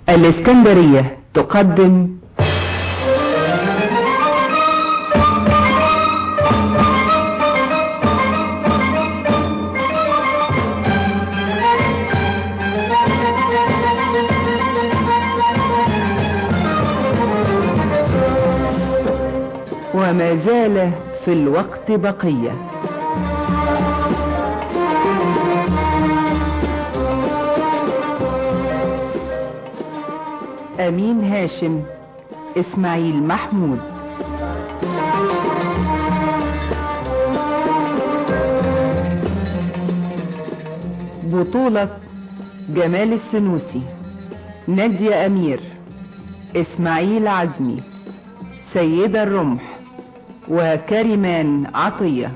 الإسكندرية تقدم وما زال في الوقت بقية. أمين هاشم، إسماعيل محمود. بطولة جمال السنوسي، نادية أمير، إسماعيل عزمي، سيدة الرمح، وكريمان عطية.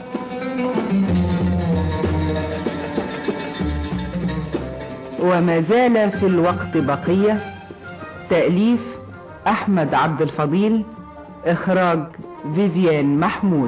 وما زال في الوقت بقية. تأليف أحمد عبد الفضيل، إخراج فيفيان محمود.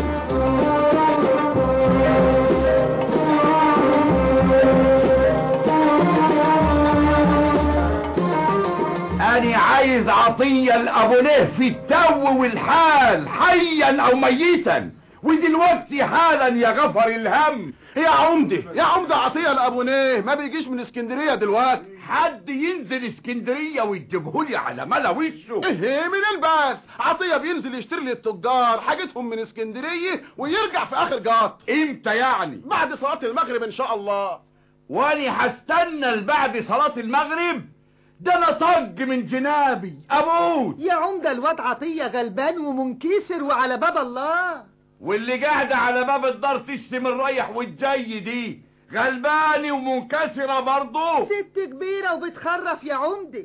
أنا عايز عطية الأبونيه في التو والحال، حيا أو ميتا، ودلوقتي حالا يا غفر الهم. يا عمدة عطية الأبونيه ما بيجيش من اسكندرية دلوقتي. حد ينزل اسكندرية ويجيبهولي على ملا وشه؟ ايه من الباس، عطية بينزل يشتري للتجار حاجتهم من اسكندرية ويرجع في آخر جاط. امتى يعني؟ بعد صلاة المغرب ان شاء الله. واني هستنى بعد صلاة المغرب؟ ده انا طج من جنابي اموت. يا عمدة الواد عطية غلبان ومنكسر وعلى باب الله. واللي قاعدة على باب الدار تشتم الرايح والجاي دي غلباني ومنكسرة برضه. ست كبيرة وبتخرف يا عمدة.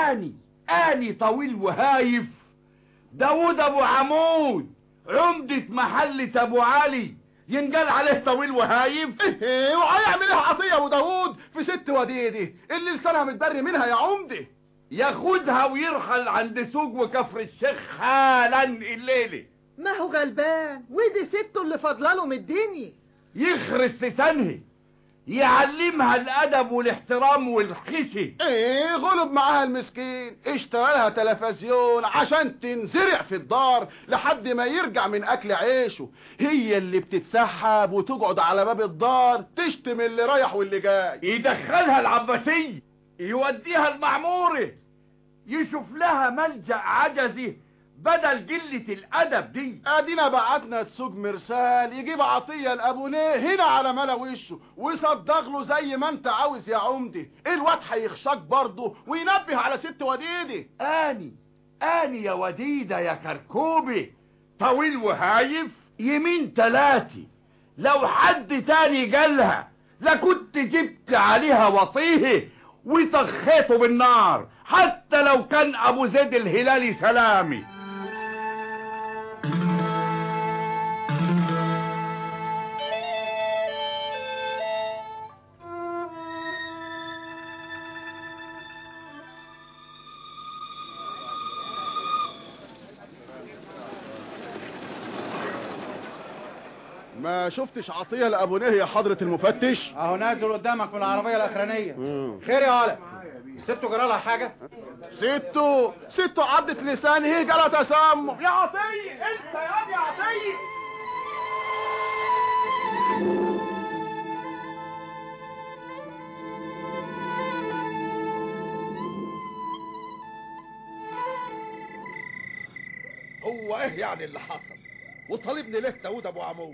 اني طويل وهايف. داود ابو عمود عمدة محلة ابو علي ينقال عليه طويل وهايف؟ ايه وهيعمل ايه عطية وداود في ست وديدي اللي لسانها متبري منها يا عمدة؟ ياخدها ويرحل عند سوق وكفر الشيخ حالا الليلة. ما هو غلبان ودي سته اللي فضلاله من الدنيا. يخرس لسانها، يعلمها الادب والاحترام والخشي. ايه غلب معاها المسكين، اشترى لها تلفزيون عشان تنزرع في الدار لحد ما يرجع من اكل عيشه. هي اللي بتتسحب وتقعد على باب الدار تشتم اللي رايح واللي جاي. يدخلها العباسية، يوديها المعمورة، يشوف لها ملجأ عجزي بدل قلة الادب دي. ادينا بعتنا تسوق مرسال يجيب عطية الابونيه هنا على ملا وشه ويصدق له زي ما انت عاوز يا عمدي. الواد هيخشاك برضه وينبه على ست وديدي. اني يا وديدة يا كركوبي طويل وهايف يمين تلاتي. لو حد تاني قالها لكنت جبت عليها وطيه وطخيته بالنار، حتى لو كان ابو زيد الهلالي سلامي. ما شفتش عطية الابونيه يا حضرة المفتش؟ اهو نازل قدامك من العربية الاخرانية. خير يا ولد، سته جرالها حاجة؟ سته عضت لسانه جالها تسمم. يا عطية انت يا عطية. هو ايه يعني اللي حصل؟ وطالبني ليه داود ابو عمود؟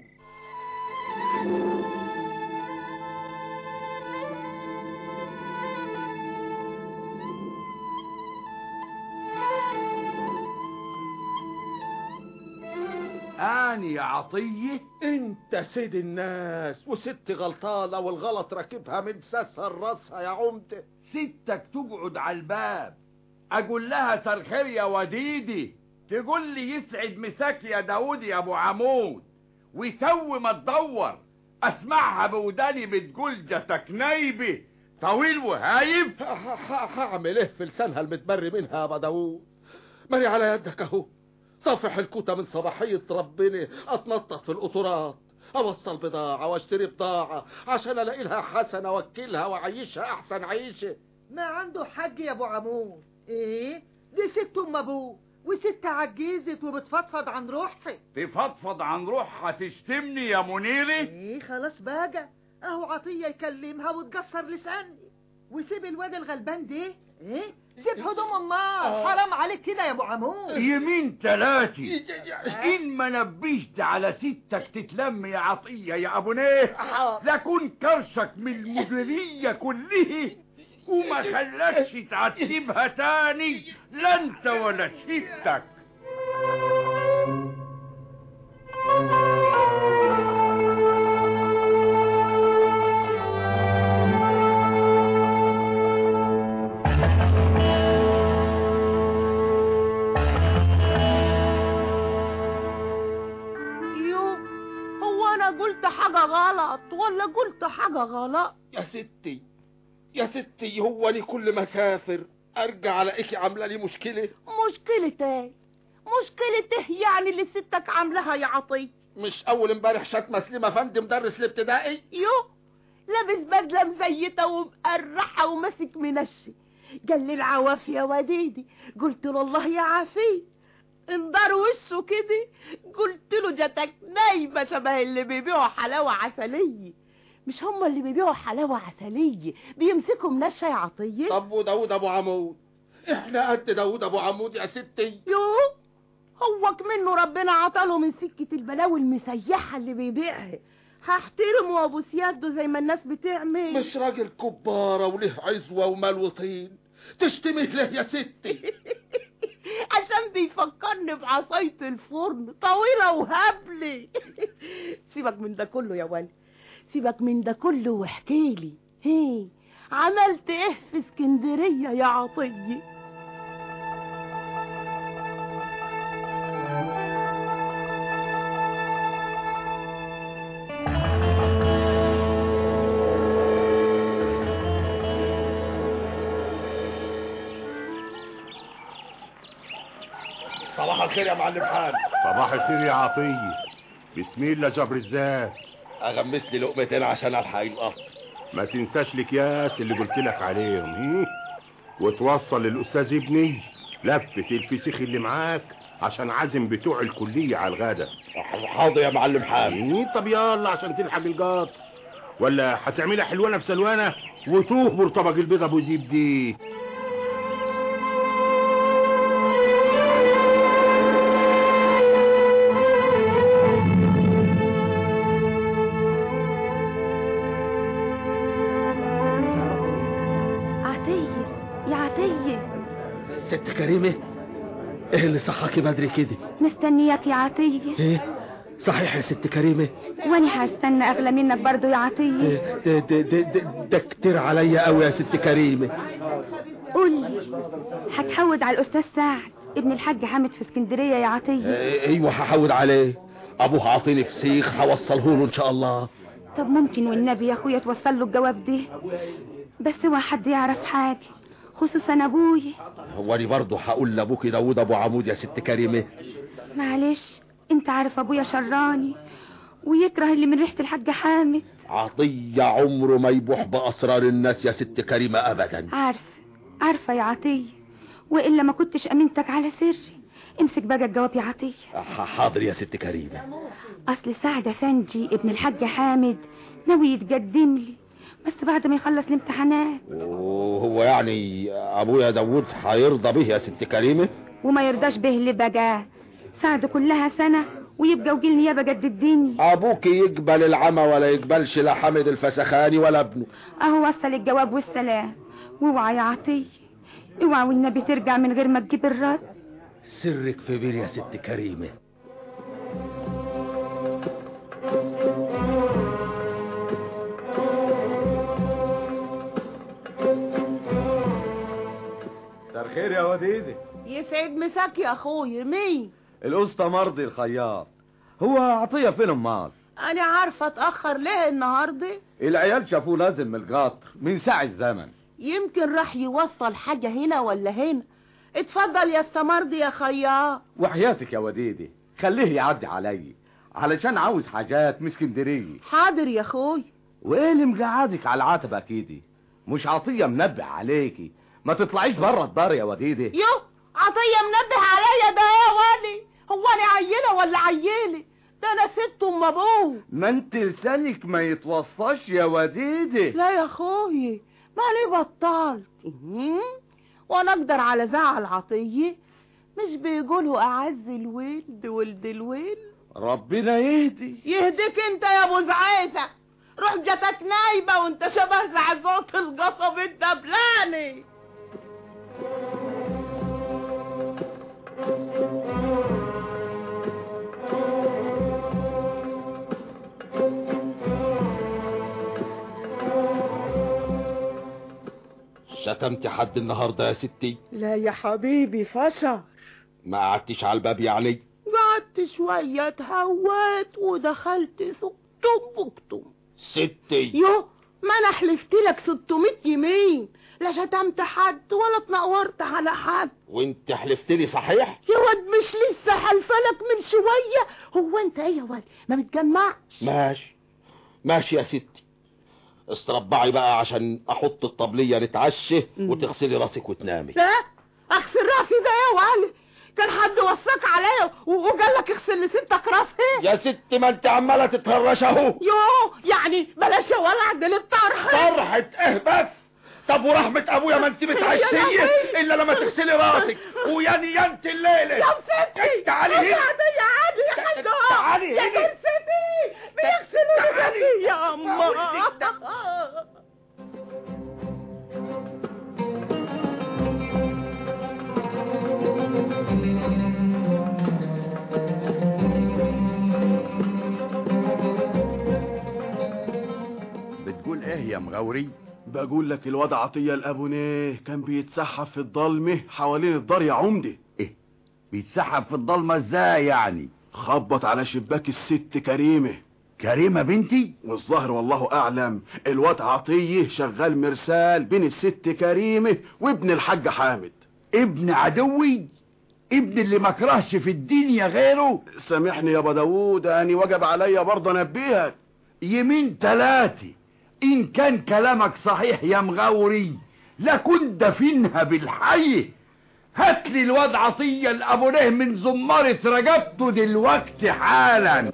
اني يا عطية؟ انت سيد الناس وست غلطانة والغلط راكبها من ساسها لراسها يا عمدة. ستك تقعد على الباب اقول لها سرخير يا وديدي، تقول لي يسعد مساك يا داود يا ابو عمود، ويسوي ما تدور اسمعها بوداني بتقول جتك نايبي طويل وهايف. هعمل ايه في لسانها المتبري منها يا ابو داود؟ ماني على يدك اهو، صافح الكوته من صباحية ربنا، اتنطط في القطورات اوصل بضاعة واشتري بضاعة عشان الاقي لها حسنة اوكلها واعيشها احسن عيشة. ما عنده حاج يا ابو عمود. ايه دي ست ام ابوه، وست عجزت وبتفضفض عن روحها. تفضفض عن روحها تشتمني يا منيري؟ ايه خلاص بقى، اهو عطية يكلمها وتقصر لساني. وسيب الواد الغلبان ده، ايه سيب هدوم امال. حرام عليك كده يا ابو عمود. يمين تلاتي ان ما نبهت على ستك تتلم يا عطية يا ابو نيه لكن كرشك من المديرية كله وما خلاكش تعتبها تاني، لا انت ولا ستك. قلت حاجة غلط ولا قلت حاجة غلط؟ يا ستي هو لي كل ما اسافر ارجع الاقيكي عامله لي مشكله. مشكلة ايه؟ مشكلة ايه يعني اللي ستك عاملها يا عطية؟ مش اول امبارح شتمه سليم افندي مدرس الابتدائي؟ لابس بدله مزيته ومقرحه وماسك منشي، قال لي العواف يا وديدي. قلت له الله يعافيه. انضر وشه كده، قلت له جاتك نايمه شبه اللي بيبيعوا حلاوه عسليه. مش هم اللي بيبيعوا حلاوه عسليه بيمسكوا منشا يا عطيه؟ طب وداود ابو عمود؟ احنا قد داود ابو عمود يا ستي. هو كمنه ربنا عطاله من سكه البلاوي المسيحه اللي بيبيعها. هحترمه وابوس يده زي ما الناس بتعمل. مش راجل كباره وله عزوه ومال وطين تشتمه ليه يا ستي؟ عشان بيفكرني بعصاية الفرن طويلة وهبلة. سيبك من ده كله يا ولد، سيبك من ده كله واحكيلي، عملت ايه في اسكندرية يا عطية؟ صباح الخير يا معلم حاج. صباح الخير يا عطية. بسم الله جبر الذات. اغمس لي لقمتين عشان الحق القطر. ما تنساش الاكياس اللي قلت لك عليهم وتوصل للاستاذ ابني لفة الفسيخ اللي معاك عشان عازم بتوع الكلية على الغدا. حاضر يا معلم حاج. طب يلا عشان تلحق القطر، ولا هتعملها حلوانة بسلوانة وتهبر طبق البيضة ابو زبدي. ست كريمة، ايه اللي صحاكي بدري كده؟ مستنياك يا عطية. ايه صحيح يا ست كريمة؟ واني هستنى اغلى منك برضو يا عطية. ده كتير عليا قوي يا ست كريمة. قولي، هتحود على الاستاذ سعد ابن الحاج حامد في اسكندرية يا عطية؟ ايوه هحود عليه، ابوه عاطيني فسيخ هوصله له ان شاء الله. طب ممكن والنبي يا اخويا توصل له الجواب ده، بس هو حد يعرف حاجة خصوصا ابويا. هو انا برضه هقول لابوكي داود ابو عمود يا ست كريمه؟ معلش انت عارف ابويا شراني ويكره اللي من ريحه الحاج حامد. عطيه عمره ما يبوح باسرار الناس يا ست كريمه ابدا. عارفه يا عطيه، والا ما كنتش امنتك على سري. امسك بقى الجواب يا عطيه. حاضر يا ست كريمه. اصل سعد افندي ابن الحاج حامد ناوي يتقدم لي بس بعد ما يخلص الامتحانات. وهو يعني ابويا داود هيرضى به يا ست كريمه؟ وما يرضاش به اللي بقى سعد كلها سنه ويبقى وجيل نيابه قد الدنيا. ابوك يقبل العمى ولا يقبلش لا حامد الفسخاني ولا ابنه. اهو وصل الجواب والسلام. واوعى يا عطيه، اوعى والنبي ترجع من غير ما تجيب الرد. سرك في بير يا ست كريمه. خير يا وديدي. يسعد مساك يا اخويا. مين؟ الاسطى مرضي الخياط. هو عطيه فين امال؟ انا عارفه اتاخر ليه النهارده. العيال شافوه نازل من القطر من ساعه الزمن. يمكن راح يوصل حاجه هنا ولا هنا. اتفضل يا اسطى مرضي يا خياط. وحياتك يا وديدي خليه يعدي علي علشان عاوز حاجات من اسكندريه. حاضر يا اخويا. وايه اللي مقعدك على العتبه كده؟ مش عطية منبه عليكي، ما تطلعيش بره الدار يا وديدة. يو عطية منبه عليا ده يا ولي؟ هو انا عيلة ولا عيلة؟ ده انا ست ام ابوه. ما انت لسانك ما يتوصاش يا وديدة. لا يا اخوي مالي بطلت. وانا اقدر على زعل عطية؟ مش بيقولوا اعز الولد ولد الولد. ربنا يهديك انت يا ابو زعيفة. روح جاتك نايبة وانت شبه زعزوط القصب الدبلاني. شتمت حد النهارده يا ستي؟ لا يا حبيبي فشر. ما قعدتش على الباب يعني؟ قعدت شوية اتهوت ودخلت سكتم بكتم. ستي يو ما انا حلفت لك 600 يمين لا شتمت حد ولا اتنقورت على حد. وانت حلفت لي صحيح؟ يا واد مش لسه حلفلك من شوية؟ هو انت ايه يا واد ما بتجمعش؟ ماشي يا ستي، استربعي بقى عشان احط الطبلية نتعشى وتغسلي راسك وتنامي. لا اغسل راسي ده يا ولي؟ كان حد وصاك عليا وقال لك اغسل لستك راسي؟ يا ستي ما انت عمالة تتهرش اهو. يو يعني بلاش يا ولع دي الطرحة. طرحة ايه بس؟ طب ورحمة ابويا ما انت متعشية الا لما تغسلي راسك ويا نيانت الليلة. يا ستي تعالي هنا. عادي يا حاج. تعالي هنا يا ستي بيغسلوا راسي يا اما. بتقول ايه يا مغاوري؟ بقول لك الواد عطية الابونيه كان بيتسحب في الضلمه حوالين الدار يا عمده. ايه بيتسحب في الضلمه ازاي يعني؟ خبط على شباك الست كريمه. كريمه بنتي؟ والظاهر والله اعلم الواد عطية شغال مرسال بين الست كريمه وابن الحاج حامد. ابن عدوي؟ ابن اللي ما كرهش في الدنيا غيره؟ سامحني يا ابو داوود اني وجب عليا برضه انبهك. يمين 3 إن كان كلامك صحيح يا مغاوري لكنت دفنها بالحي. هات لي الواد عطية الأبونيه من زمارة رقبته دلوقتي حالا.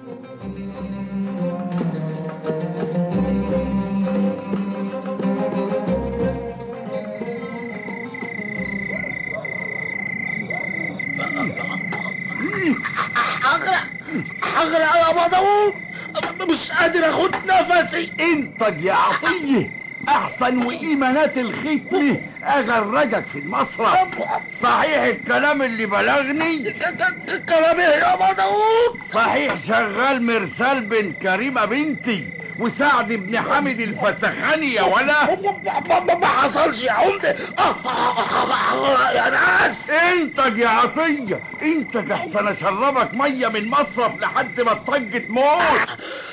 اغرق يا ابو داوود، مش قادر اخد نفسي. انتج يا عطية احسن وايمانات الختم اغرقك في المصرف. صحيح الكلام اللي بلغني؟ كلام ايه يا ابو داوود؟ صحيح شغال مرسال بين كريمة بنتي وسعد بن حامد الفسخاني يا ولا؟ ما حصلش يا عمده. يا ناس انتج يا عطية انتج احسن اشربك مية من مصرف لحد ما الطج تموت.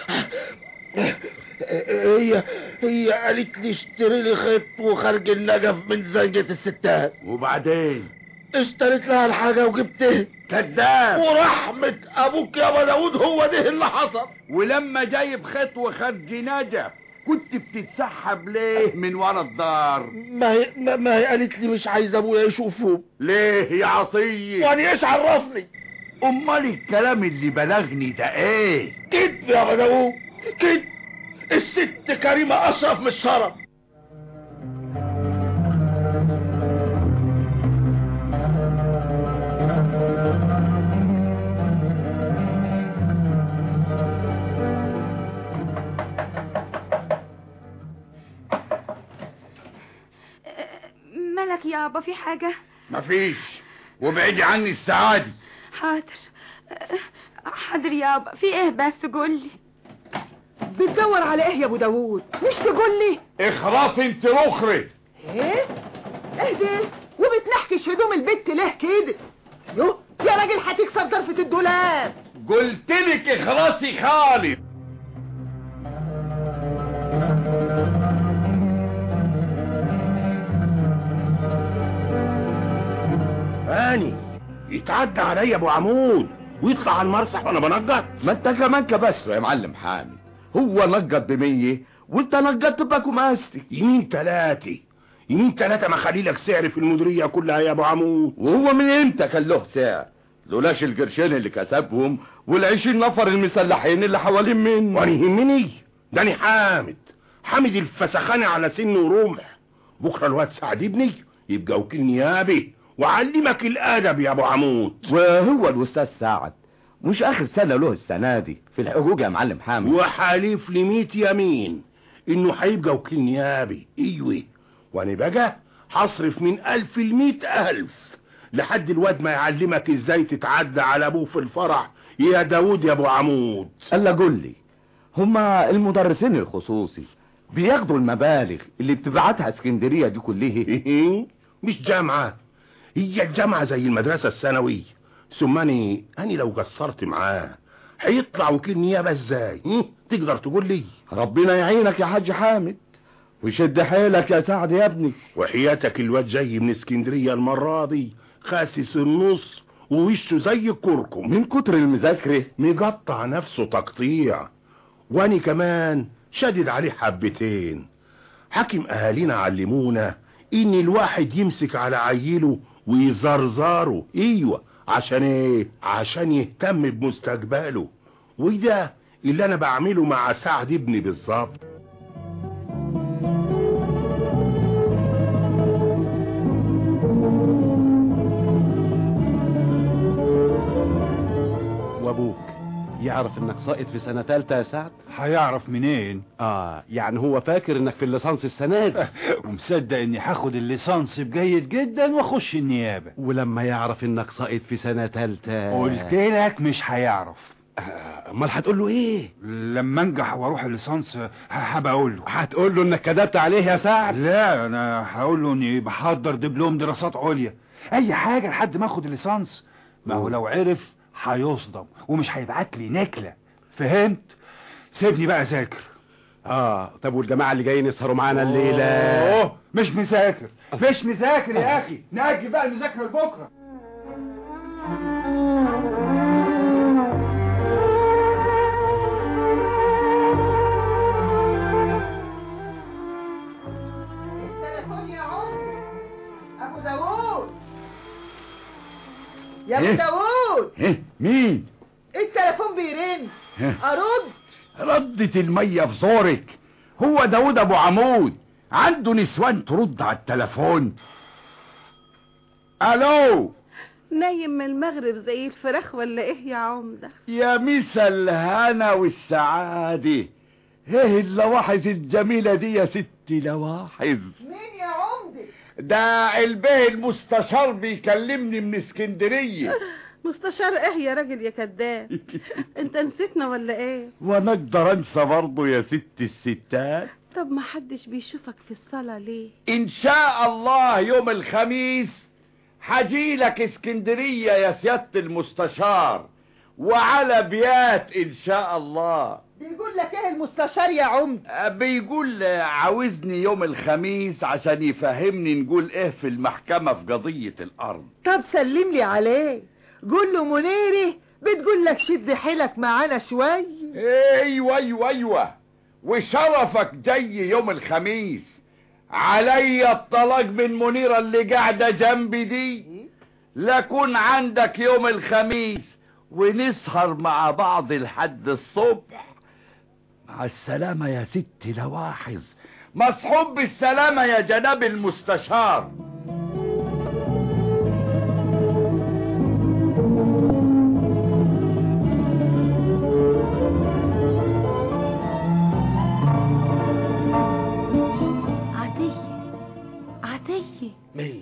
هي قالت لي اشتري لي خيط وخرج النجف من زنجة الستات. وبعدين؟ اشتريت لها الحاجة وجبتها. كذاب. ورحمة ابوك يا ابو داوود هو ده اللي حصل. ولما جايب خيط وخرج نجف كنت بتتسحب ليه من ورا الدار؟ ما هي قالت لي مش عايز ابويا يشوفهم. ليه يا عطية؟ وانا ايش عرفني؟ امال الكلام اللي بلغني ده ايه؟ كذب يا ابو داوود كذب. الست كريمة اشرف من الشرف. مالك يابا في حاجة؟ مفيش، وابعدي عني السعادة. حاضر يابا. في ايه بس قولي. بتدور على ايه يا ابو داوود؟ مش تقولي؟ اخراس انت رخرة. ايه ده؟ وبتنحكش هدوم البت ليه كده؟ يو يا راجل هتكسر ضرفة الدولاب. قلتلك اخراسي خالص. هاني يتعدى عليا ابو عمود ويطلع على المرصح وانا بنجد. ما انت كمان كبسه يا معلم حامد. هو نجد ب100 وانت نجدت باكو ماستك. يمين تلاتة ما خليلك سعر في المديرية كلها يا ابو عمود. وهو من امتى كان له سعر؟ لولاش القرشين اللي كسبهم وال20 نفر المسلحين اللي حوالين منه. وانا يهمني ده انا حامد الفسخاني على سن ورمح. بكره الواد سعد ابني يبقى وكيل نيابي وعلمك الادب يا ابو عمود. وهو الاستاذ سعد مش اخر سنه له السنه دي في الحقوق يا معلم حامد؟ وحليف لي 100 يمين انه هيبقى وكيل نيابي. ايوه، وانا بقى هصرف من 1000 ل100,000 لحد الواد ما يعلمك ازاي تتعدى على ابوه في الفرح يا داود يا ابو عمود. الا قول لي، هما المدرسين الخصوصي بياخدوا المبالغ اللي بتبعتها اسكندريه دي كلها؟ مش جامعه، هي الجامعه زي المدرسه الثانوي. ثم اني لو قصرت معاه هيطلع وكيل نيابه ازاي؟ تقدر تقول لي؟ ربنا يعينك يا حاج حامد ويشد حيلك يا سعد يا ابني. وحياتك الواد جاي من اسكندريه المره دي خاسس النص ووشه زي الكركم من كتر المذاكره، مقطع نفسه تقطيع. واني كمان شدد عليه حبتين. حاكم اهالينا علمونا ان الواحد يمسك على عيله ويزرزره. ايوه، عشان ايه؟ عشان يهتم بمستقبله. وده اللي انا بعمله مع سعد ابني بالظبط. وابوك يعرف انك ساقط في سنة تالتة يا سعد؟ هيعرف منين؟ يعني هو فاكر انك في الليسانس السنة دي ومصدق اني هاخد الليسانس بجيد جدا واخش النيابة. ولما يعرف انك ساقط في سنة تالتة قلت لك مش هيعرف. امال هتقول له ايه؟ لما انجح واروح الليسانس هبقى اقول له. هتقول له انك كدبت عليه يا سعد؟ لا، انا هقول له اني بحضر دبلوم دراسات عليا، اي حاجة لحد ما اخد الليسانس. ما هو لو عرف هيصدم ومش هيبعت لي نكلة. فهمت؟ سيبني بقى اذاكر. طب والجماعة اللي جايين يسهروا معانا الليلة؟ مش مذاكر يا اخي. نأجل بقى المذاكرة لبكره. التليفون يا عمري. ابو داوود يا ابو داوود. مين؟ التليفون بيرن. ارد. ردت المية في زورك. هو داود ابو عمود عنده نسوان ترد على التليفون. الو. نايم من المغرب زي الفراخ ولا ايه يا عمده؟ يا مسا الهنا والسعادة. ايه اللواحظ الجميلة دي يا ستي لواحظ؟ مين يا عمدة؟ ده البيه المستشار بيكلمني من اسكندرية. مستشار ايه يا راجل يا كداب؟ انت نسيتنا ولا ايه؟ وانا اقدر انسى برضه يا ست الستات؟ طب ما حدش بيشوفك في الصلاة ليه؟ ان شاء الله يوم الخميس هجيلك اسكندرية يا سيادة المستشار، وعلى بيات ان شاء الله. بيقول لك ايه المستشار يا عمد؟ بيقول عاوزني يوم الخميس عشان يفهمني نقول ايه في المحكمة في قضية الارض. طب سلم لي عليه، قول له منيري بتقول لك شد حيلك معانا شوي. ايوه وشرفك جاي يوم الخميس. عليا الطلاق من منيرة اللي قاعدة جنبي دي، لكن عندك يوم الخميس ونسهر مع بعض لحد الصبح. مع السلامة يا ستي لواحظ. مصحوب بالسلامة يا جناب المستشار. عطية مين؟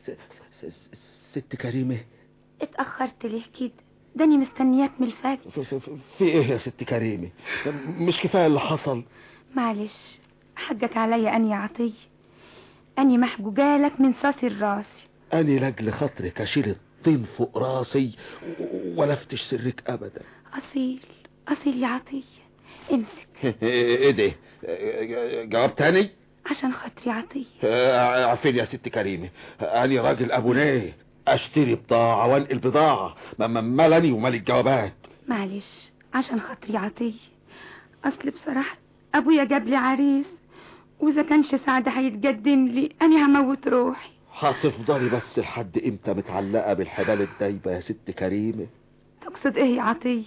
ست كريمة؟ اتأخرت ليه كده؟ داني مستنياك من الفجر. في ايه يا ست كريمة؟ مش كفاية اللي حصل؟ معلش حقك عليا أني يا عطية، أني محجوجالك من صاصي الراسي. أني لاجل خاطرك أشيل الطين فوق راسي ولا افتش سرك أبدا. أصيل يا عطية، امسك. ايه ده؟ جواب تاني؟ عشان خاطري عطية. عارفين يا ست كريمة، أنا راجل أبو ليه أشتري بضاعة وانقل بضاعة، مالني ومال الجوابات. معلش عشان خاطري عطية، أصل بصراحة ابويا جاب لي عريس، واذا كانش سعد هيتقدم لي انا هموت روحي. هتفضلي بس لحد امتى متعلقة بالحبال الدايبة يا ست كريمة؟ تقصد ايه يا عطية؟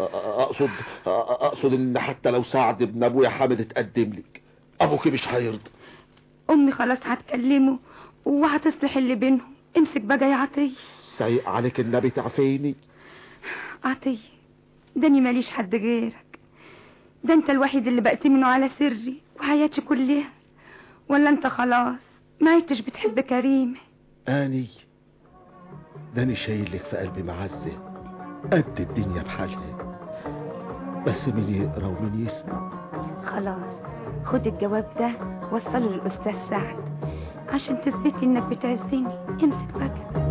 اقصد ان حتى لو سعد ابن ابويا حامد اتقدم لك ابوك مش هيرضى. امي خلاص هتكلمه وهتصلح اللي بينهم. امسك بقى يا عطية. سايق عليك النبي تعفيني. عطية داني ماليش حد غيرك، ده انت الوحيد اللي بأتمنه على سري وحياتي كلها. ولا انت خلاص ما عدتش بتحب كريمة؟ داني شايل لك في قلبي معزة قد الدنيا بحالها، بس مين يقرا ومين يسمع. خلاص خد الجواب ده وصله للأستاذ سعد عشان تثبتي انك بتعزني. امسك بقى.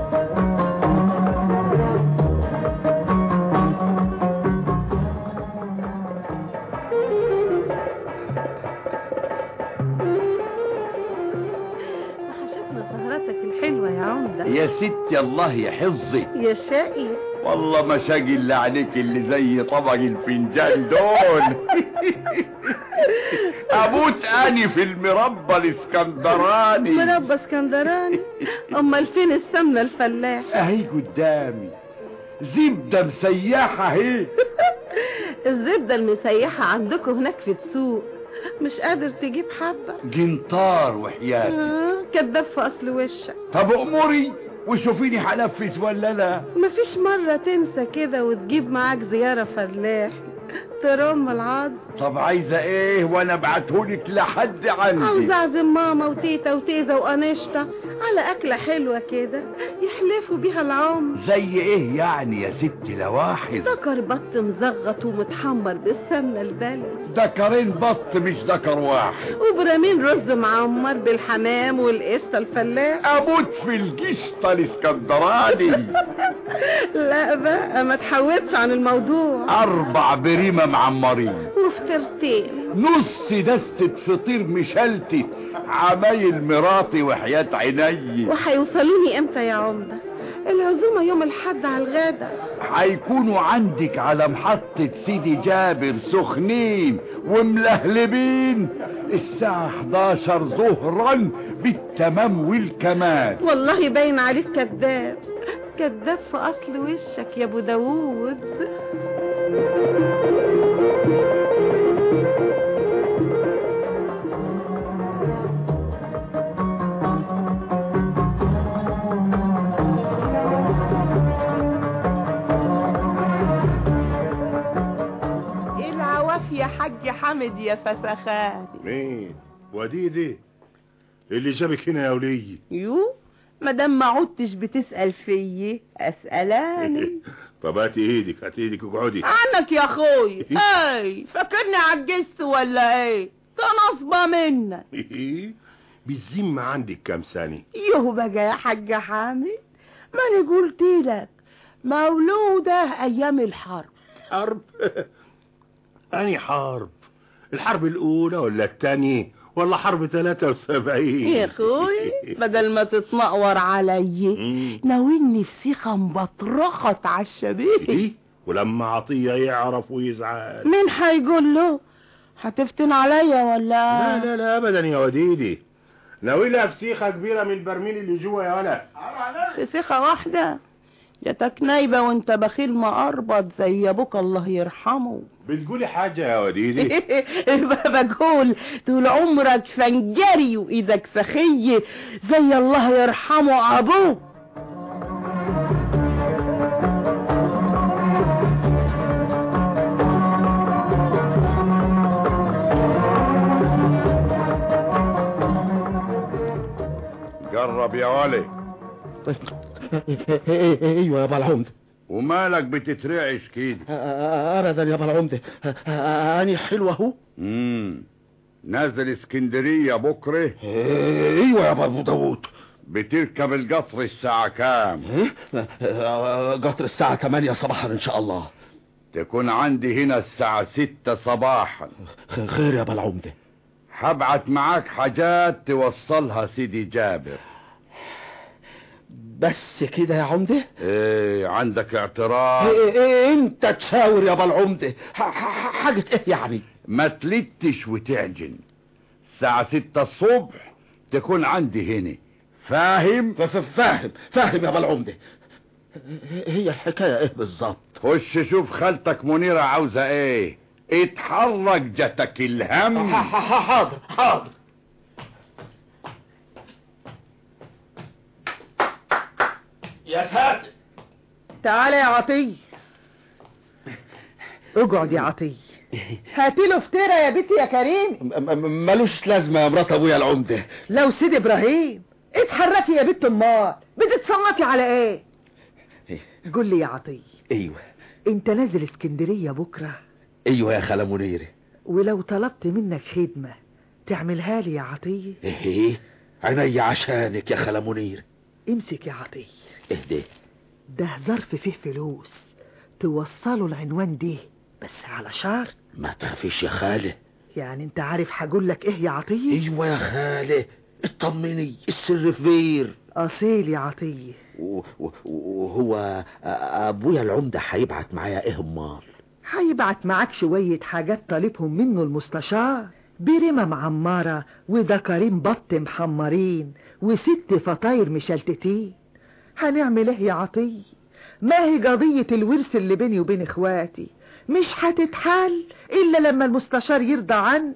يا ستي الله يحفظك يا شقي. والله ما شاقي اللي عليك اللي زي طبق الفنجان دول. اموت اني في المربى الاسكندراني. مربى اسكندراني؟ امال فين السمنه الفلاح؟ اهي قدامي زبده مسيحه اهي. الزبده المسيحه عندكم هناك في السوق، مش قادر تجيب حبه؟ جنطار وحياتي. كداب في اصل وشك. طب اموري وشوفيني هنفذ ولا لا. مفيش مرة تنسى كده وتجيب معاك زيارة فلاح ترم العظم؟ طب عايزة ايه وانا ابعتهولك لحد عندي؟ عاوز اعزم ماما وتيتا وتيزة وانشطة على اكلة حلوة كده يحلفوا بيها العمر. زي ايه يعني يا ستي لواحظ؟ دكر بط مزغط ومتحمر بالسمنة البلد. دكرين بط مش دكر واحد. وبرامين رز معمر بالحمام والقشطة الفلاح. اموت في القشطة الاسكندراني. لا بقى ما تحاولش عن الموضوع. 4 بريمة معمرين وفطرتين نص دستة فطير مشلتت عمايل مراتي وحياة عيني. وهيوصلوني امتى يا عمدة؟ العزومة يوم الحد على الغدا. هيكونوا عندك على محطة سيدي جابر سخنين وملهلبين الساعة 11 ظهرا بالتمام والكمال. والله باين عليك كذاب، كذاب في اصل وشك يا ابو داوود. يا حاج حامد يا فسخان. مين وديدي اللي جابك هنا يا ولية؟ يو مادام ما عدتش بتسأل فيي اسألاني. طب هاتي ايدك هاتي ايدك اقعدي. عنك يا اخوي. اي فاكرني عجزت ولا ايه؟ تنصبة منك. بالذمة عندك كام سنة؟ يوه بقى يا حاج حامد، ما انا قلت لك مولودة ايام الحرب. حرب؟ أني حرب؟ الحرب الأولى ولا الثانية ولا حرب 73؟ يا أخوي بدل ما تتنقور علي ناويني السيخة مبطرخت على الشبيه. ولما عطية يعرف ويزعل مين هيقول له؟ هتفتن عليا ولا؟ لا لا لا أبدا يا وديدي، ناويلها في سيخة كبيرة من البرميل اللي جوا يا ولا. في سيخة واحدة؟ يا تكنايبة وانت بخيل مقربط زي ابوك الله يرحمه. بتقولي حاجة يا وديدي؟ بقول طول عمرك فنجري وايدك سخية زي الله يرحمه ابوك. جرب يا ولي. ايوه يا ابو العمده. ومالك بتترعش كده؟ ابدا يا ابو العمده، اني حلو اهو. نازل اسكندريه بكره؟ ايوه يا ابو داوود. بتركب القطر الساعه كام؟ قطر الساعه 8 صباحا ان شاء الله. تكون عندي هنا الساعه 6 صباحا. خير يا ابو العمده. هبعت معاك حاجات توصلها سيدي جابر. بس كده يا عمده؟ ايه عندك اعتراض؟ إيه انت تشاور يا ابو العمده. حاجه ايه يعني؟ ما تلتش وتعجن. الساعة 6 الصبح تكون عندي هنا. فاهم؟ فاهم يا بالعمدة. هي الحكاية ايه بالظبط؟ خش شوف خالتك منيرة عاوزة ايه. اتحرك جتك الهم. حاضر. يا ساتر. تعالى يا عطية. اقعد يا عطية. هاتيله فطيرة يا بنتي يا كريم. ملوش لازمة يا مرات ابويا العمدة. لو سيد ابراهيم. اتحركي يا بنت امال، بتتصنفي على ايه؟ قول لي يا عطية. ايوه. انت نازل اسكندرية بكرة؟ ايوه يا خالة منيرة. ولو طلبت منك خدمة تعملها لي يا عطية؟ ايه عيني عشانك يا خالة منيرة. امسك يا عطية. اهدي. ده ظرف فيه فلوس توصله العنوان ده، بس على شرط. ما تخافيش يا خالة. يعني انت عارف هقول لك ايه يا عطية؟ ايوه يا خالة اطمني، السر كبير. اصيل يا عطية. وهو ابويا العمدة هيبعت معايا ايه امال؟ هيبعت معاك شوية حاجات طالبهم منه المستشار، برمة معمرة ودكارين بط محمرين و6 فطاير مشلتتين. هنعمل ايه يا عطية؟ ما هي قضية الورث اللي بيني وبين اخواتي مش هتتحل الا لما المستشار يرضى عنه.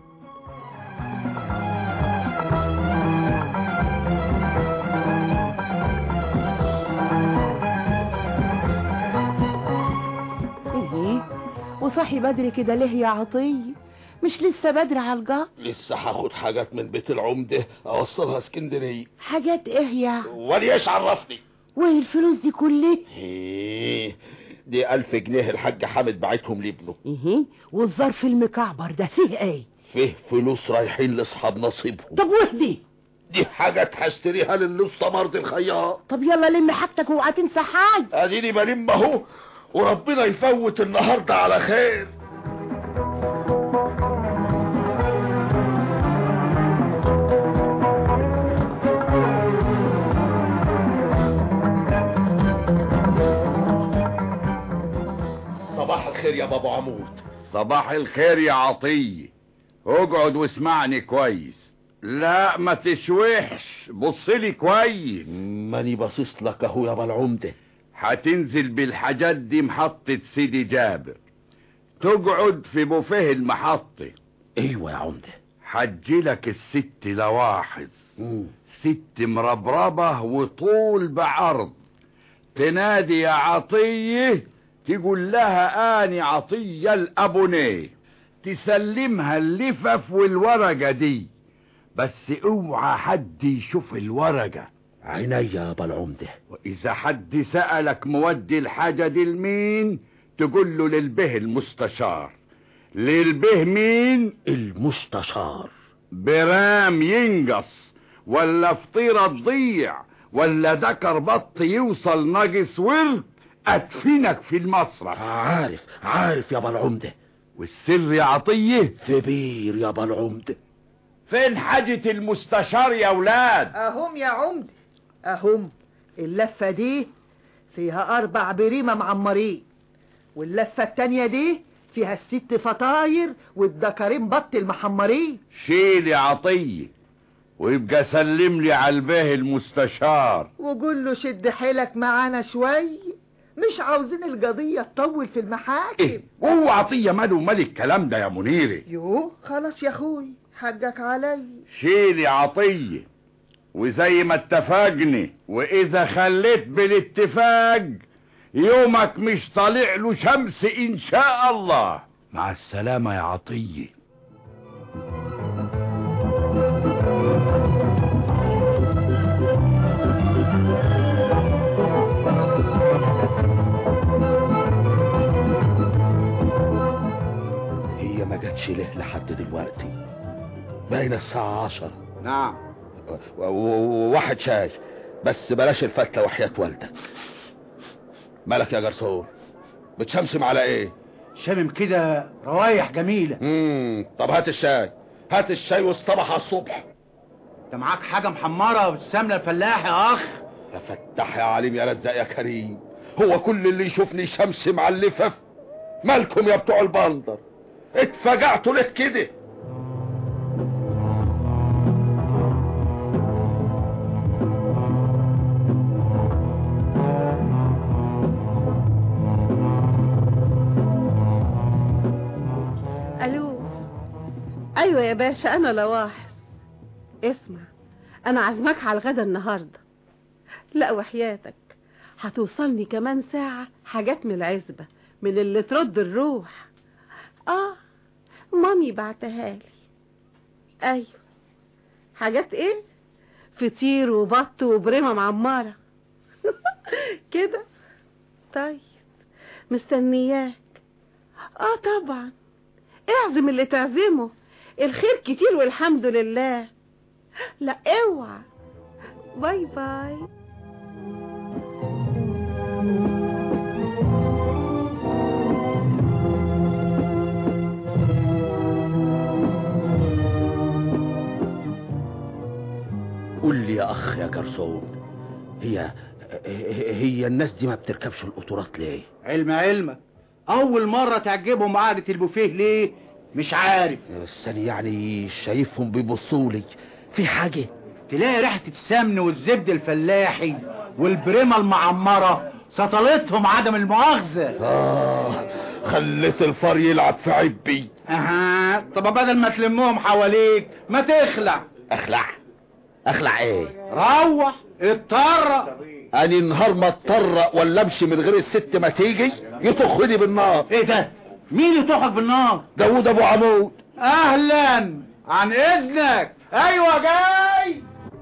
وصحي بدري كده ليه يا عطية؟ مش لسه بدري على الجار؟ لسه هاخد حاجات من بيت العمدة اوصلها اسكندرية. حاجات ايه يا؟ ولي ايش عرفني؟ وايه الفلوس دي كلها؟ دي 1000 جنيه الحاج حامد بعتهم لابنه. والظرف المكعبر ده فيه ايه؟ فيه فلوس رايحين لاصحاب نصيبهم. طب وهدي؟ دي حاجات هشتريها للاسطى مرض الخياط. طب يلا لم حاجتك واوعى تنسى حاجة. اديني بلم اهو، وربنا يفوت النهارده على خير. صباح الخير يا بابا عمود. صباح الخير يا عطية. اقعد واسمعني كويس. لا ما تشوحش، بصلي كويس. ماني باصص لك اهو يا بالعمدة. هتنزل بالحاجات دي محطة سيدي جابر، تقعد في بوفيه المحطة. ايوه يا عمدة. هتجيلك الست لواحظ، ست مربربة وطول بعرض. تنادي يا عطية، تقول لها اني عطية الابونيه، تسلمها اللفف والورقة دي، بس اوعى حد يشوف الورقة. عيني يا بالعمدة. واذا حد سألك مودي الحاجة دي لمين، تقول له للبه المستشار. للبه مين؟ المستشار. برام ينقص، ولا فطيرة تضيع، ولا دكر بط يوصل ناقص ورد، ادفنك في المسرح. عارف يا بالعمدة. والسر يا عطية كبير يا بالعمدة. فين حاجة المستشار يا ولاد؟ اهم يا عمدة اهم. اللفة دي فيها 4 بريمة معمرين، واللفة التانية دي فيها 6 فطاير والدكارين بط المحمرين. شيل يا عطية، ويبقى سلم لي على الباه المستشار، وقول له شد حيلك معانا شوي، مش عاوزين القضية تطول في المحاكم. هو عطية ماله مال الكلام ده يا منيري؟ يو خلاص يا اخوي، حقك علي. شيل يا عطية، وزي ما اتفقنا، واذا خليت بالاتفاق يومك مش طالع له شمس ان شاء الله. مع السلامة يا عطية. هي ما جاتش ليه لحد دلوقتي؟ باين الساعة 10. نعم. واحد شاي بس بلاش الفتلة وحياة والدك. مالك يا جرسون؟ بتشمسم على ايه؟ شامم كده روايح جميلة. طب هات الشاي واصطبح على الصبح. انت معاك حاجة محمرة بالسمنة الفلاح يا اخ؟ يا فتح يا عليم يا رزاق يا كريم، هو كل اللي يشوفني شمس مع اللفف؟ مالكم يا بتوع البندر؟ اتفجعتوا ليه كده؟ الو. ايوه يا باشا، انا لواحظ. اسمع، انا عازمك على الغدا النهارده. لا وحياتك هتوصلني كمان ساعة حاجات من العزبة، من اللي ترد الروح. مامي بعتها لي. ايوه. حاجات ايه؟ فطير وبط وبريمة معمرة. كده. طيب مستنياك. طبعا، اعزم اللي تعزمه، الخير كتير والحمد لله. لا اوعى. باي باي. قول لي يا اخ يا جرسون، هي الناس دي ما بتركبش القطورات ليه؟ علمك اول مرة تعجبهم قعدة البوفيه ليه مش عارف. بس انا يعني شايفهم بيبصوا لي في حاجة. تلاقي ريحة السمن والزبد الفلاحي والبريمة المعمرة سطلتهم عدم المؤاخذة. خليت الفار يلعب في عبي. طب بدل ما تلمهم حواليك ما تخلع. اخلع ايه؟ روح اتطرق. اني نهار ما اتطرق ولا امشي من غير الست ما تيجي يطخني بالنار. ايه ده؟ مين يطخك بالنار؟ داوود ابو عمود. اهلا، عن اذنك. ايوه جاي.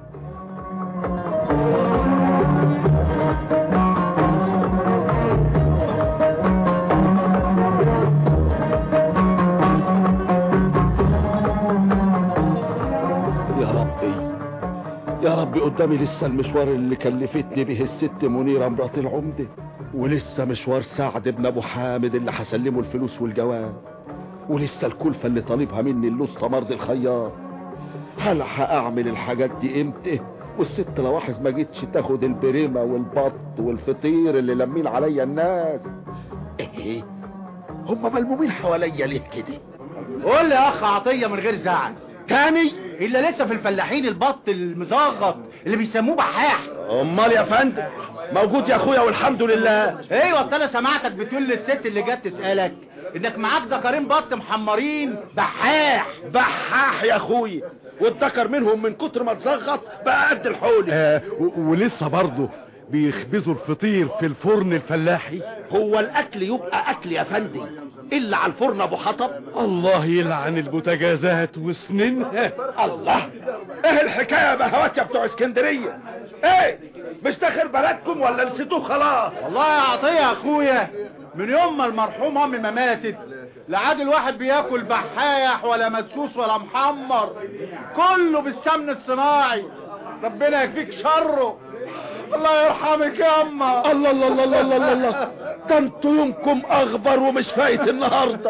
يا ربي قدامي لسه المشوار اللي كلفتني به الست منيرة مرات العمدة، ولسه مشوار سعد ابن ابو حامد اللي هسلمه الفلوس والجواب، ولسه الكلفة اللي طالبها مني الاسطى مرضي الخياط. هل هاعمل الحاجات دي امتى والست لواحظ ما جيتش تاخد البريمة والبط والفطير اللي لمين عليا الناس؟ ايه هم ملمومين حواليا ليه كده؟ قول لي يا اخ عطية من غير زعل تاني الا لسه في الفلاحين البط المزغط اللي بيسموه بحاح. امال يا فندم موجود يا اخويا والحمد لله. ايوه انا سمعتك بتقول للست اللي جت تسالك انك معاك دكرين بط محمرين بحاح يا اخويا، والدكر منهم من كتر ما اتزغط بقى قد الحول. ولسه برضه بيخبزوا الفطير في الفرن الفلاحي. هو الاكل يبقى اكل يا فندم الا على الفرن ابو حطب؟ الله يلعن البوتاجازات وسنينها. الله، ايه الحكايه يا بهوات يا بتوع اسكندريه؟ ايه مش داخل بلدكم ولا نسيتوه خلاص؟ والله يا عطيه يا اخويا، من يوم ما المرحوم امي ما ماتت لا عاد الواحد بياكل بحايح ولا مسوس ولا محمر، كله بالسمن الصناعي. ربنا يكفيك شره. الله يرحمك يا اما. الله الله الله الله الله الله، ده انتوا يومكم اغبر ومش فايت النهارده.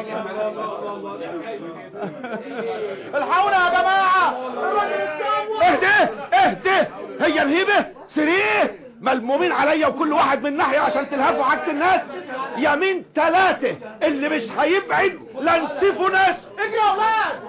الحقونا يا جماعه. اهدي هي الهيبه سريه ملمومين عليا وكل واحد من ناحيه عشان تلهفوا عكس الناس. يمين 3 اللي مش هيبعد لا نسيفوا ناس. اجري يا اولاد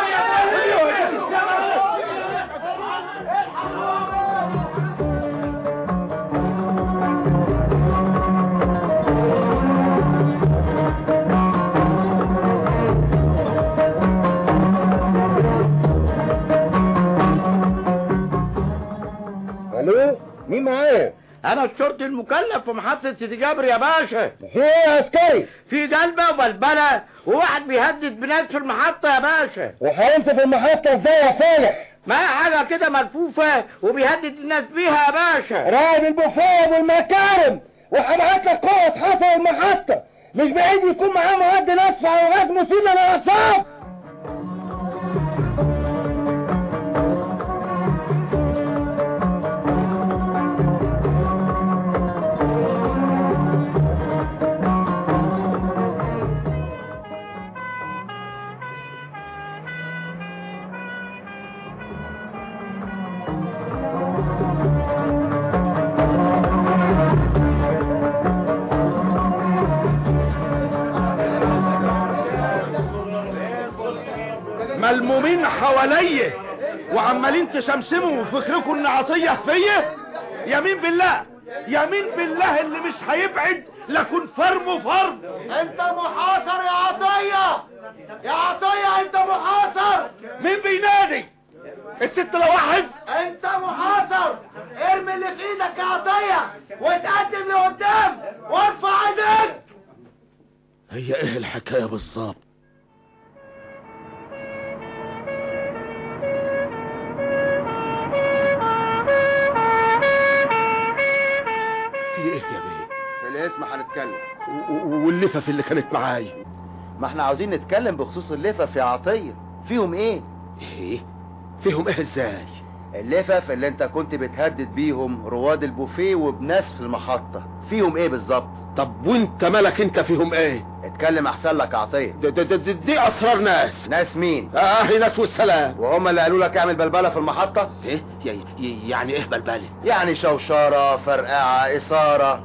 الو، مين معايا؟ انا الشرطي المكلف في محطة سيدي جابر يا باشا. في ايه يا عسكري؟ في جلبة وبلبلة وواحد بيهدد بناس في المحطة يا باشا. وحرمت في المحطة ازاي يا صالح؟ ما حاجة كده ملفوفة وبيهدد الناس بيها يا باشا. راعي البوفيه والمكارم، وهبعت لك قوة حصل المحطة، مش بعيد يكون معاه مواد ناسفة او غاز مسيل للاعصاب. حواليا وعمالين تشمسموا وفكركم ان عطية فيا. يمين بالله يمين بالله اللي مش هيبعد لكن فرمه فرم. انت محاصر يا عطية، يا عطية انت محاصر. مين بينادي؟ الست لوحد. انت محاصر، ارمي اللي في ايدك يا عطية وتقدم لقدام وارفع ايدك. هي ايه الحكاية بالظبط؟ في ايه يا بيه؟ في الاسم هنتكلم. واللفف اللي كانت معايا؟ ما احنا عاوزين نتكلم بخصوص اللفف يا عطية. فيهم ايه؟ ايه؟ فيهم ايه ازاي؟ اللفف اللي انت كنت بتهدد بيهم رواد البوفيه وبناس في المحطة، فيهم ايه بالظبط؟ طب وانت مالك انت فيهم ايه؟ اتكلم احسن لك يا عطية. دي اسرار ناس. ناس مين؟ ناس والسلام. وهم اللي قالوا لك اعمل بلبلة في المحطة؟ ايه؟ يعني ايه بلبلة؟ يعني شوشرة، فرقعة، اثارة.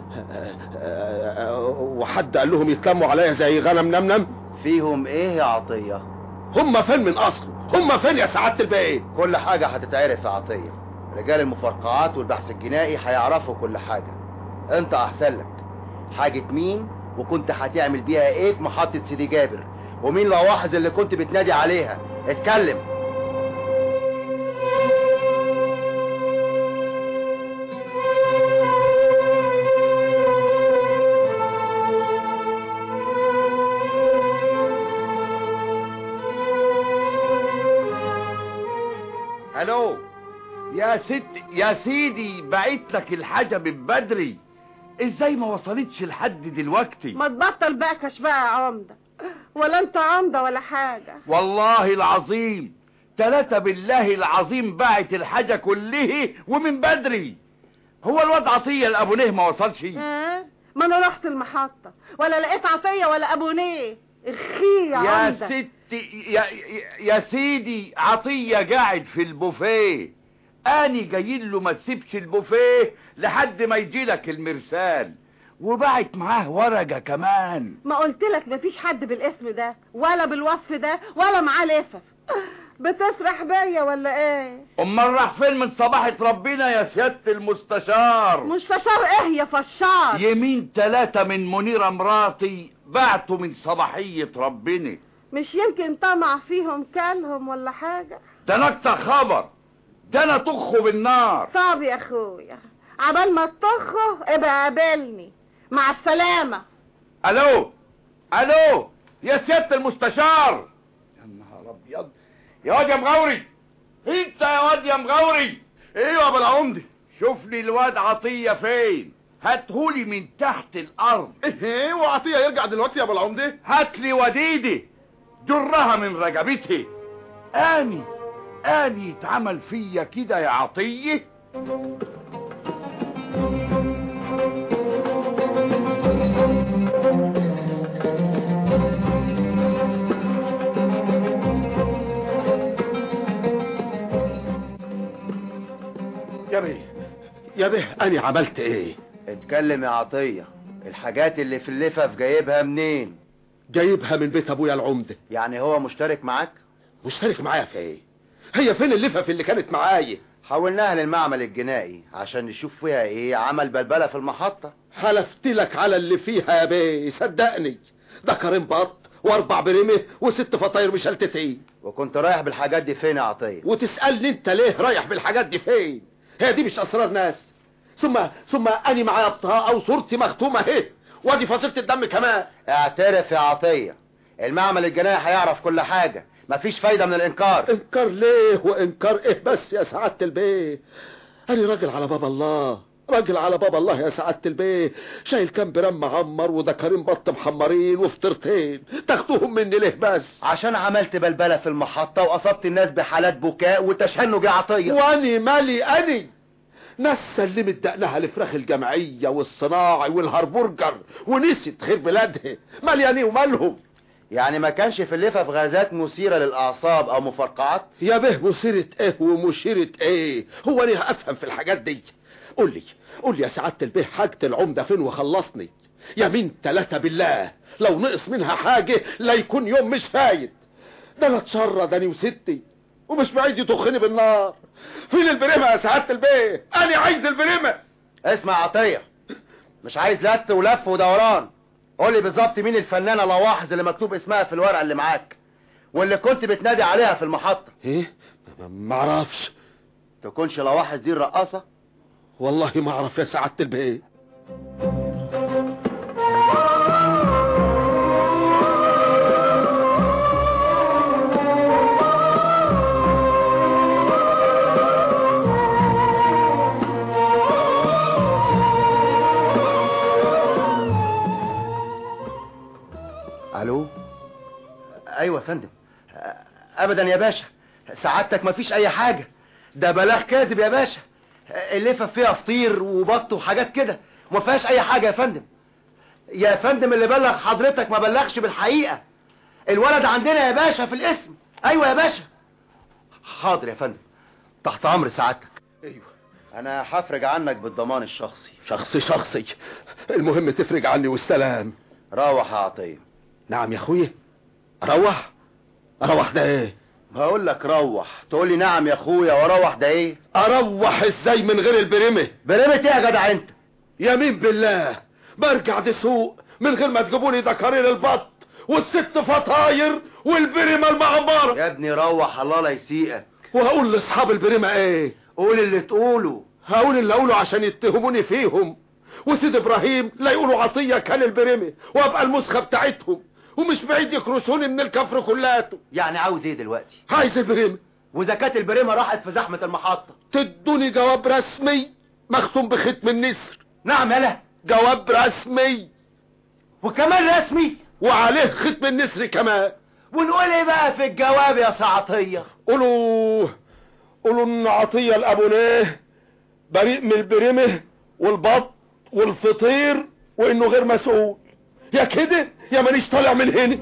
وحد قال لهم يتلموا عليا زي غنم نمنم؟ فيهم ايه يا عطية؟ هم فين من اصله؟ هم فين يا سعادة البيه؟ كل حاجة هتتعرف يا عطية. رجال المفرقعات والبحث الجنائي هيعرفوا كل حاجة. انت احسن لك حاجة مين وكنت هتعمل بيها ايه في محطة سيدي جابر، ومين لواحظ اللي كنت بتنادي عليها. اتكلم. الو يا سيدي، بعت لك الحاجة من بدري، ازاي ما وصلتش لحد دلوقتي؟ ما تبطل بقى بقى يا عمدة، ولا انت عمدة ولا حاجة. والله العظيم 3 بالله العظيم بعت الحاجة كله ومن بدري. هو الواد عطية الابو نيه ما وصلش؟ ما انا رحت المحطة ولا لقيت عطية ولا ابو نيه. اخي يا عمدة. يا ستي يا سيدي، عطية قاعد في البوفيه، اني جايين له ما تسيبش البوفيه لحد ما يجي لك المرسال، وبعت معاه ورقة كمان. ما قلت لك مفيش حد بالاسم ده ولا بالوصف ده ولا معاه لفف. بتسرح بيا ولا ايه؟ امال راح فين من صباحة ربنا يا سيادة المستشار؟ مستشار ايه يا فشار؟ يمين 3 من منيرة مراتي بعتوا من صباحية ربنا. مش يمكن طمع فيهم كلهم ولا حاجة؟ ده نكتة خبر، ده انا طخه بالنار. طب يا اخويا عبال ما تطخه ابقى قابلني. مع السلامة. الو يا سيادة المستشار. يا نهار ابيض يا واد يا مغوري، انت يا واد يا مغوري. ايوه يا ابو العمدة. شوف لي الواد عطية فين، هاتهولي من تحت الارض. ايه وعطية يرجع دلوقتي يا ابو العمدة؟ هات لي وديدي جرها من رقبتي. اني اتعمل فيا كده يا عطية؟ يا بيه انا عملت ايه؟ اتكلم يا عطية. الحاجات اللي في اللفف جايبها منين؟ جايبها من بيت ابويا العمدة. يعني هو مشترك معاك؟ مشترك معايا في ايه؟ هي فين اللفف اللي كانت معايا؟ حولناها للمعمل الجنائي عشان نشوف فيها ايه عمل بلبلة في المحطة. حلفت لك على اللي فيها يا بيه، صدقني. ده كريم بط و4 بريمه و6 فطاير مشلتتين. وكنت رايح بالحاجات دي فين يا عطية؟ وتسألني انت ليه رايح بالحاجات دي فين؟ هي دي مش اسرار ناس؟ ثم اني معايا بطاقه وصورتي مختومه اهي، وادي فصيله الدم كمان. اعترف يا عطية، المعمل الجنائي هيعرف كل حاجة، مفيش فايدة من الانكار. انكار ليه وانكار ايه بس يا سعادة البيه؟ انا راجل على باب الله، راجل على باب الله يا سعادة البيه. شايل كام برام معمر وده كريم بط محمرين وفطرتين، تاخدوهم مني ليه بس؟ عشان عملت بلبلة في المحطة واصبت الناس بحالات بكاء وتشنج يا عطية. واني مالي اني؟ ناس سلمت دقنها لفراخ الجمعية والصناعي والهربرجر ونسيت خير بلادها، مالياني ومالهم. يعني ما كانش في اللفف غازات مثيرة للأعصاب أو مفرقعات؟ يا به مثيرة ايه ومشيرة ايه؟ هو انا افهم في الحاجات دي؟ قول لي يا سعادة البيه، حاجة العمدة فين وخلصني؟ يمين 3 بالله لو نقص منها حاجة لا يكون يوم مش فايد. ده انا اتشردني وستي. ومش بعيد يطخني بالنار. فين البريمة يا سعادة البيه؟ انا عايز البريمة. اسمع يا عطية، مش عايز لت ولف ودوران. قول لي بالظبط مين الفنانة لواحظ اللي مكتوب اسمها في الورقة اللي معاك واللي كنت بتنادي عليها في المحطة. ايه؟ معرفش. تكونش لواحظ دي الرقاصة؟ والله ما اعرف يا سعادة البيه. الو. ايوه يا فندم. ابدا يا باشا، سعادتك مفيش اي حاجة، ده بلاغ كاذب يا باشا. اللفة فيها فطير وبط وحاجات كده، وما فيهاش اي حاجة يا فندم. يا فندم اللي بلغ حضرتك ما بلغش بالحقيقة. الولد عندنا يا باشا في الاسم. ايوه يا باشا. حاضر يا فندم، تحت امر سعادتك. ايوه انا هفرج عنك بالضمان الشخصي. شخصي. المهم تفرج عني والسلام. روح يا عطية. نعم يا اخويا. اروح ده ايه؟ بقول لك روح، تقول لي نعم يا اخويا واروح ده ايه؟ اروح ازاي من غير البريمة؟ بريمة ايه يا جدع انت؟ يمين بالله برجع دي سوق من غير ما تجيبوني دكارين البط والست فطاير والبريمة المعمرة. يا ابني روح الله لا يسيئك. وهقول لاصحاب البريمة ايه؟ قول اللي تقوله. هقول اللي اقوله عشان يتهموني فيهم، وسيد ابراهيم لا يقولوا عطية كان البريمة وابقى المسخة بتاعتهم، ومش بعيد يكرشوني من الكفر كلاته. يعني عاوز ايه دلوقتي؟ عايز البريمة. واذا كانت البريمة راحت في زحمة المحطة تدوني جواب رسمي مختوم بختم النسر. نعم يلا. جواب رسمي وكمان رسمي وعليه ختم النسر كمان. ونقول ايه بقى في الجواب يا سعطية؟ قولوا ان عطية الابونيه بريء من البريمة والبط والفطير وانه غير مسؤول. يا كده يا مانيش طالع من هنا.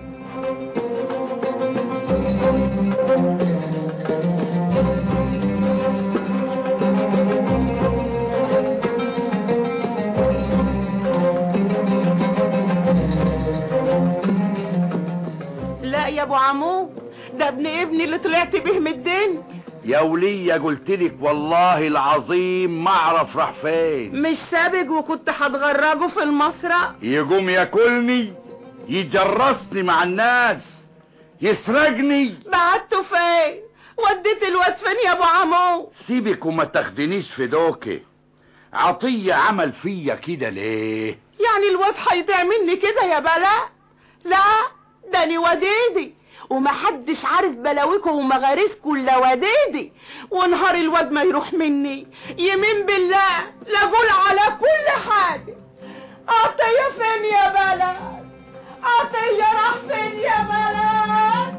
لا يا ابو عمو، ده ابني اللي طلعت به من الدنيا. يا ولية قلتلك والله العظيم ما اعرف راح فين. مش سابق وكنت هتغرجه في المسرح. يقوم ياكلني، يجرسني مع الناس، يسرقني. بعته فين؟ وديت الواد فين يا ابو عمو؟ سيبك وما تاخدنيش في دوكي. عطية عمل فيا كده ليه؟ يعني الواد هيضيع مني كده يا بلاء؟ لا، ده انا وديدي ومحدش عارف بلاويكم ومغاريسكم الا وديدي. ونهار الواد ما يروح مني يمين بالله لا اقول على كل حاجه. عطيه فين يا بلاء؟ عطيه راح فين يا بلاء؟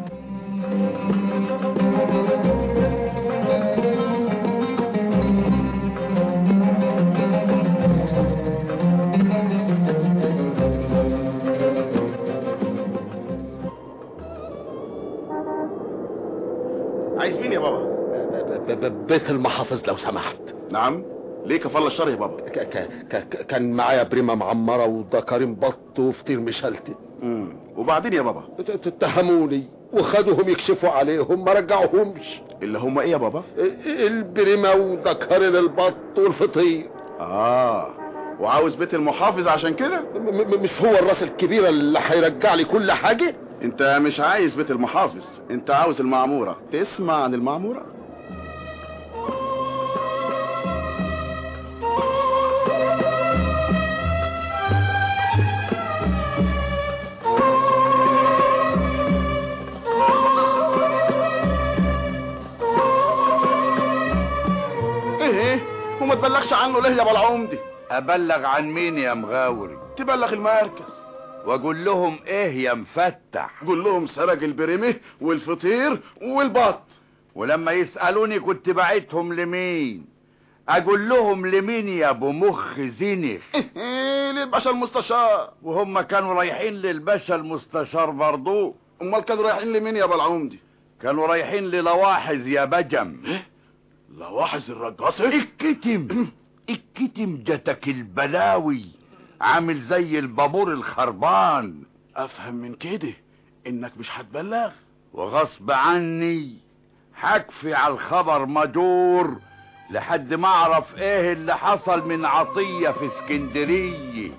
عايز مين يا بابا؟ بيت المحافظ لو سمحت. نعم. ليه كفالة الشر يا بابا؟ كان معايا بريمة معمرة ودكارين بط وفطير مشلتت. وبعدين يا بابا؟ اتهموني وخدوهم يكشفوا عليهم ما رجعوهمش. اللي هم ايه يا بابا؟ البريمة ودكارين البط والفطير. وعاوز بيت المحافظ عشان كده؟ مش هو الراس الكبيرة اللي هيرجع لي كل حاجة؟ انت مش عايز بيت المحافظ، انت عاوز المعمورة. تسمع عن المعمورة؟ ايه وما تبلغش عنه ليه يا ابو العمدي؟ ابلغ عن مين يا مغاوري؟ تبلغ المركز واقول لهم ايه يا مفتح؟ قول لهم سرق البريمه والفطير والبط. ولما يسألوني كنت بعتهم لمين؟ اقول لهم لمين يا ابو مخ زينخ؟ للباشا المستشار. وهم كانوا رايحين للباشا المستشار برضو؟ امال كانوا رايحين لمين يا ابو العمدي؟ كانوا رايحين للواحظ يا بجم. لواحظ الرقاصة؟ الكتم جتك البلاوي، عامل زي البابور هكفي على الخبر مدور لحد ما اعرف ايه اللي حصل من عطية في اسكندرية.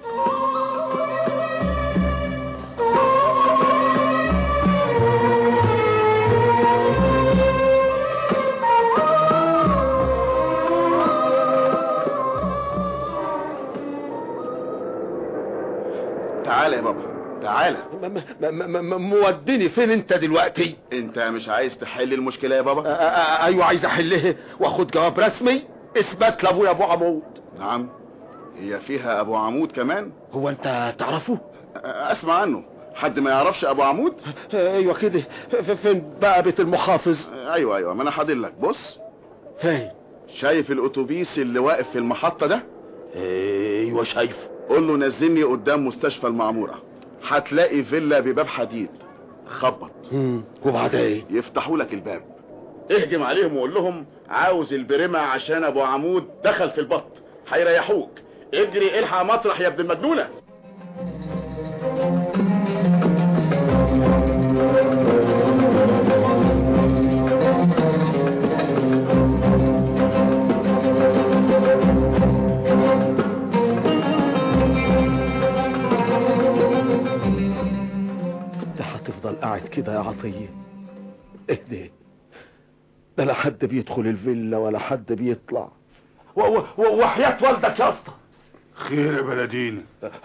تعالى يا بابا تعالى. موديني فين انت دلوقتي؟ انت مش عايز تحل المشكلة يا بابا؟ ايوه عايز احلها واخد جواب رسمي اثبات لابويا ابو عمود. نعم، هي فيها ابو عمود كمان؟ هو انت تعرفه؟ اسمع عنه. حد ما يعرفش ابو عمود؟ ايوه كده. فين بقى بيت المحافظ؟ ايوه ما انا حاضر. بص فين؟ شايف الاتوبيس اللي واقف في المحطة ده؟ ايوه شايفه. قول له نزلني قدام مستشفى المعمورة، هتلاقي فيلا بباب حديد. خبط وبعدين يفتحوا لك الباب. اهجم عليهم وقول لهم عاوز البريمة عشان ابو عمود دخل في البط، هيريحوك. اجري الحق مطرح يا ابن المجنونة. هتفضل قاعد كده يا عطية؟ اهدي، ده لا حد بيدخل الفيلا ولا حد بيطلع. وحياة والدك يا اسطى. خير يا بلدينا.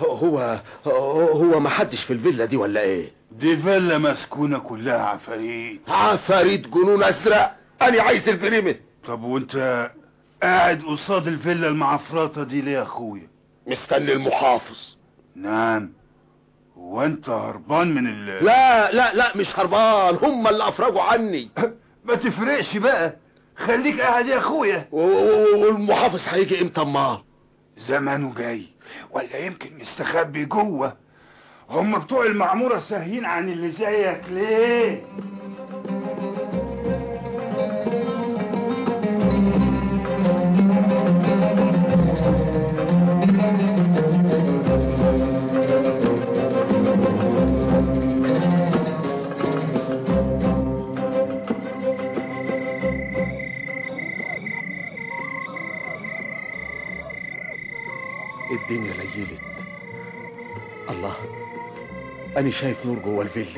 هو ما حدش في الفيلا دي ولا ايه؟ دي فيلا مسكونة كلها عفاريت. عفاريت جنون ازرق. انا عايز البريمة. طب وانت قاعد قصاد الفيلا المعفرطة دي ليه يا اخويا؟ مستني المحافظ. نعم. وانت هربان من لا مش هربان، هم اللي افرجوا عني. ما تفرقش بقى، خليك قاعد يا اخويا. والمحافظ هيجي امتى امال؟ زمانه جاي، ولا يمكن مستخبي جوه. هم بتوع المعمورة ساهين عن اللي زيك ليه؟ الدنيا ليلت. الله، انا شايف نور جوه الفيلا.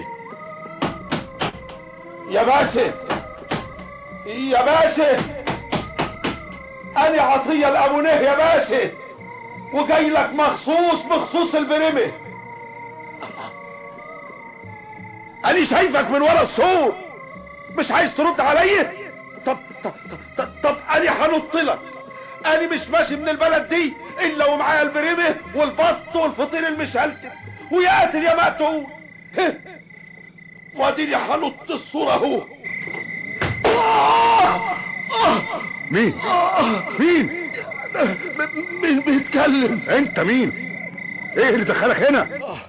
يا باشا يا باشا، انا عطية الابونيه يا باشا، وجاي لك بخصوص البريمة. انا شايفك من ورا السور، مش عايز ترد عليا؟ طب انا هنط لك. انا مش ماشي من البلد دي الا ومعايا البريمة والبط والفطير المشلتت، ويا قاتل يا مقتول. واديني هنط الصورة اهو. مين بيتكلم؟ انت مين؟ ايه اللي دخلك هنا؟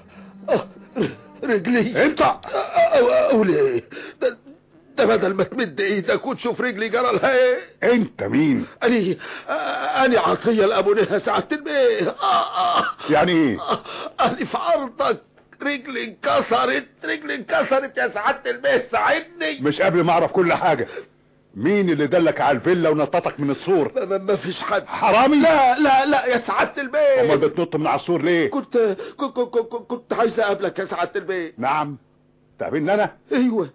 رجلي. انت اقول ايه؟ ده بدل ما تمد ايدك وتشوف رجلي جرى لها ايه. انت مين؟ انا عطية الابونيه سعادة البيه. يعني ايه؟ انا في عرضك رجلي انكسرت يا سعادة البيه، ساعدني. مش قبل ما اعرف كل حاجة، مين اللي دلك على الفيلا ونططك من السور؟ ما فيش حد. حرامي؟ لا يا سعادة البيه. امال بتنط من على السور ليه؟ كنت عايز اقابلك يا سعادة البيه. نعم، تقابلني انا؟ ايوه.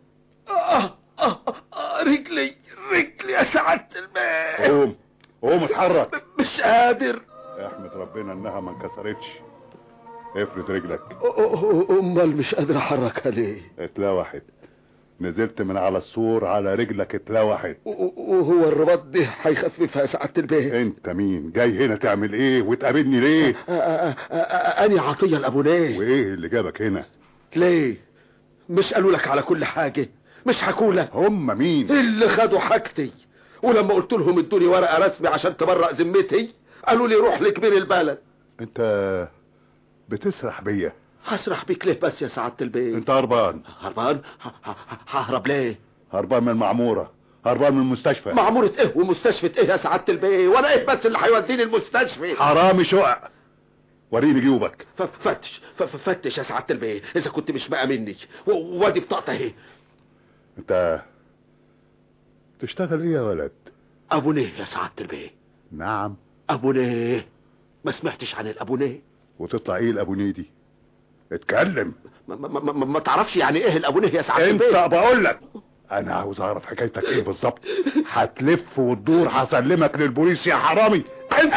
رجلي يا سعادة البيه. قوم اتحرك. مش قادر. احمد ربنا انها ما انكسرتش. افرد رجلك. امال مش قادر احركها ليه؟ اتلوحت. نزلت من على السور على رجلك اتلوحت. وهو الرباط ده هيخففها يا سعادة البيه؟ انت مين؟ جاي هنا تعمل ايه وتقابلني ليه؟ انا عطية الابونيه. وايه اللي جابك هنا؟ ليه؟ مش قالوا لك على كل حاجة؟ مش حكولك؟ هم مين اللي خدوا حاجتي؟ ولما قلت لهم ادوني ورقة رسمي عشان تبرأ ذمتي قالوا لي روح لكبير البلد. انت بتسرح بيا؟ هسرح بيك ليه بس يا سعادة البيه؟ انت هربان. ههرب ليه؟ هربان من المعمورة، هربان من المستشفى. معمورة ايه ومستشفى ايه يا سعادة البيه؟ وانا ايه بس اللي هيوديني المستشفى؟ حرامي شقق. وريني جيوبك. فتش يا سعادة البيه اذا كنت مش مأمني. وادي بطاقتي اهي. انت تشتغل ايه يا ولد؟ ابونيه يا سعادة البيه. نعم ابونيه. ما سمعتش عن الابونيه؟ وتطلع ايه الابونيه دي؟ اتكلم. ما تعرفش يعني ايه الابونيه يا سعادة البيه؟ انت بقول لك انا عاوز اعرف حكايتك ايه بالظبط. هتلف وتدور هسلمك للبوليس يا حرامي انت.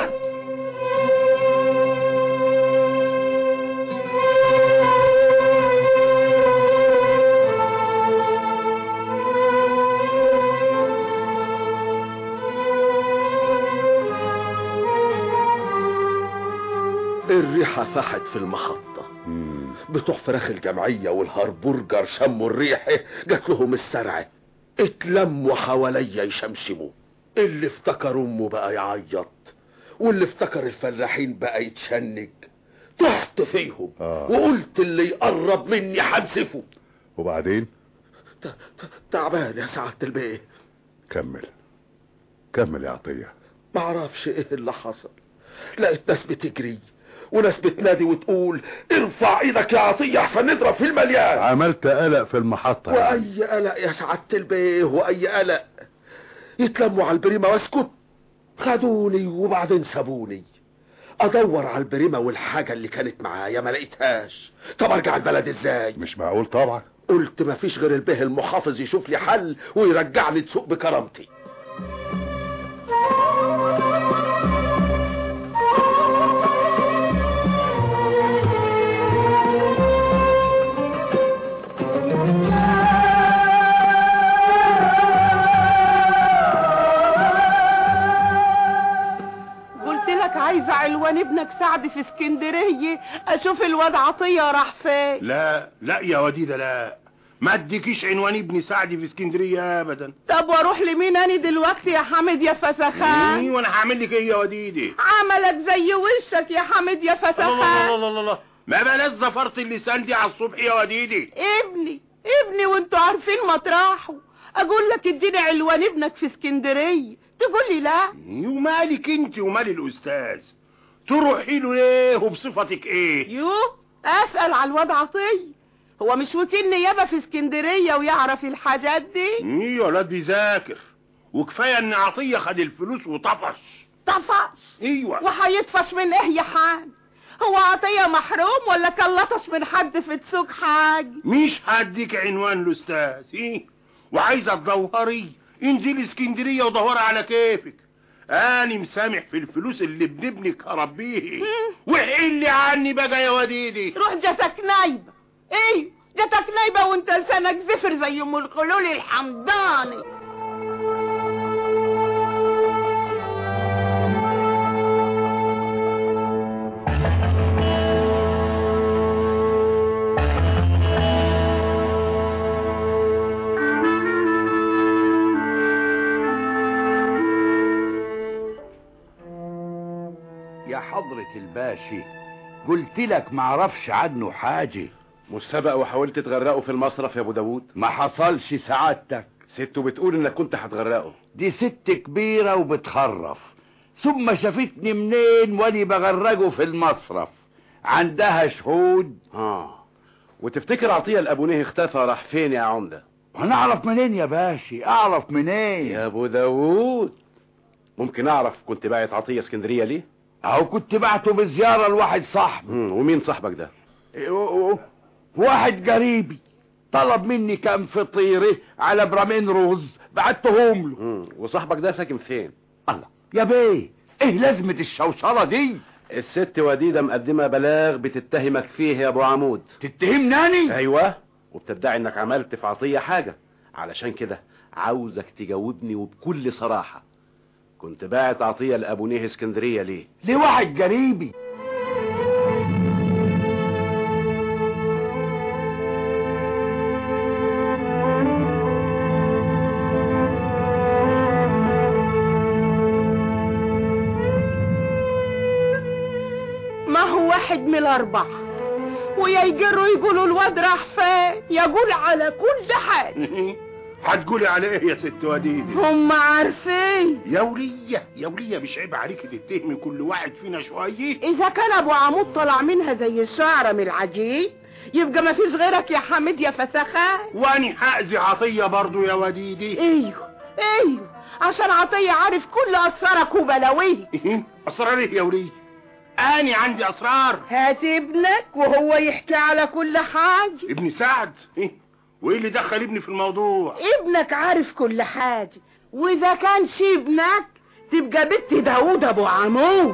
الريحة فحت في المحطة. بتوع فراخ الجمعية والهربرجر شموا الريحة، جات لهم السرعة، اتلموا حواليا يشمشموا. اللي افتكر امه بقى يعيط، واللي افتكر الفلاحين بقى يتشنج. تحت فيهم وقلت اللي يقرب مني حنسفه. وبعدين؟ تعبان يا سعادة البيه. كمل يا عطية. معرفش ايه اللي حصل، لقيت ناس بتجري وناس بتنادي وتقول ارفع ايدك يا عطية احسن نضرب في المليان. عملت قلق في المحطة واي قلق يا سعادة البيه، واي قلق. يتلموا على البريمة واسكت. خدوني وبعدين سابوني ادور على البريمة والحاجة اللي كانت معايا، ما لقيتهاش. طب ارجع البلد ازاي؟ مش معقول طبعا. قلت ما فيش غير البيه المحافظ يشوف لي حل ويرجعني تسوق بكرامتي. عايزة علوان ابنك سعد في اسكندرية، اشوف الواد عطية راح فين. لا يا وديدة، لا ما اديكيش عنوان ابن سعد في اسكندرية ابدا. طب واروح لمين اني دلوقتي يا حامد يا فسخان؟ وانا هعمل لك ايه يا وديدة؟ عملك زي وشك يا حامد يا فسخان. الله ما بلاش زفرت اللسان دي على الصبح يا وديدة. ابني وانتوا عارفين مطرحه. اقول لك اديني علوان ابنك في اسكندرية تقول لي لا. ومالك انت ومال الاستاذ؟ تروحي له ليه وبصفتك ايه؟ اسال على الواد عطية، هو مش وكيل نيابه في اسكندريه ويعرف الحاجات دي؟ يا ولاد بيذاكر، وكفايه ان عطية خد الفلوس وطفش. ايوه. وهيطفش من ايه يا حاج؟ هو عطية محروم ولا كان لطش من حد في تسوق حاج؟ مش هديك عنوان الاستاذ وعايزه تدوري انزلي اسكندريه ودوري على كيفك. اني مسامح في الفلوس اللي ابن ابنك هربيه. وحلي عني بقى يا وديدي. روح جاتك نايبه. جاتك نايبه وانت لسانك زفر زي ام القلول الحمضاني. يا حضرة الباشا، قلت لك معرفش عنه حاجة. مش سبق وحاولت تغرقه في المصرف يا ابو داوود؟ ما حصلش سعادتك. سته بتقول انك كنت هتغرقه. دي ست كبيرة وبتخرف، ثم شافتني منين واني بغرقه في المصرف. عندها شهود. وتفتكر عطية الابونيه اختفى راح فين يا عمدة؟ هنعرف منين يا باشا؟ اعرف منين يا ابو داوود؟ ممكن اعرف كنت باعت عطية اسكندرية ليه؟ اهو كنت بعته بزيارة لواحد صاحبي. ومين صاحبك ده؟ واحد قريبي طلب مني كام فطيرة على برامين روز بعتهم له. وصاحبك ده ساكن فين؟ الله يا بيه، ايه لازمة الشوشرة دي؟ الست وديدة مقدمة بلاغ بتتهمك فيه يا ابو عمود. تتهمناني؟ ايوه، وبتدعي انك عملت في عطية حاجة. علشان كده عاوزك تجاوبني وبكل صراحة، كنت باعت عطية لابونيه اسكندرية ليه؟ لواحد قريبي. ما هو واحد من الاربعة، ويا يجروا يقولوا الواد راح فين، يقول على كل حاجة. هتقولي على ايه يا ست وديدي؟ هم عارفين. يا ولية مش عيب عليك تتهمي كل واحد فينا شوية؟ اذا كان ابو عمود طلع منها زي الشعرة من العجين، يبقى ما فيش غيرك يا حميد يا فسخان. واني هأذي عطية برضو يا وديدي؟ ايوه، ايوه، عشان عطية عارف كل اسرارك وبلاويك. ايه اسرار ايه يا وليه؟ اني عندي اسرار؟ هات ابنك وهو يحكي على كل حاجة. ابن سعد؟ ايه وايه اللي دخل ابني في الموضوع؟ ابنك عارف كل حاجة، واذا كانش ابنك تبقى بنت داوود ابو عمود.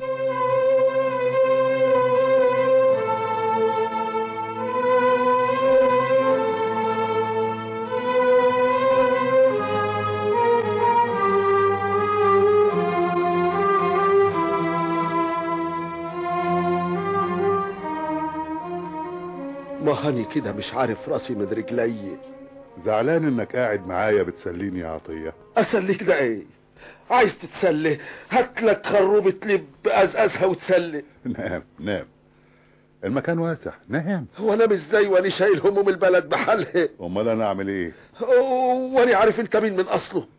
ما هاني كده مش عارف راسي من رجلي. زعلان انك قاعد معايا بتسليني يا عطية. اسليك ده ايه؟ عايز تتسلي هاتلك خروبة لب ازازها وتسلي. نام نام، المكان واسع، نام. وانا مش زي واني شايل هموم البلد بحالها. امال انا اعمل ايه؟ واني عارف انت مين من اصله.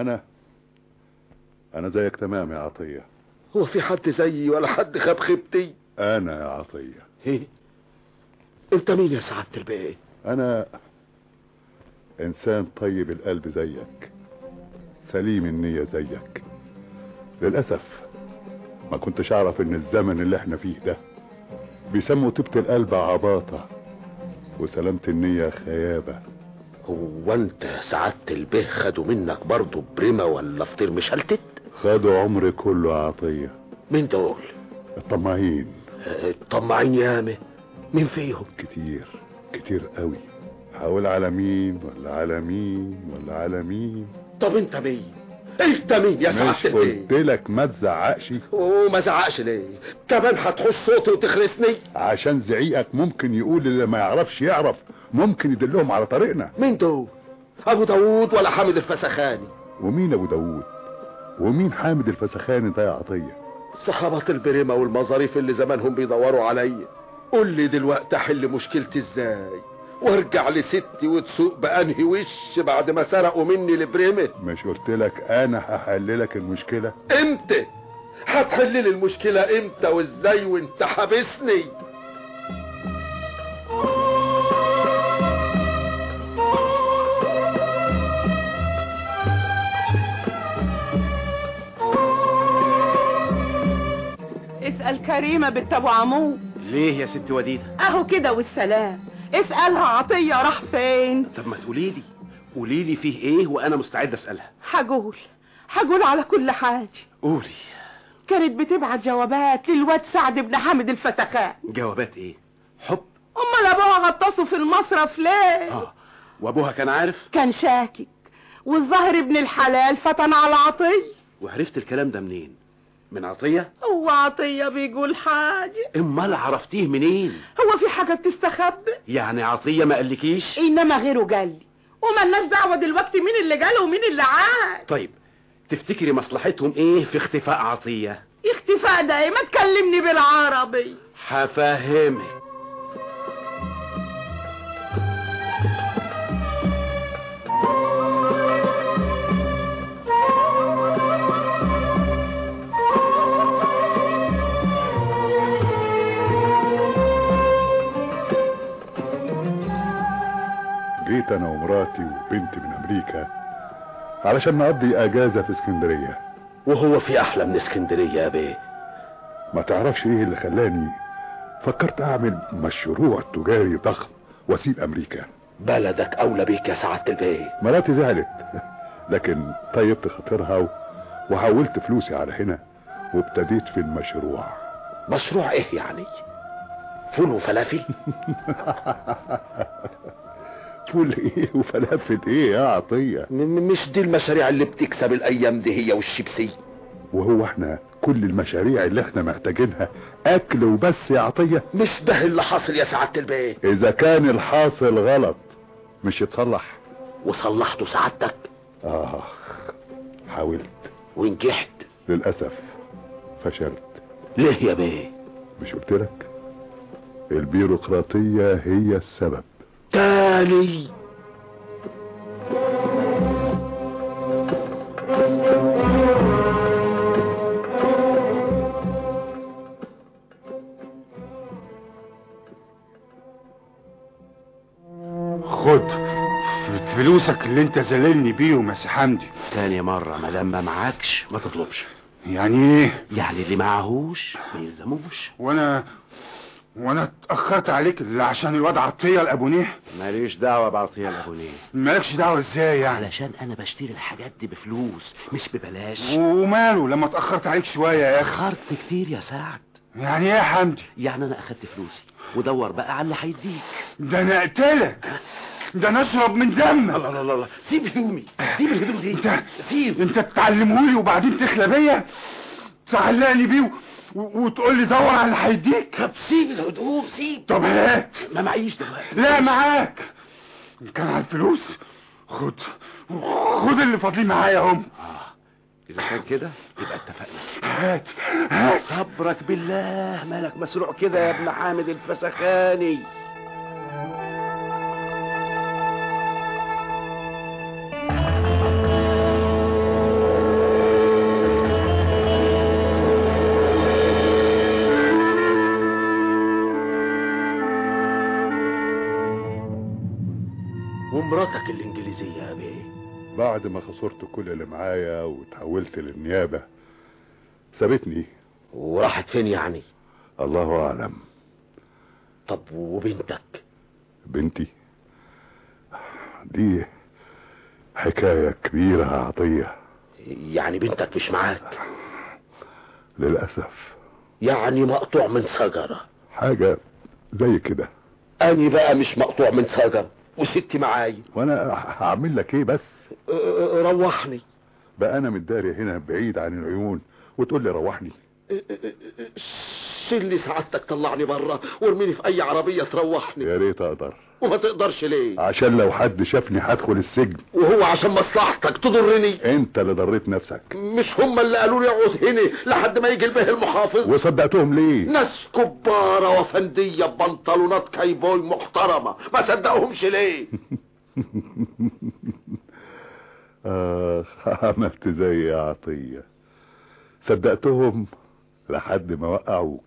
انا زيك تمام يا عطية. هو في حد زيي ولا حد خاب خيبتي؟ انا يا عطية. ايه انت مين يا سعادة البيه؟ انا انسان طيب القلب زيك، سليم النية زيك. للأسف ما كنتش اعرف ان الزمن اللي احنا فيه ده بيسموا طيبة القلب عباطة وسلامة النية خيابة. هو انت يا سعادة البيه خدوا منك برضو برمة ولا فطير مشلتت؟ خدوا عمري كله عطية. مين دول؟ الطماعين. الطماعين ياما؟ مين فيهم؟ كتير قوي. حاول على مين ولا على مين ولا على مين. طب انت مين؟ انت مين يا سعادة البيه؟ مش قلت لك ما تزعقش؟ وما زعقش ليه؟ كمان هتحوش صوتي وتخرسني؟ عشان زعيقك ممكن يقول اللي ما يعرفش يعرف، ممكن يدلهم على طريقنا. مين دول؟ ابو داوود ولا حامد الفسخاني؟ ومين ابو داوود ومين حامد الفسخاني ده يا عطية؟ صحابة البريمة والمظاريف اللي زمانهم بيدوروا عليا. قول لي دلوقتي احل مشكلتي ازاي وارجع لستي وتسوق بانهي وش بعد ما سرقوا مني البريمة؟ مش قلت لك انا هحللك المشكلة؟ امتى هتحل لي المشكلة؟ امتى وازاي وانت حابسني؟ اسأل كريمة بنت ابو عمود. ليه يا ست وديدة؟ اهو كده والسلام. اسألها عطية راح فين. طب ما قولي لي فيه ايه وانا مستعد اسألها. هقول على كل حاجة. قولي. كانت بتبعت جوابات للواد سعد بن حامد الفسخان. جوابات ايه؟ حب؟ امال ابوها غطسه في المصرف ليه؟ وابوها كان عارف؟ كان شاكك، والظاهر ابن الحلال فتن على عطية. وعرفت الكلام ده منين؟ من عطية؟ هو عطية بيقول حاجة؟ امال عرفتيه منين؟ هو في حاجة بتستخبى؟ يعني عطية ما قالكيش؟ انما غيره قالي، ومالناش دعوة دلوقتي مين اللي قال ومين اللي عاد. طيب تفتكري مصلحتهم ايه في اختفاء عطية؟ اختفاء ده ايه؟ ما تكلمني بالعربي. هفهمك. جيت انا ومراتي وبنتي من امريكا علشان نقضي اجازة في اسكندرية. وهو في احلى من اسكندرية يا بيه؟ ما تعرفش ايه اللي خلاني فكرت اعمل مشروع تجاري ضخم واسيب امريكا. بلدك اولى بيك يا سعادة البيه. مراتي زعلت لكن طيبت خاطرها وحولت فلوسي على هنا وابتديت في المشروع. مشروع ايه يعني؟ فول وفلافل؟ فول ايه وفلافل ايه يا عطية؟ مش دي المشاريع اللي بتكسب الايام دي هي والشيبسي؟ وهو احنا كل المشاريع اللي احنا محتاجينها اكل وبس يا عطية؟ مش ده اللي حاصل يا سعادة البيه. اذا كان الحاصل غلط مش يتصلح. وصلحته سعادتك؟ حاولت ونجحت؟ للأسف فشلت. ليه يا بيه؟ مش قلت لك البيروقراطية هي السبب. تاني؟ خد فلوسك اللي انت زللني بيهم يا سي حمدي. تاني مرة ما لما معاكش ما تطلبش. يعني ايه؟ يعني اللي معهوش ما يلزموش. وانا اتأخرت عليك اللي عشان الواد عطية الابونيه؟ ماليش دعوة بعطية الابونيه. مالكش دعوة ازاي يعني؟ علشان انا بشتري الحاجات دي بفلوس مش ببلاش. وماله لما اتأخرت عليك شوية يا اخي؟ اتأخرت كتير يا سعد. يعني ايه يا حمدي؟ يعني انا اخدت فلوسي ودور بقى على اللي هيديك. ده انا اقتلك، ده انا اشرب من دمك. الله الله الله، سيب هدومي، سيب الهدوم دي. انت تتعلمهولي وبعدين تخلى بيا تعلقني بيه وتقول لي دور على اللي هيديك. طب سيب الهدوم، سيب. طب هات. ما معيش دلوقتي. لا معاك. ان كان على الفلوس خد اللي فاضلين معايا هم. اذا كان كده يبقى اتفقنا. هات. صبرك بالله، مالك مسروع كده يا ابن حامد الفسخاني؟ ومراتك الانجليزية يا بيه بعد ما خسرت كل اللي معايا وتحولت للنيابة سابتني. وراحت فين يعني؟ الله اعلم. طب وبنتك؟ بنتي دي حكاية كبيرة يا عطية. يعني بنتك مش معاك؟ للأسف. يعني مقطوع من شجرة؟ حاجة زي كده. أنا بقى مش مقطوع من شجرة وستي معايا. وانا هعمل لك ايه بس؟ روحني بقى. انا متداري هنا بعيد عن العيون وتقول لي روحني؟ شيلني سعادتك، طلعني بره وارميني في اي عربية تروحني. يا ريت اقدر. وما تقدرش ليه؟ عشان لو حد شافني هدخل السجن. وهو عشان مصلحتك تضرني؟ انت اللي ضريت نفسك. مش هم اللي قالوا لي اقعد هنا لحد ما يجي البيه المحافظ؟ وصدقتهم ليه؟ ناس كبارة وفندية ببنطلونات كايبوي محترمة، ما صدقهمش ليه؟ عملت زي يا عطية، صدقتهم لحد ما وقعوك.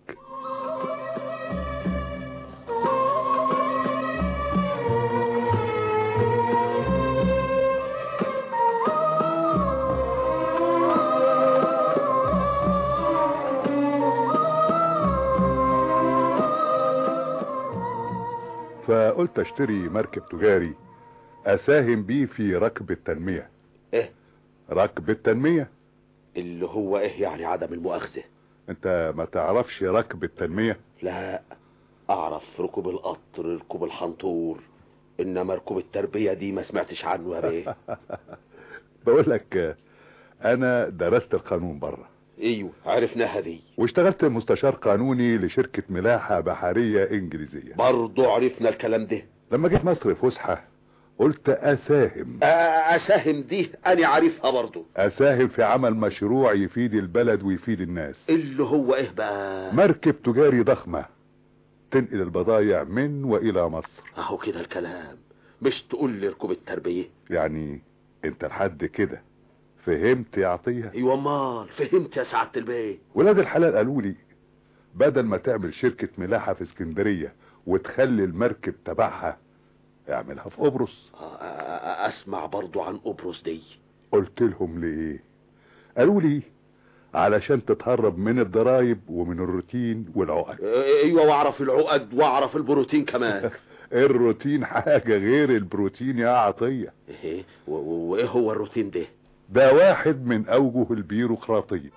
فقلت اشتري مركب تجاري اساهم بيه في ركب التنمية. ايه ركب التنمية؟ اللي هو ايه يعني عدم المؤاخذة؟ انت ما تعرفش ركب التنمية؟ لا اعرف ركوب القطر، ركوب الحنطور، انما ركوب التربية دي ما سمعتش عنه يا بيه. بقول لك انا درست القانون بره. ايوه عرفناها دي. واشتغلت مستشار قانوني لشركة ملاحة بحرية انجليزية. برضو عرفنا الكلام ده. لما جيت مصر فسحة قلت اساهم. اساهم دي انا عارفها برضو. اساهم في عمل مشروع يفيد البلد ويفيد الناس. اللي هو ايه بقى؟ مركب تجاري ضخمة تنقل البضائع من والى مصر. اهو كده الكلام، مش تقول لي ركوب التربية؟ يعني انت لحد كده فهمت يا عطية؟ ايوه امال فهمت يا سعادة البيه. ولاد الحلال قالوا لي بدل ما تعمل شركة ملاحة في اسكندرية وتخلي المركب تبعها اعملها في قبرص. اسمع برضو عن قبرص دي. قلت لهم ليه؟ قالوا لي علشان تتهرب من الضرايب ومن الروتين والعقد. ايوه واعرف العقد واعرف البروتين كمان. الروتين حاجة غير البروتين يا عطية. ايه وايه هو الروتين ده؟ ده واحد من اوجه البيروقراطية.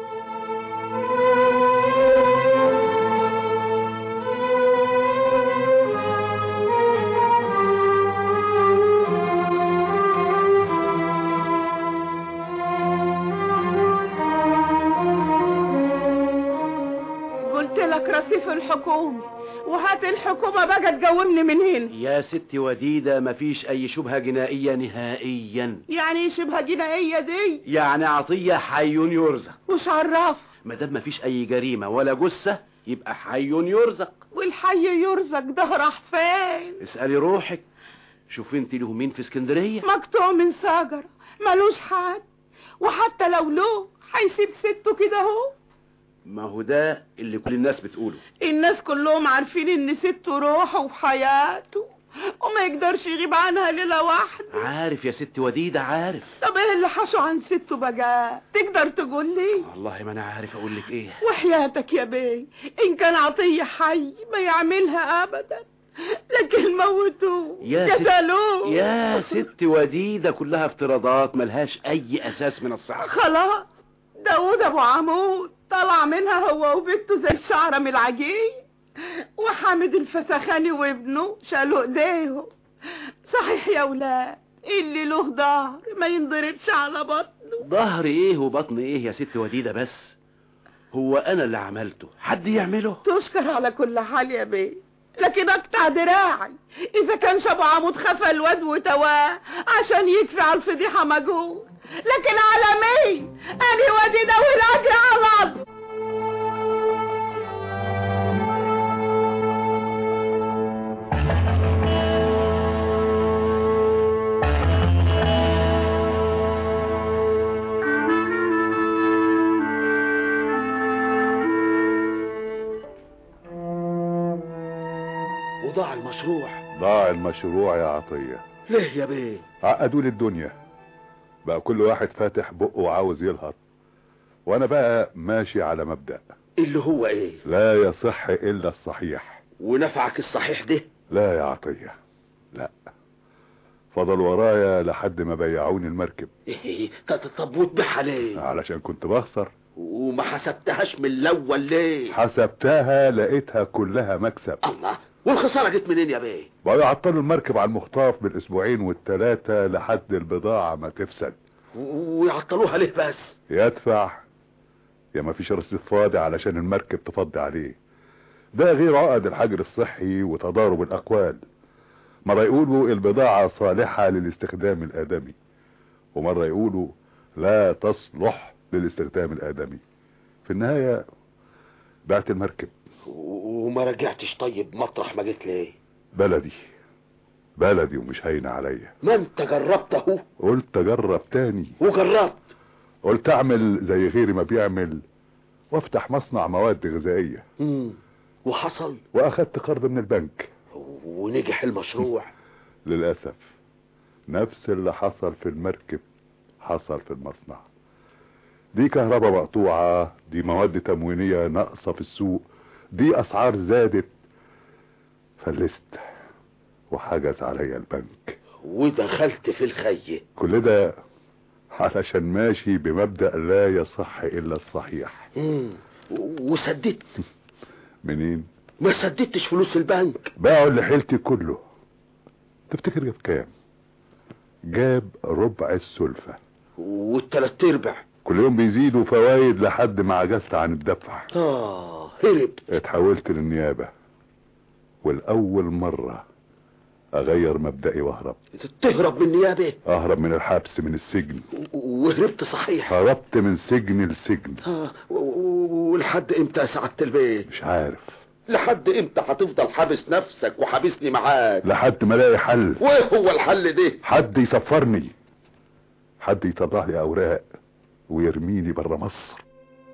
قلت لك رصيف الحكومة وهات الحكومة بقى تقومني من هنا. يا ستي وديدة مفيش اي شبهة جنائية نهائيا. يعني ايه شبهة جنائية دي؟ يعني عطية حي يرزق. وش عرف؟ مادام مفيش اي جريمة ولا جثة يبقى حي يرزق. والحي يرزق ده راح فين؟ اسألي روحك. شوف انت له مين في اسكندرية؟ مقطوع من شجرة ملوش حد، وحتى لو له هيسيب سته كده اهو. ما هو ده اللي كل الناس بتقوله. الناس كلهم عارفين ان سته روحه وحياته، وما يقدرش يغيب عنها ليلة واحدة. عارف يا ست وديدة عارف. طب ايه اللي حشو عن سته بقى؟ تقدر تقول لي؟ والله ما انا عارف اقول لك ايه. وحياتك يا بيه ان كان عطية حي ما يعملها ابدا، لكن موتوه قتلوه. يا ست وديدة كلها افتراضات ملهاش اي اساس من الصحة. خلاص داود ابو عمود طلع منها هو وبنته زي الشعرة من العجين، وحامد الفسخاني وابنه شالوا ايديهم. صحيح يا ولاد اللي له ظهر ما ينضربش على بطنه. ظهر ايه وبطن ايه يا ست وديدة؟ بس هو انا اللي عملته، حد يعمله؟ تشكر على كل حال يا بيه، لكن اقطع دراعي اذا كان ابو عمود خفى الواد وتواه عشان يكفي على الفضيحة مجهول، لكن على مين؟ انا وديدة والاجر على وضاع المشروع. ضاع المشروع يا عطية. ليه يا بيه؟ عقدوا لي الدنيا، بقى كل واحد فاتح بقه وعاوز يلهط، وانا بقى ماشي على مبدأ اللي هو ايه؟ لا يصح الا الصحيح. ونفعك الصحيح ده؟ لا يا عطية لا، فضل ورايا لحد ما بيعوني المركب. ايه طب وتبيعها ليه؟ علشان كنت بخسر. وما حسبتهاش من الاول ليه؟ حسبتها لقيتها كلها مكسب. الله، والخسارة جت منين يا بيه؟ بقوا يعطلوا المركب على المخطاف بالاسبوعين والثلاثة لحد البضاعة ما تفسد. ويعطلوها ليه بس؟ يدفع يا ما فيش رصيد فاضي علشان المركب تفضي عليه. ده غير عقد الحجر الصحي وتضارب الاقوال. مرة يقولوا البضاعة صالحة للاستخدام الادمي، ومرة يقولوا لا تصلح للاستخدام الادمي. في النهاية بعت المركب. وما رجعتش طيب مطرح ما جيت ليه؟ بلدي ومش هين عليا. ما انت جربت اهو. قلت اجرب تاني وجربت. قلت اعمل زي غيري ما بيعمل وافتح مصنع مواد غذائية. وحصل؟ واخدت قرض من البنك ونجح المشروع. للأسف نفس اللي حصل في المركب حصل في المصنع. دي كهرباء مقطوعة، دي مواد تموينية ناقصة في السوق، دي اسعار زادت. فلست وحجز عليا البنك ودخلت في الخي. كل ده علشان ماشي بمبدأ لا يصح الا الصحيح. وسددت؟ منين؟ ما سددتش فلوس البنك. باعوا اللي حيلتي كله. تفتكر جاب كام؟ جاب ربع السلفة. والتلات ارباع كل يوم بيزيدوا فوايد لحد ما عجزت عن الدفع. هرب. اتحولت للنيابة، والأول مرة أغير مبدئي وأهرب. تهرب من النيابة؟ أهرب من الحبس، من السجن. وهربت صحيح؟ هربت من سجن لسجن. ولحد امتى يا سعادة البيت؟ مش عارف. لحد امتى هتفضل حابس نفسك وحابسني معاك؟ لحد ما الاقي حل. وايه هو الحل ده؟ حد يسفرني، حد يطلع لي اوراق ويرميني برا مصر.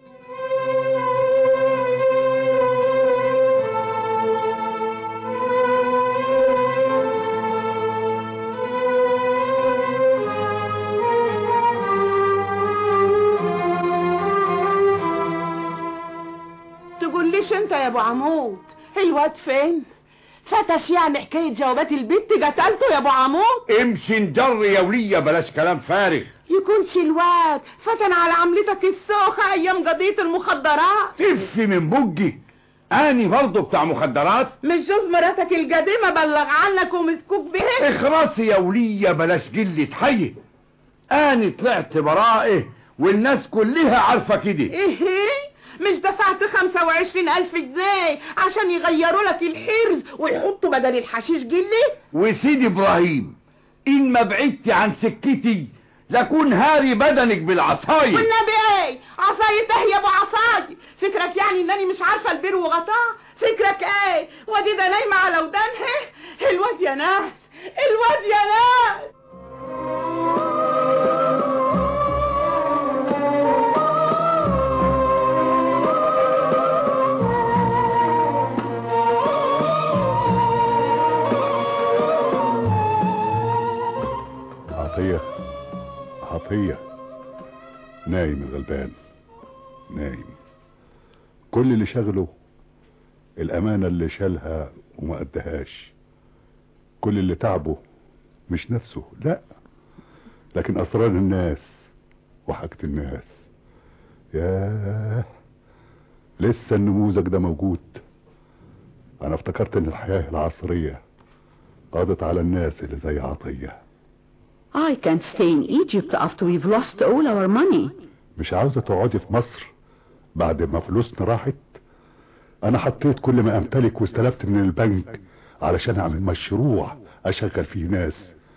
تقوليش انت يا ابو عمود الواد فين؟ فتش يعني حكاية جوابات البت قتلته يا ابو عمود؟ امشي انجر يا ولية، بلاش كلام فارغ. يكونش الواد فتن على عملتك السوخة ايام قضية المخدرات؟ تفي من بجي، اني برضه بتاع مخدرات؟ مش جوز مراتك القديمة بلغ عنك ومسكوك به؟ اخرسي يا ولية بلاش قلة حي. اني طلعت برائه والناس كلها عارفة كده. ايه؟ مش دفعت 25,000 جنيه عشان يغيروا لك الحرز ويحطوا بدل الحشيش جلي؟ وسيدي ابراهيم ان ما بعدت عن سكتي لكون هاري بدنك بالعصاية. والنبي ايه عصاية ايه يا ابو عصاية؟ فكرك يعني انني مش عارفة البير وغطاه؟ فكرك ايه وديدة نايمة على ودانها؟ الواد يا ناس، الواد يا ناس. كل اللي شغله الامانة اللي شالها وما ادهاش. كل اللي تعبه مش نفسه، لا، لكن اسرار الناس وحاجة الناس. ياه، لسه النموذج ده موجود. انا افتكرت ان الحياة العصرية قضت على الناس اللي زي عطية. I can't stay in Egypt after we've lost all our money. مش عاوزة تقعدي في مصر بعد ما فلوسنا راحت؟ انا حطيت كل ما امتلك واستلفت من البنك علشان اعمل مشروع اشغل فيه ناس.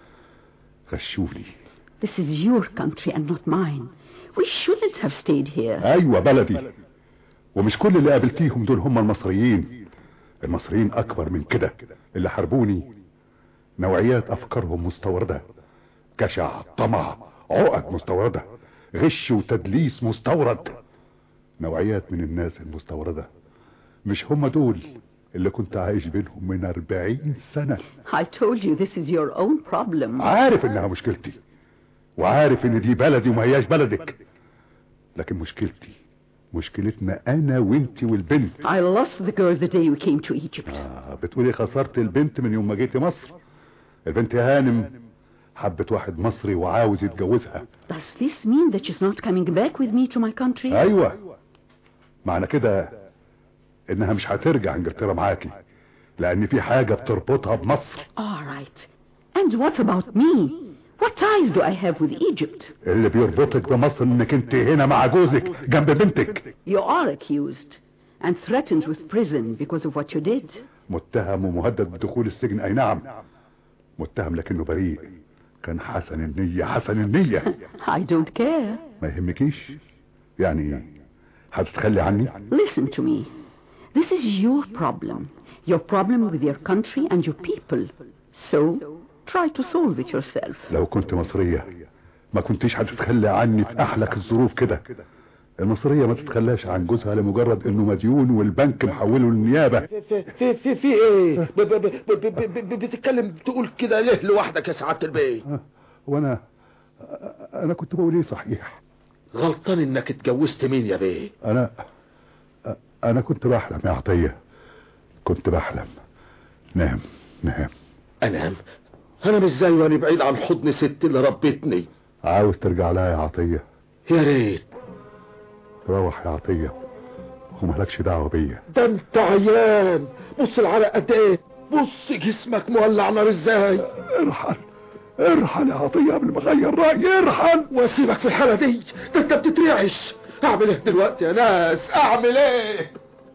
غشولي. This is your country and not mine. We shouldn't have stayed here. ايوه بلدي، ومش كل اللي قابلتيهم دول هم المصريين. المصريين اكبر من كده. اللي حاربوني نوعيات افكارهم مستوردة، جشع، طمع، عقد مستوردة، غش وتدليس مستورد. نوعيات من الناس المستوردة. مش هم دول اللي كنت عايش بينهم من 40 سنة. I told you this is your own problem. عارف انها مشكلتي، وعارف ان دي بلدي وما هياش بلدك، لكن مشكلتنا انا وانتي والبنت. I lost the girl the day we came to Egypt. بتقولي خسرت البنت من يوم ما جيتي مصر. البنت يا هانم حبت واحد مصري وعاوز يتجوزها. Does this mean that she's not coming back with me to my country? ايوه، معنى كده انها مش هترجع انجلترا معاكي، لان في حاجة بتربطها بمصر. All right. And what about me? What ties do I have with Egypt? اللي بيربطك بمصر انك انت هنا مع جوزك جنب بنتك. You are accused and threatened with prison because of what you did. متهم ومهدد بدخول السجن. اي نعم، متهم لكنه بريء. كان حسن النية. I don't care. ما يهمكيش؟ يعني هتتخلي عني؟ Listen to me. This is your problem. Your problem with your country and your people. So, try to solve it yourself. لو كنت مصرية ما كنتيش هتتخلي عني في احلك الظروف كده. المصرية ما تتخلاش عن جوزها لمجرد انه مديون والبنك محوله للنيابة. في ايه؟ بتتكلم تقول كده ليه لوحدك يا سعادة البيه؟ وانا كنت بقول ايه صحيح؟ غلطان انك اتجوزت مين يا بيه؟ انا كنت بحلم يا عطية، كنت بحلم. نام. انام ازاي وانا بعيد عن حضن ست اللي ربتني؟ عاوز ترجع لها يا عطية؟ يا ريت. روح يا عطية ومالكش دعوة بيا. ده انت عيان. بص العرق قد ايه، بص جسمك مولع نار ازاي. ارحل يا عطية قبل ما اغير رأيي. ارحل واسيبك في الحالة دي. ده انت بتترعش. اعمل ايه دلوقتي يا ناس؟ اعمل ايه؟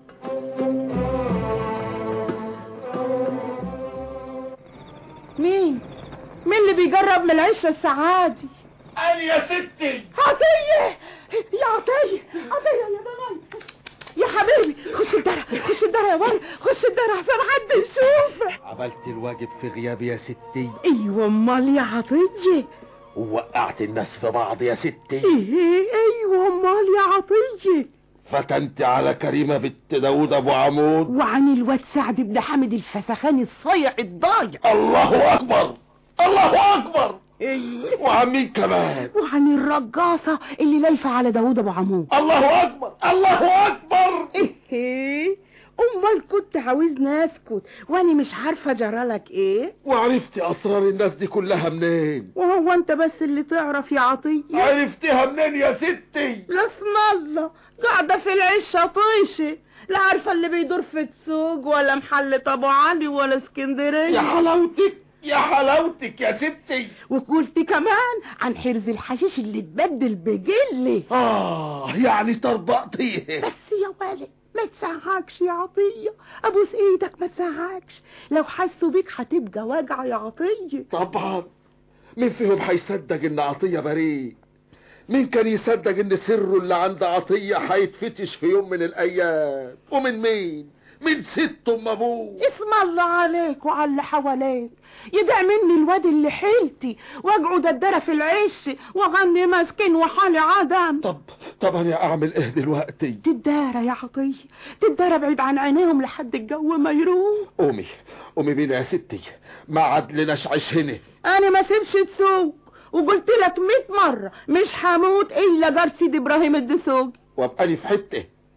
مين اللي بيجرب من العيش السعادي؟ انا يا ستي. عطية يا عطية يا بنات يا حبيبي. خش الدار يا ولد، خش الدار احسن حد يشوفك. عملت الواجب في غيابي يا ستي. ايوه امال يا عطية. ووقعت الناس في بعض يا ستي. ايوه امال يا عطية. فتنت على كريمة بنت داود ابو عمود، وعن الواد سعد بن حامد الفسخاني الصيع الضايع. الله اكبر الله اكبر. ايوه. وعن مين كمان؟ وعن الرقاصة اللي لايفة على داود ابو عمود. الله اكبر الله اكبر. امال كنت عاوزني اسكت وانا مش عارفه جرالك ايه؟ وعرفتي اسرار الناس دي كلها منين؟ وهو انت بس اللي تعرف يا عطيه؟ عرفتيها منين يا ستي؟ لاسم الله قاعده في العشه طيشه، لا عارفه اللي بيدور في السوق ولا محل ابو علي ولا اسكندريه. يا حلاوتك يا ستي. وقلت كمان عن حرز الحشيش اللي اتبدل بجله. يعني طربقتيه. بس يا ولد ما تسعكش يا عطية، ابوس ايدك ما تسعكش. لو حسوا بيك هتبقى واجعة يا عطية. طبعا. مين فيهم هيصدق ان عطية بريء؟ مين كان يصدق ان سره اللي عند عطية هيتفتش في يوم من الايام؟ ومن مين؟ من ست ام ابوه. اسم الله عليك وعلى اللي حواليك. يدع مني الواد اللي حيلتي واقعد ادرى في العش واغني مسكين وحالي عدم. طب انا اعمل ايه دلوقتي؟ تدارى يا عطية، تدارى بعيد عن عينيهم لحد الجو ما يروح. قومي بينا يا ستي، ما عدلناش عيش هنا. انا ما سيبش السوق، وقلت لك 100 مرة مش هموت الا جار سيدي ابراهيم الدسوقي. وابقى لي في حته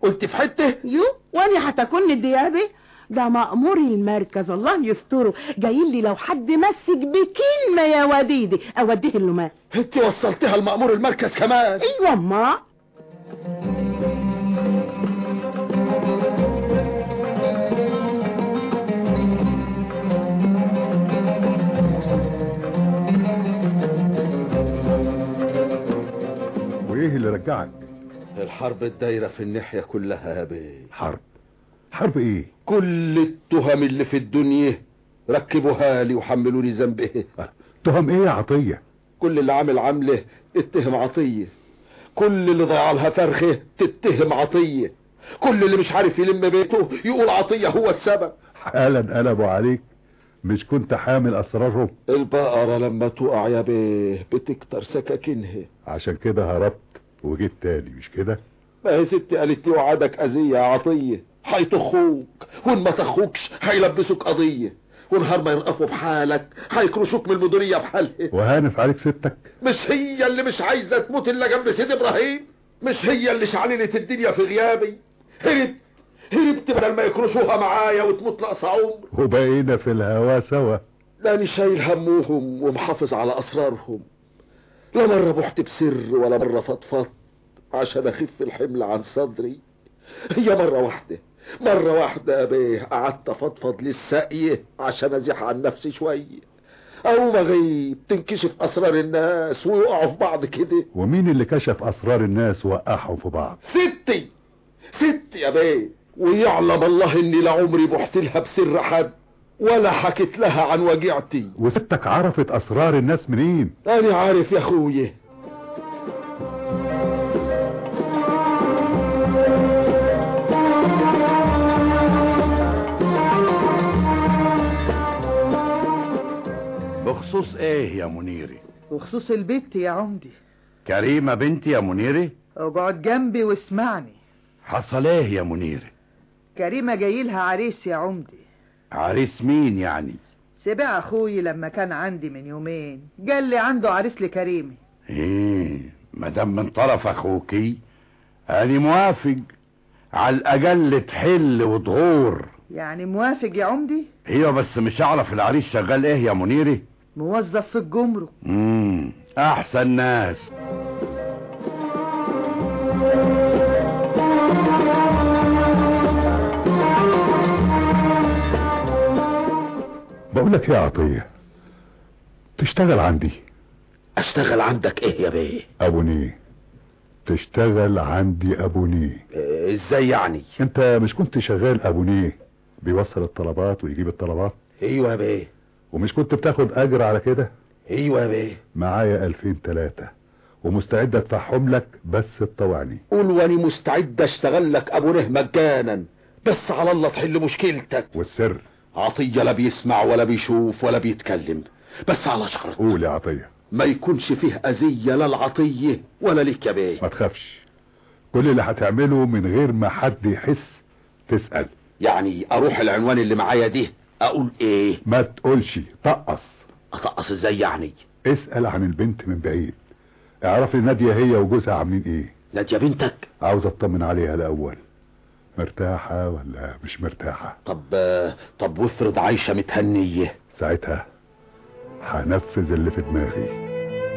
قلت في حته يو واني هتكون الديابه؟ ده مأمور المركز الله يستره جاي لي لو حد مسك بكلمه يا وديدي اوديه اللومان. انت وصلتها لمأمور المركز كمان؟ ايوه ما وايه اللي رجعك؟ الحرب الدايره في الناحيه كلها يا بيه. حرب ايه؟ كل التهم اللي في الدنيا ركبوها لي وحملوني ذنبه. تهم ايه يا عطيه؟ كل اللي عامل عمله اتهم عطيه، كل اللي ضيع لها فرخه تتهم عطيه، كل اللي مش عارف يلم بيته يقول عطيه هو السبب. حالا قلبوا عليك، مش كنت حامل اسرارهم؟ البقره لما تقع يا بيه بتكتر سكاكينها، عشان كده هربت وجيت تاني مش كده؟ ما هي ستي قالت لي وعدك اذيه يا عطيه، هيطخوك وان ما تخوكش هيلبسوك قضيه، ونهار ما ينقفوا بحالك هيكرشوك من المديريه بحالها. وهانف عليك ستك؟ مش هي اللي مش عايزه تموت الا جنب سيد ابراهيم؟ مش هي اللي شعللت الدنيا في غيابي؟ هربت بدل ما يكرشوها معايا وتموت ناقصه عمر، وبقينا في الهوا سوا. لاني شايل همهم ومحافظ على اسرارهم، لا مره بحت بسر ولا مره فضفضت عشان اخف الحمل عن صدري. هي مرة واحدة يا بيه قعدت افضفض للساقية عشان ازيح عن نفسي شوية، او مغيب تنكشف اسرار الناس ويقعوا في بعض كده. ومين اللي كشف اسرار الناس ووقعهم في بعض؟ ستي يا بيه، ويعلم الله اني لعمري بحت لها بسر حد ولا حكيت لها عن وجيعتي. وستك عرفت اسرار الناس منين؟ انا عارف يا اخويا. بخصوص ايه يا منيري؟ بخصوص البت يا عمدي. كريمة بنتي يا منيري؟ اقعد جنبي واسمعني. حصل ايه يا منيري؟ كريمة جايلها عريس يا عمدي. عريس مين يعني؟ سبع اخوي لما كان عندي من يومين قال لي عنده عريس لكريمة. ايه مدام من طرف اخوكي انا موافق، على الاقل تحل وتغور. يعني موافق يا عمدي؟ ايوه بس مش هعرف العريس شغال ايه يا منيري؟ موظف في الجمرك. احسن ناس. بقولك يا عطية، تشتغل عندي. اشتغل عندك ايه يا بيه؟ ابونيه. تشتغل عندي ابونيه. ازاي يعني؟ انت مش كنت شغال ابونيه بيوصل الطلبات ويجيب الطلبات؟ ايوه يا بيه. ومش كنت بتاخد اجر على كده؟ ايوه يا بيه. معايا 2003 ومستعد ادفعهم لك بس تطوعني. قول واني مستعد اشتغل لك ابونيه مجانا، بس على الله تحل مشكلتك. والسر؟ عطية لا بيسمع ولا بيشوف ولا بيتكلم، بس على شرط. قول يا عطية. ما يكونش فيه اذية لا العطية ولا ليك يا بيه. ما تخافش، كل اللي هتعمله من غير ما حد يحس تسأل. يعني اروح العنوان اللي معايا دي اقول ايه؟ ما تقولش، طقص. اطقص ازاي يعني؟ اسأل عن البنت من بعيد، اعرف لي نادية هي وجوزها عاملين ايه. نادية بنتك؟ عاوز اطمن عليها الاول، مرتاحة ولا مش مرتاحة. طب وافرض عايشة متهنية؟ ساعتها هنفذ اللي في دماغي.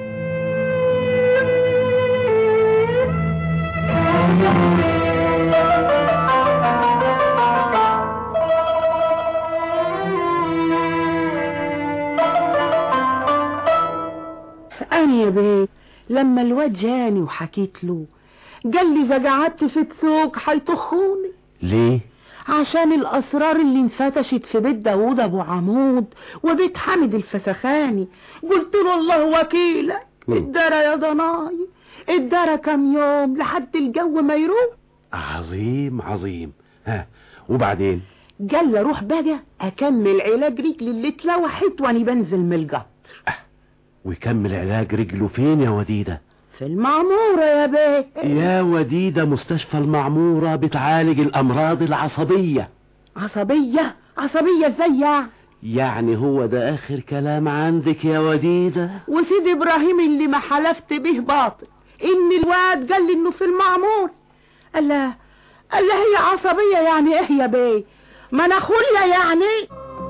أنا يا بيه لما الواد جاني وحكيت له قال لي إذا قعدت في السوق هيطخوني. ليه؟ عشان الأسرار اللي انفتشت في بيت داوود أبو عمود وبيت حامد الفسخاني. قلت له الله وكيلك الدرى يا ضناي، الدرى كم يوم لحد الجو ما يروح. عظيم. ها وبعدين؟ قال لي اروح بقى اكمل علاج رجلي اللي اتلوحت واني بنزل من القطر. ويكمل علاج رجله فين يا وديدة؟ في المعمورة يا بيه. يا وديدة مستشفى المعمورة بتعالج الامراض العصبية. عصبية ازاي يعني هو ده اخر كلام عندك يا وديدة؟ وسيد ابراهيم اللي ما حلفت به باطل ان الواد قال لي انه في المعمور. اللي هي عصبية يعني ايه يا بيه؟ ما انا خلية يعني.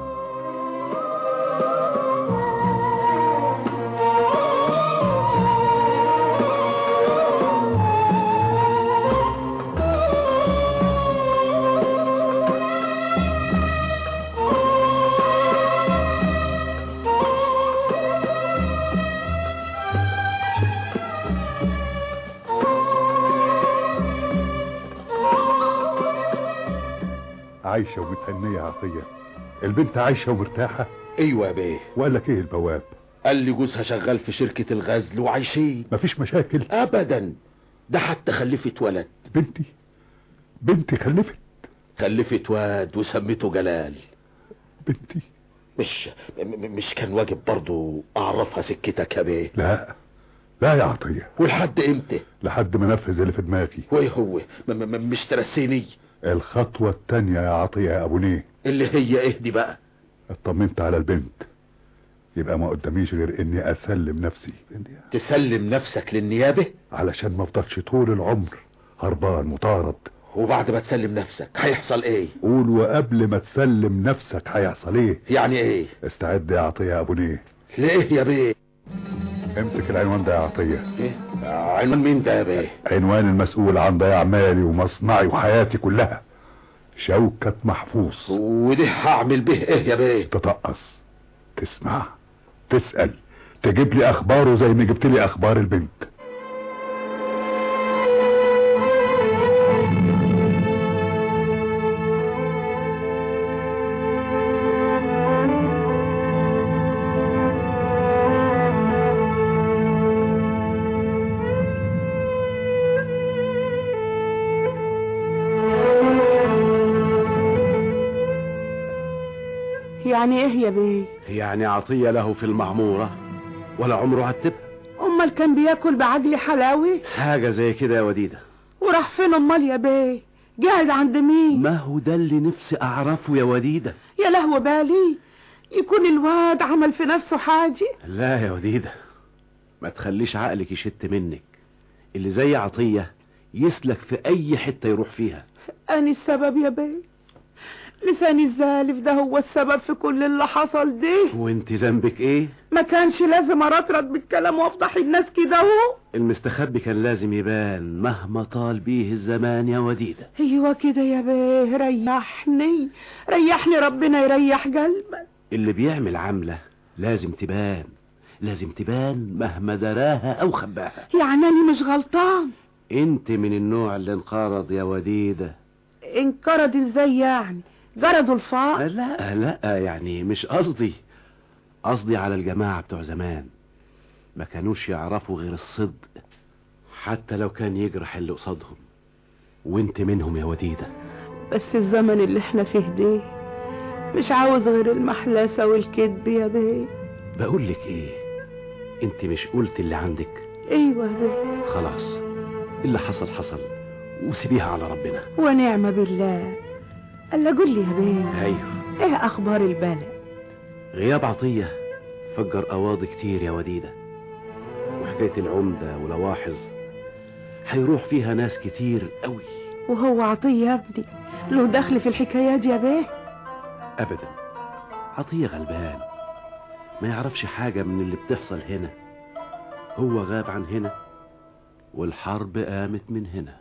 عايشة ومتهنية يا عطية؟ البنت عايشة ومرتاحة؟ ايوه يا بيه. وقال لك ايه البواب؟ قال لي جوزها شغال في شركة الغزل وعايشين. مفيش مشاكل ابدا، ده حتى خلفت ولد. بنتي خلفت واد وسميته جلال. بنتي مش كان واجب برضو اعرفها سكتك يا بيه؟ لا يا عطية. ولحد امتى؟ لحد ما نفذ اللي في دماغي. وايه هو؟ مش ترسيني؟ الخطوة التانية يا عطية يا ابو نيه. اللي هي ايه دي بقى؟ اطمنت على البنت، يبقى ما قداميش غير اني اسلم نفسي. تسلم نفسك للنيابة؟ علشان ما افضلش طول العمر هربان مطارد. وبعد ما تسلم نفسك هيحصل ايه؟ قول وقبل ما تسلم نفسك هيحصل ايه؟ يعني ايه؟ استعد يا عطية يا ابو نيه. ليه يا بيه؟ امسك العنوان ده يا عطية. ايه؟ عنوان مين ده يا بيه؟ عنوان المسؤول عن ضياع مالي ومصنعي وحياتي كلها، شوكة محفوظ. ودي هعمل به ايه يا بيه؟ تطقص، تسمع، تسأل، تجيب لي اخباره زي ما جبت لي اخبار البنت. يعني ايه يا بيه؟ يعني عطية له في المعمورة ولا عمره هتبقى. امال كان بياكل بعجل حلاوي؟ حاجة زي كده يا وديدة. وراح فين امال يا بيه؟ قاعد عند مين؟ ما هو ده اللي نفسي اعرفه يا وديدة. يا لهو بالي يكون الواد عمل في نفسه حاجة. لا يا وديدة، ما تخليش عقلك يشت منك. اللي زي عطية يسلك في اي حتة يروح فيها. أنا السبب يا بيه، لساني الزالف ده هو السبب في كل اللي حصل ده. وانت ذنبك ايه؟ ما كانش لازم ارطرط بالكلام وافضح الناس كده اهو. المستخبي كان لازم يبان مهما طال بيه الزمان يا وديدة. ايوه كده يا بيه، ريحني ربنا يريح قلبك. اللي بيعمل عملة لازم تبان مهما دراها او خباها. يعني انا مش غلطان؟ انت من النوع اللي انقرض يا وديدة. انقرض ازاي يعني؟ جردوا الفار؟ لا يعني مش قصدي على الجماعة بتوع زمان، ما كانوش يعرفوا غير الصدق حتى لو كان يجرح اللي قصادهم، وانت منهم يا وديدة. بس الزمن اللي احنا فيه ده مش عاوز غير المحلاسة والكذب يا بيه. بقول لك ايه، انت مش قلت اللي عندك؟ ايوه يا بيه. خلاص، اللي حصل وسيبيها على ربنا. ونعم بالله. الا قول لي يا بيه، ايوه، ايه اخبار البلد؟ غياب عطية فجر قواضي كتير يا وديدة، وحكاية العمدة ولواحظ هيروح فيها ناس كتير قوي. وهو عطية يا ابني له دخل في الحكايات دي يا بيه؟ ابدا، عطية غلبان ما يعرفش حاجة من اللي بتحصل هنا. هو غاب عن هنا والحرب قامت من هنا.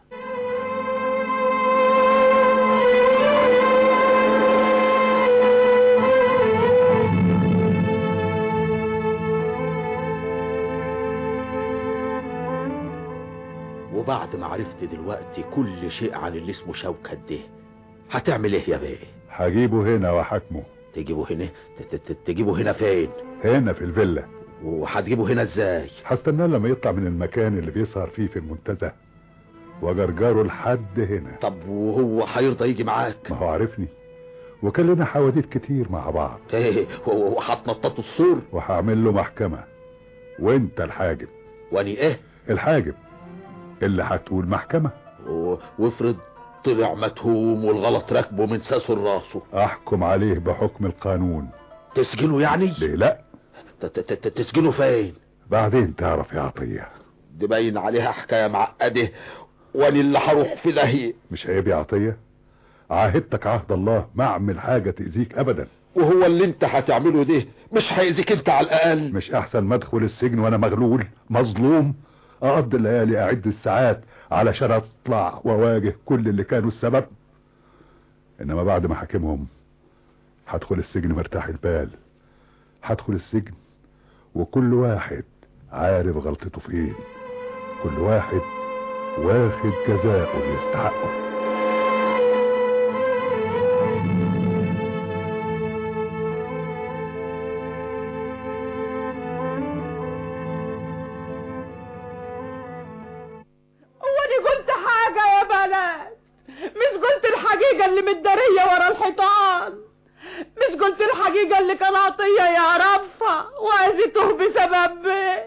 وبعد ما عرفت دلوقتي كل شيء عن اللي اسمه شوكت ده، هتعمل ايه يا بيه؟ هجيبه هنا وحاكمه. تجيبه هنا فين؟ هنا في الفيلا. وهتجيبه هنا ازاي؟ هستناه لما يطلع من المكان اللي بيسهر فيه في المنتزه وجرجره لحد هنا. طب وهو هيرضى يجي معاك؟ ما هو عارفني، وكان لنا حواديت كتير مع بعض. ايه، وهتنططوا السور؟ وهعمل له محكمة، وانت الحاجب. واني ايه؟ الحاجب اللي هتقول محكمة. وافرض طلع متهوم والغلط راكبه من ساسه لراسه؟ احكم عليه بحكم القانون. تسجنه يعني؟ ليه لا؟ تسجنه فين؟ بعدين تعرف يا عطية. دي باين عليها حكاية معقدة وانا اللي هروح في داهيه. مش عيب يا عطية؟ عاهدتك عهد الله ما اعمل حاجة تأذيك ابدا. وهو اللي انت هتعمله ده مش هيأذيك انت على الاقل؟ مش احسن ما ادخل السجن وانا مغلول مظلوم، اقضي الليالي اعد الساعات علشان اطلع واواجه كل اللي كانوا السبب؟ انما بعد ما حاكمهم هدخل السجن مرتاح البال. هدخل السجن وكل واحد عارف غلطته فين، كل واحد واخد جزاءه اللي يستحقه. اللي متدارية ورا الحيطان، مش قلت الحقيقة اللي كان عطية يعرفها وأذيته بسبب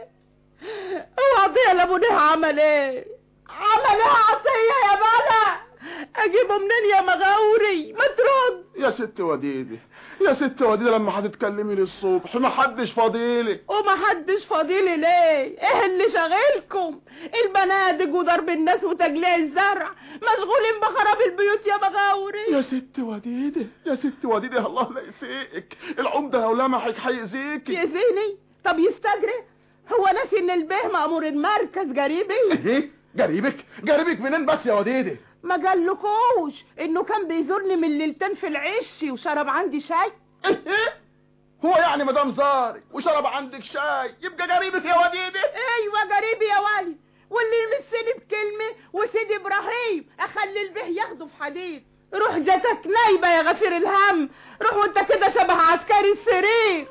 عطية لابونها عمل ايه؟ عمل ايه عطية يا بلا؟ اجيبه منين يا مغاوري؟ ما ترد يا ست وديدي، يا ست وديدي، لما هتتكلمي للصبح محدش فاضيلي. ومحدش فاضيلي ليه؟ ايه اللي شاغلكم؟ البنادق وضرب الناس وتجليع الزرع، مشغولين بخراب البيوت يا مغاوري. يا ست وديدي، يا ست وديدي، الله لا يسيئك، العمدة لو لمحك هيأذيكي. يأذيني؟ طب يستجري؟ هو ناسي ان البيه مأمور المركز قريبي؟ ايه؟ قريبك منين بس يا وديدي؟ ما قالكوش انه كان بيزورني من ليلتين في العش وشرب عندي شاي؟ هو يعني مدام زاري وشرب عندك شاي يبقى قريبك يا وديدي؟ ايوه قريبي يا ولي، واللي يمسني بكلمه وسيدي ابراهيم اخلي البيه ياخده في حديد. روح جاتك نايبه يا غفير الهم، روح وانت كده شبه عسكري السرير.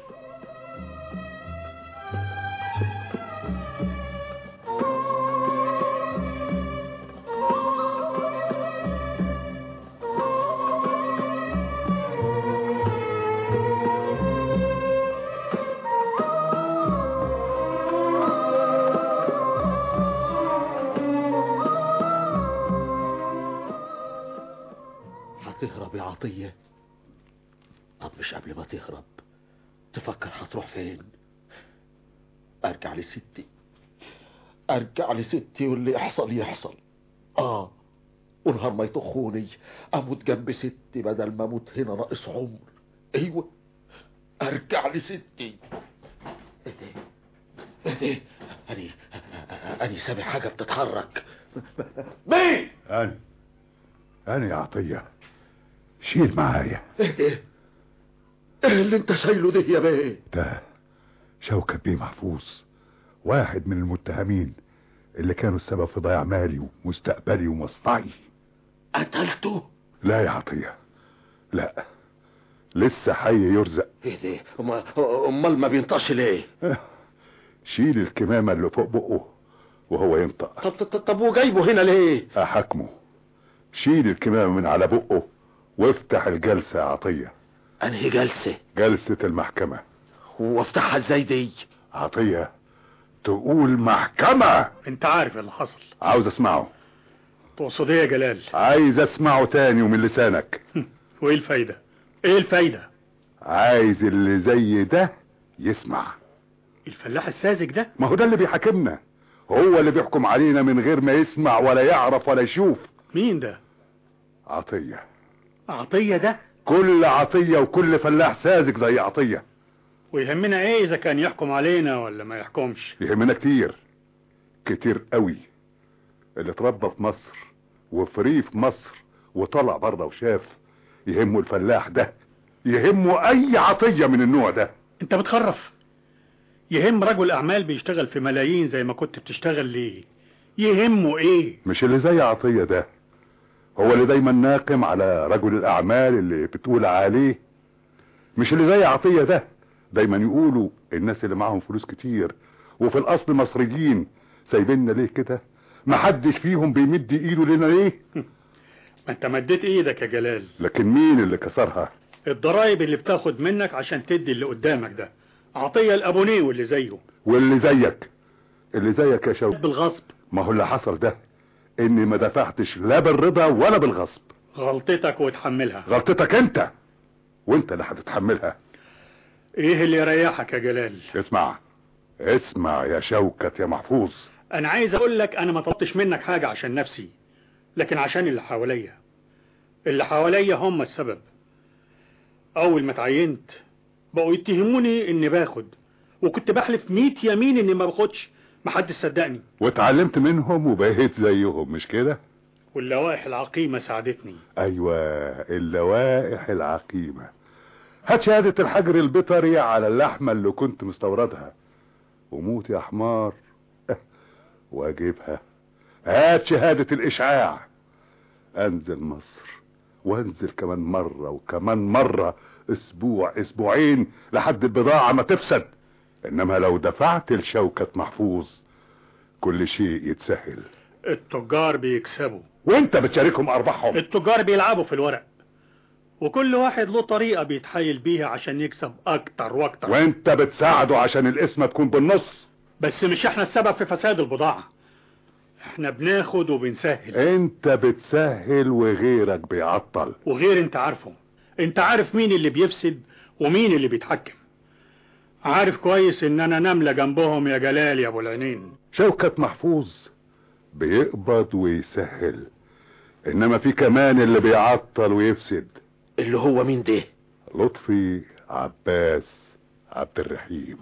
هتهرب يا عطية؟ طب مش قبل ما تهرب تفكر هتروح فين؟ ارجع لستي واللي يحصل يحصل. ونهار ما يطخوني اموت جنب ستي بدل ما اموت هنا ناقص عمر. ايوه ارجع لستي. ايه اني سامع حاجة بتتحرك. مين؟ انا يا عطية، شيل معايا. ايه اللي انت شايله ده يا بيه؟ ده شوكت بيه محفوظ، واحد من المتهمين اللي كانوا السبب في ضياع مالي ومستقبلي ومصنعي. قتلته؟ لا يا عطية، لا، لسه حي يرزق. ايه ده؟ امال ما بينطقش ليه؟ شيل الكمامة اللي فوق بقه وهو ينطق. طب وجايبه هنا ليه؟ احاكمه. شيل الكمامة من على بقه وافتح الجلسة يا عطية. انهي جلسة؟ جلسة المحكمة. وافتحها ازاي دي؟ عطية، تقول محكمة. انت عارف اللي حصل. عاوز اسمعه. تقصد ايه يا جلال؟ عايز اسمعه تاني ومن لسانك. وايه الفايدة؟ ايه الفايدة؟ عايز اللي زي ده يسمع. الفلاح الساذج ده؟ ما هو ده اللي بيحاكمنا، هو اللي بيحكم علينا من غير ما يسمع ولا يعرف ولا يشوف. مين ده؟ عطية. عطية ده؟ كل عطية وكل فلاح ساذج زي عطية. ويهمنا ايه اذا كان يحكم علينا ولا ما يحكمش؟ يهمنا كتير قوي. اللي اتربى في مصر وفي ريف مصر وطلع بره وشاف، يهمه الفلاح ده، يهمه اي عطية من النوع ده. انت بتخرف. يهم رجل اعمال بيشتغل في ملايين زي ما كنت بتشتغل ليه؟ يهمه ايه؟ مش اللي زي عطية ده هو اللي دايما ناقم على رجل الاعمال اللي بتقول عليه. مش اللي زي عطية ده دايما يقولوا الناس اللي معهم فلوس كتير وفي الاصل مصريين سايبيننا ليه كده، محدش فيهم بيمد ايده لنا ليه. ما انت مديت ايدك يا جلال. لكن مين اللي كسرها؟ الضرايب اللي بتاخد منك عشان تدي اللي قدامك ده. عطية الابونيه واللي زيه. واللي زيك يا شوقي بالغصب. ما هو اللي حصل ده اني ما دفعتش لا بالرضا ولا بالغصب. غلطتك وتحملها. غلطتك انت، وانت اللي هتتحملها. ايه اللي يريحك يا جلال؟ اسمع يا شوكت يا محفوظ. انا عايز اقول لك انا ما طلبتش منك حاجة عشان نفسي، لكن عشان اللي حواليا هم السبب. اول ما اتعينت بقوا يتهموني اني باخد، وكنت بحلف 100 يمين اني ما باخدش، محدش صدقني. واتعلمت منهم وبقيت زيهم، مش كده؟ واللوائح العقيمة ساعدتني. ايوه، اللوائح العقيمة. هات شهادة الحجر البيطري على اللحمة اللي كنت مستوردها، وموت يا حمار واجيبها. هات شهادة الاشعاع، انزل مصر وانزل كمان مرة وكمان مرة، اسبوع اسبوعين لحد البضاعة ما تفسد. انما لو دفعت لشوكة محفوظ كل شيء يتسهل. التجار بيكسبوا وانت بتشاركهم ارباحهم. التجار بيلعبوا في الورق، وكل واحد له طريقة بيتحايل بيها عشان يكسب اكتر واكتر، وانت بتساعده عشان القسمة تكون بالنص. بس مش احنا السبب في فساد البضاعة، احنا بناخد وبنسهل. انت بتسهل وغيرك بيعطل. وغير انت عارفه، انت عارف مين اللي بيفسد ومين اللي بيتحكم. عارف كويس ان انا نملة جنبهم يا جلال يا ابو العينين. شوكة محفوظ بيقبض ويسهل، انما في كمان اللي بيعطل ويفسد. اللي هو مين ده؟ لطفي عباس عبد الرحيم.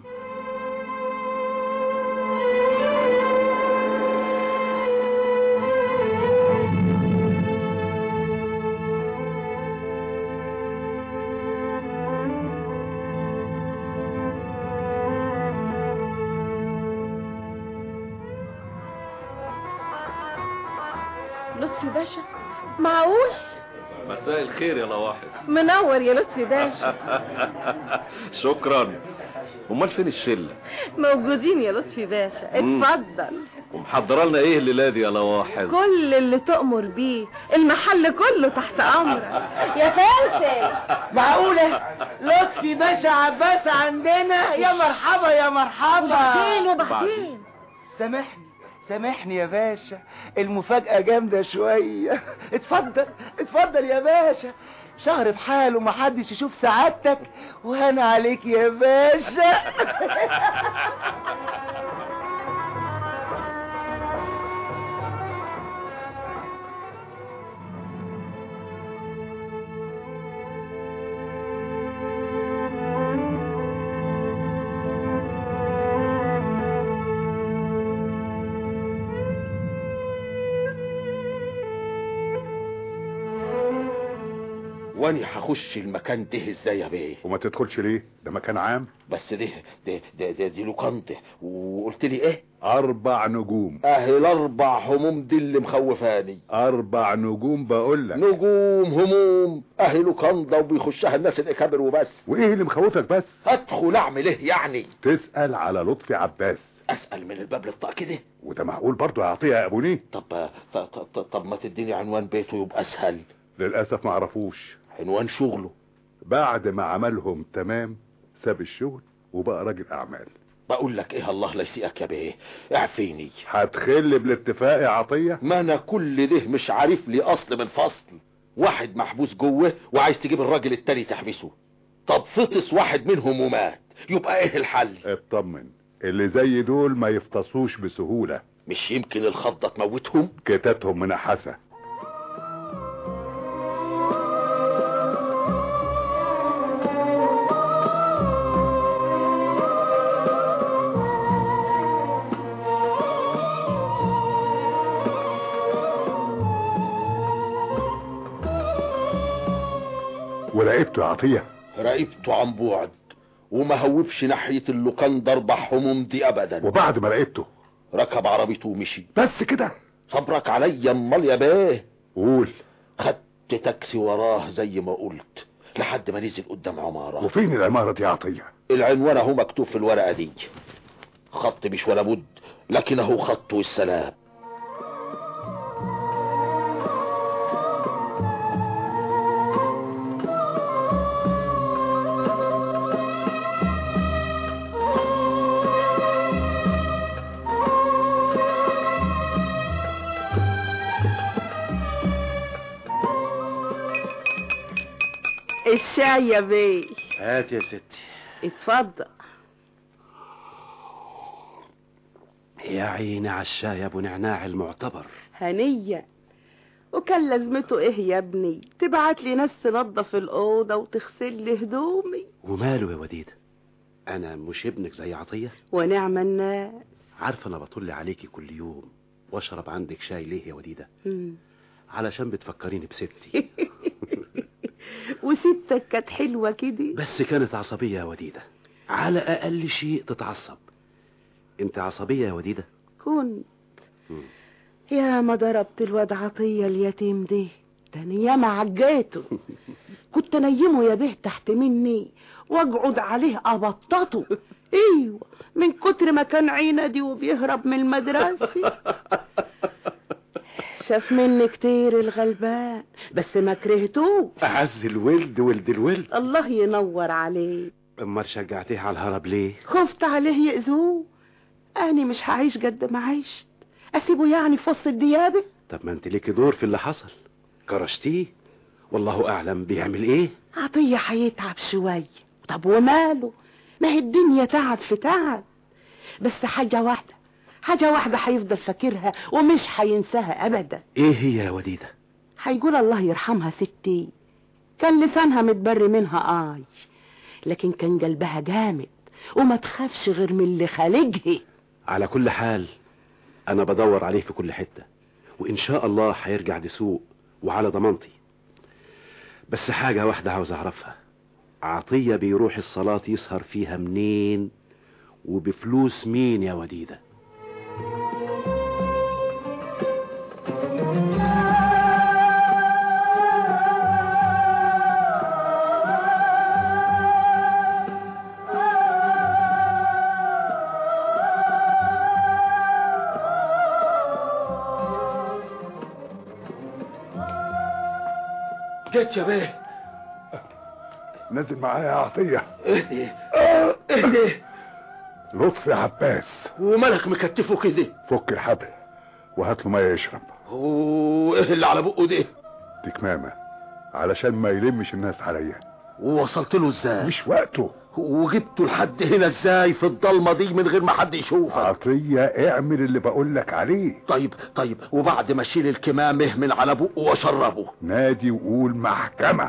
لطفي باشا، معقول؟ مساء الخير يا لواحد. منور يا لطفي باشا. شكرا. امال فين الشله؟ موجودين يا لطفي باشا، اتفضل. ومحضره لنا ايه الليله دي يا لواحد؟ كل اللي تؤمر بيه، المحل كله تحت امرك يا فاسد. معقوله لطفي باشا عباس عندنا؟ يا مرحبا يا مرحبا. وبعدين سامحني يا باشا، المفاجأة جامدة شوية. اتفضل يا باشا، شهر بحاله محدش يشوف سعادتك، وهنا عليك يا باشا. واني هخش المكان ده ازاي يا بيه؟ وما تدخلش ليه؟ ده مكان عام. بس دي لوكانده. وقلت لي ايه؟ 4 نجوم. الاربع هموم دي اللي مخوفاني. 4 نجوم بقولك. نجوم هموم لوكانده وبيخشها الناس الاكابر وبس. وايه اللي مخوفك بس؟ ادخل اعمل ايه يعني؟ تسأل على لطفي عباس. اسأل من الباب للطاق كده؟ وده معقول برضه يعطيها يا ابوني؟ طب ما تديني عنوان بيته يبقى اسهل. للاسف ما عرفوش عنوان شغله. بعد ما عملهم تمام ساب الشغل وبقى راجل اعمال. بقول لك ايه، الله لا يسيئك يا بيه، اعفيني. هتخل بالاتفاق يا عطية؟ ما انا كل ده مش عارف لي اصل من فصل. واحد محبوس جوه وعايز تجيب الراجل التاني تحبسه. طب فطس واحد منهم ومات، يبقى ايه الحل؟ اطمن، اللي زي دول ما يفطسوش بسهولة. مش يمكن الخضة تموتهم؟ كتاتهم منحسة. وراقبته يا عطية؟ راقبته عن بعد، وما هوبش ناحية اللوكاندا 4 هموم دي ابدا. وبعد ما راقبته ركب عربيته ومشي. بس كده؟ صبرك عليا امال يا بيه. قول. خدت تاكسي وراه زي ما قلت لحد ما نزل قدام عمارة. وفين العمارة دي يا عطية؟ العنوان اهو مكتوب في الورقة دي. خط مش ولا بد، لكن اهو خط والسلام. الشاي يا بيه. هات يا ستي. اتفضل. يا عيني على الشاي يا ابو نعناع المعتبر. هنية. وكان لازمته ايه يا ابني؟ تبعت لي ناس تنظف الأوضة وتغسل لي هدومي. وماله يا وديدة؟ انا مش ابنك زي عطية؟ ونعم الناس. عارفة انا بطل عليكي كل يوم واشرب عندك شاي ليه يا وديدة؟ علشان بتفكريني بستي. وستك كانت حلوة كده، بس كانت عصبية يا وديدة، على اقل شيء تتعصب. انت عصبية يا وديدة؟ كنت. يا ما ضربت الواد عطية اليتيم ده انا ياما عجيته. كنت نيمه يا به تحت مني واقعد عليه ابططه. ايوه، من كتر ما كان عيندي وبيهرب من المدرسة. شاف مني كتير الغلبان، بس ما كرهتوش. اعز الولد ولد الولد. الله ينور عليه. امال شجعتيه على الهرب ليه؟ خفت عليه يأذوه. أنا مش هعيش قد ما عشت، أسيبه يعني في وسط الديابة؟ طب ما انت ليكي دور في اللي حصل، كرشتيه والله اعلم بيعمل ايه. عطية هيتعب شوية. طب وماله، ما هي الدنيا تعب في تعب. بس حاجة واحدة هيفضل فاكرها ومش هينساها أبدا. ايه هي يا وديدة؟ هيقول الله يرحمها ستي، كان لسانها متبري منها لكن كان قلبها جامد وما تخافش غير من اللي خالقها. على كل حال انا بدور عليه في كل حتة، وان شاء الله هيرجع دسوق وعلى ضمانتي. بس حاجة واحدة عاوز اعرفها، عطية بيروح الصلاة يسهر فيها منين وبفلوس مين يا وديدة؟ جيت يا بيه. نزل معايا يا عطية. اهدي لطفي عباس. ومالك مكتفه كده؟ فك الحبل وهات له ميه يشرب. وايه اللي على بقه ده؟ دي كمامة علشان ما يلمش الناس عليا. ووصلت له ازاي؟ مش وقته. وجبته لحد هنا ازاي في الضلمه دي من غير ما حد يشوفك؟ عطية اعمل اللي بقولك عليه. طيب وبعد ما اشيل الكمامه من على بقه واشربه نادي وقول محكمة.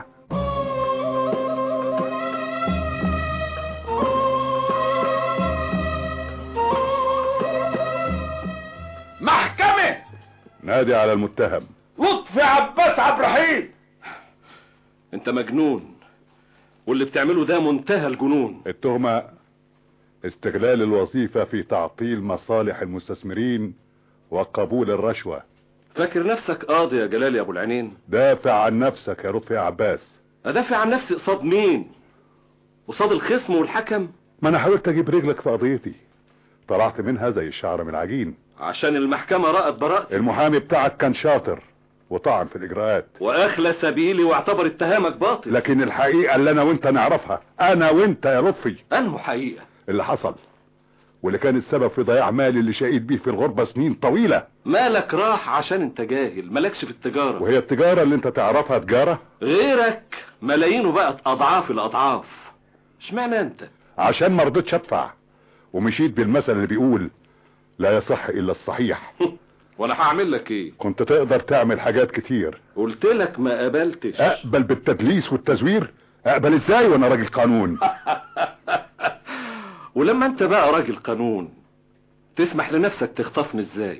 محكمة. نادي على المتهم. لطفي عباس عبد الرحيم. انت مجنون، واللي بتعمله ده منتهى الجنون. التهمة استغلال الوظيفة في تعطيل مصالح المستثمرين وقبول الرشوة. فاكر نفسك قاضي يا جلال يا ابو العينين؟ دافع عن نفسك يا لطفي عباس. ادافع عن نفسي قصاد مين؟ قصاد الخصم والحكم؟ ما انا حاولت اجيب رجلك في قضيتي، طلعت منها زي الشعر من العجين. عشان المحكمة رأت براءتي. المحامي بتاعك كان شاطر وطعن في الاجراءات واخلى سبيلي واعتبر اتهامك باطل. لكن الحقيقة اللي انا وانت نعرفها، انا وانت يا لطفي، انه حقيقة اللي حصل واللي كان السبب في ضياع مالي اللي شقيت بيه في الغربة سنين طويلة. مالك راح عشان انت جاهل، مالكش في التجارة. وهي التجارة اللي انت تعرفها تجارة؟ غيرك ملايين وبقت اضعاف الاضعاف. اشمعنى انت؟ عشان ما رضيتش ادفع ومشيت بالمثل اللي بيقول لا يصح الا الصحيح. وانا هعمل لك ايه؟ كنت تقدر تعمل حاجات كتير. قلت لك ما قبلتش. اقبل بالتدليس والتزوير؟ اقبل ازاي وانا راجل قانون؟ ولما انت بقى راجل قانون تسمح لنفسك تخطفني ازاي؟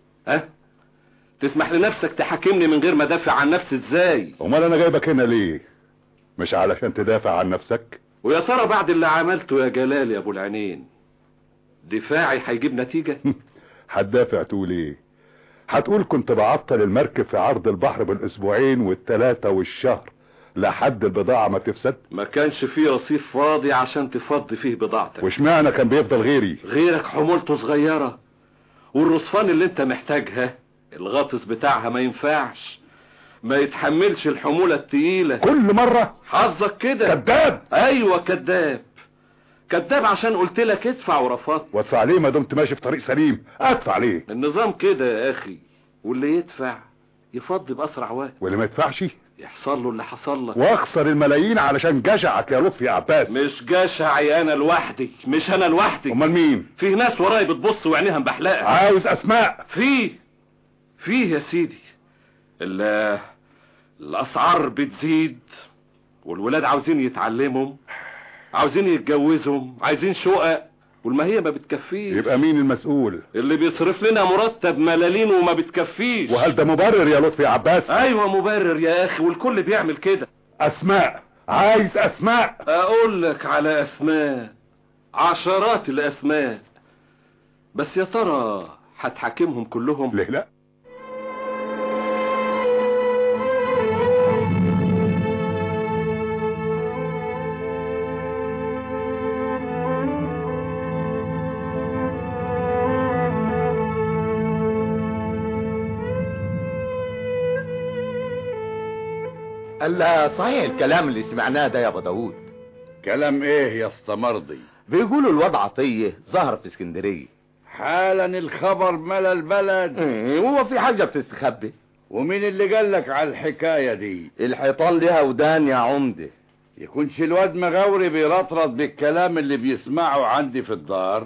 تسمح لنفسك تحاكمني من غير ما ادافع عن نفسي ازاي؟ امال انا جايبك هنا ليه؟ مش علشان تدافع عن نفسك؟ ويا ترى بعد اللي عملته يا جلال يا ابو العينين دفاعي هيجيب نتيجة؟ هتدافع تقول ايه؟ هتقول كنت بعطل المركب في عرض البحر بالاسبوعين والثلاثة والشهر لحد البضاعة ما تفسد؟ ما كانش فيه رصيف فاضي عشان تفضي فيه بضاعتك. واشمعنى كان بيفضل غيري؟ غيرك حمولته صغيرة، والرصفان اللي انت محتاجها الغاطس بتاعها ما ينفعش، ما يتحملش الحمولة التقيلة. كل مرة حظك كده. كذاب. ايوه كذاب، كذاب عشان قلت لك ادفع ورفضت. وادفع ليه ما دمت ماشي في طريق سليم؟ ادفع ليه؟ النظام كده يا اخي، واللي يدفع يفضي باسرع وقت، واللي ما يدفعش يحصل له اللي حصل لك واخسر الملايين علشان جشعك يا لطفي يا عباس. مش جشعي انا لوحدي، مش انا لوحدي. امال مين؟ فيه ناس وراي بتبص وعينيها مبحلقه. عاوز اسماء؟ فيه يا سيدي، الاسعار بتزيد، والولاد عاوزين يتعلموا، عاوزين يتجوزوا، عايزين شقق، والماهية ما بتكفيش. يبقى مين المسؤول؟ اللي بيصرف لنا مرتب ملالين وما بتكفيش. وهل ده مبرر يا لطفي يا عباس؟ ايوه مبرر يا اخي، والكل بيعمل كده. اسماء، عايز اسماء. اقول لك على اسماء، عشرات الاسماء، بس يا ترى هتحاكمهم كلهم؟ ليه لا؟ الا صحيح الكلام اللي سمعناه ده يا ابو داوود؟ كلام ايه يا اسطى مرضي؟ بيقولوا الواد عطيه ظهر في اسكندريه حالا، الخبر ملا البلد. هو في حاجه بتستخبي؟ ومين اللي قالك على الحكايه دي؟ الحيطان ليها ودان يا عمده. يكونش الواد مغاوري بيرطرط بالكلام اللي بيسمعه عندي في الدار؟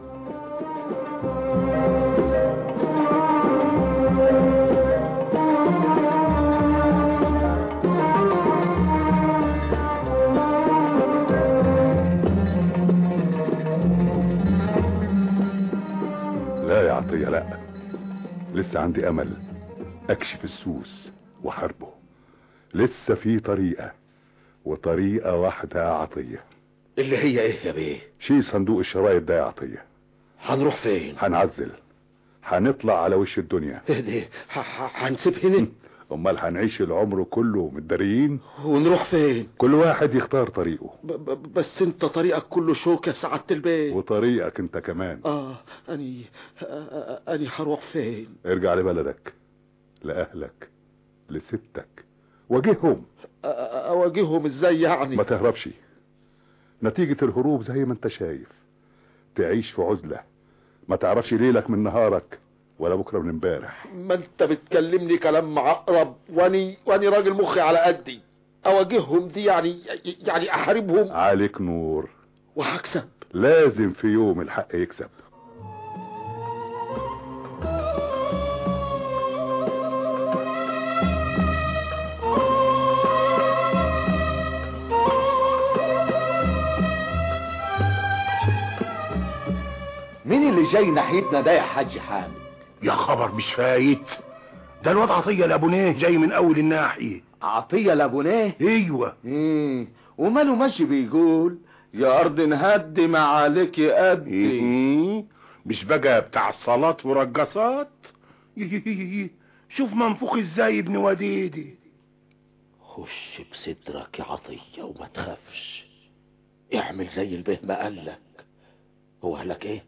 لا يا عطية لا، لسه عندي امل اكشف السوس وحربه. لسه في طريقة، وطريقة واحدة يا عطية. اللي هي ايه يا بيه؟ شيل صندوق الشرايط ده يا عطية. هنروح فين؟ هنعزل، هنطلع على وش الدنيا. ايه هنسيب هنا؟ امال هنعيش العمر كله متداريين؟ ونروح فين؟ كل واحد يختار طريقه. بس انت طريقك كله شوك يا سعادة البيت. وطريقك انت كمان. اني هروح فين؟ ارجع لبلدك، لأهلك، لستك، واجههم. اواجههم ازاي يعني؟ ما تهربش. نتيجة الهروب زي ما انت شايف، تعيش في عزلة، ما تعرفش ليلك من نهارك ولا بكرة من امبارح. ما انت بتكلمني كلام معقرب، واني راجل مخي على قدي. اواجههم دي يعني احاربهم؟ عليك نور. وهكسب؟ لازم في يوم الحق يكسب. مين اللي جاي ناحيتنا ده يا حاج حامد؟ يا خبر مش فايت، ده الواد عطية لابونيه جاي من اول الناحية. عطية لابونيه؟ ايوه. وماله ماشي بيقول يا ارض نهدم عليك قدي؟ مش بقى بتاع الصلاة ورقصات؟ شوف منفوخ ازاي ابن وديدي. خش بصدرك يا عطية وما تخافش، اعمل زي البه ما قالك. هو قالك ايه؟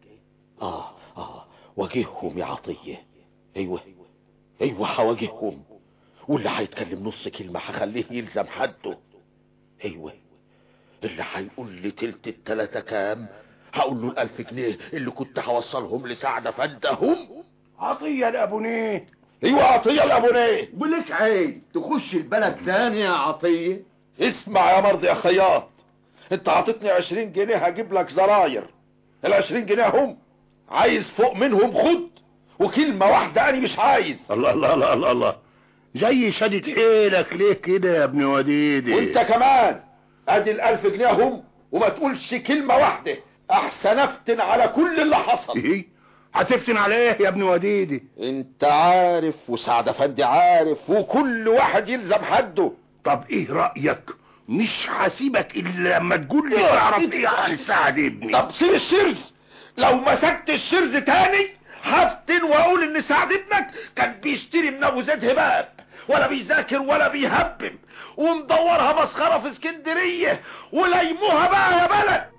واجههم يا عطية. ايوه هواجههم، واللي هيتكلم نص كلمة هخليه يلزم حده. ايوه اللي هيقول لي تلت التلاتة كام هقول له 1000 جنيه اللي كنت هوصلهم لسعد فندهم. عطية لابونيه. ايوه عطية لابونيه. بلك عيب تخش البلد ثاني يا عطية؟ اسمع يا مرضي يا خياط، انت عطيتني 20 جنيه هجيب لك زراير. ال20 جنيه هم، عايز فوق منهم خد، وكلمة واحدة انا مش عايز. الله الله الله الله الله، جاي شدد حيلك ليه كده يا ابن وديدي؟ وانت كمان ادي ال1000 جنيه هم، وما تقولش كلمة واحدة احسن افتن على كل اللي حصل. ايه هتفتن على ايه يا ابن وديدي؟ انت عارف وسعد افندي عارف، وكل واحد يلزم حده. طب ايه رأيك؟ مش هسيبك الا لما تقول لي تعرف ايه عن سعد ابني. طب سيب الشرز، لو مسكت الشرز تاني هفتن واقول ان سعد ابنك كان بيشتري من ابو زيد هباب، ولا بيذاكر ولا بيهبم، ومدورها مسخرة في اسكندرية، وليموها بقى يا بلد.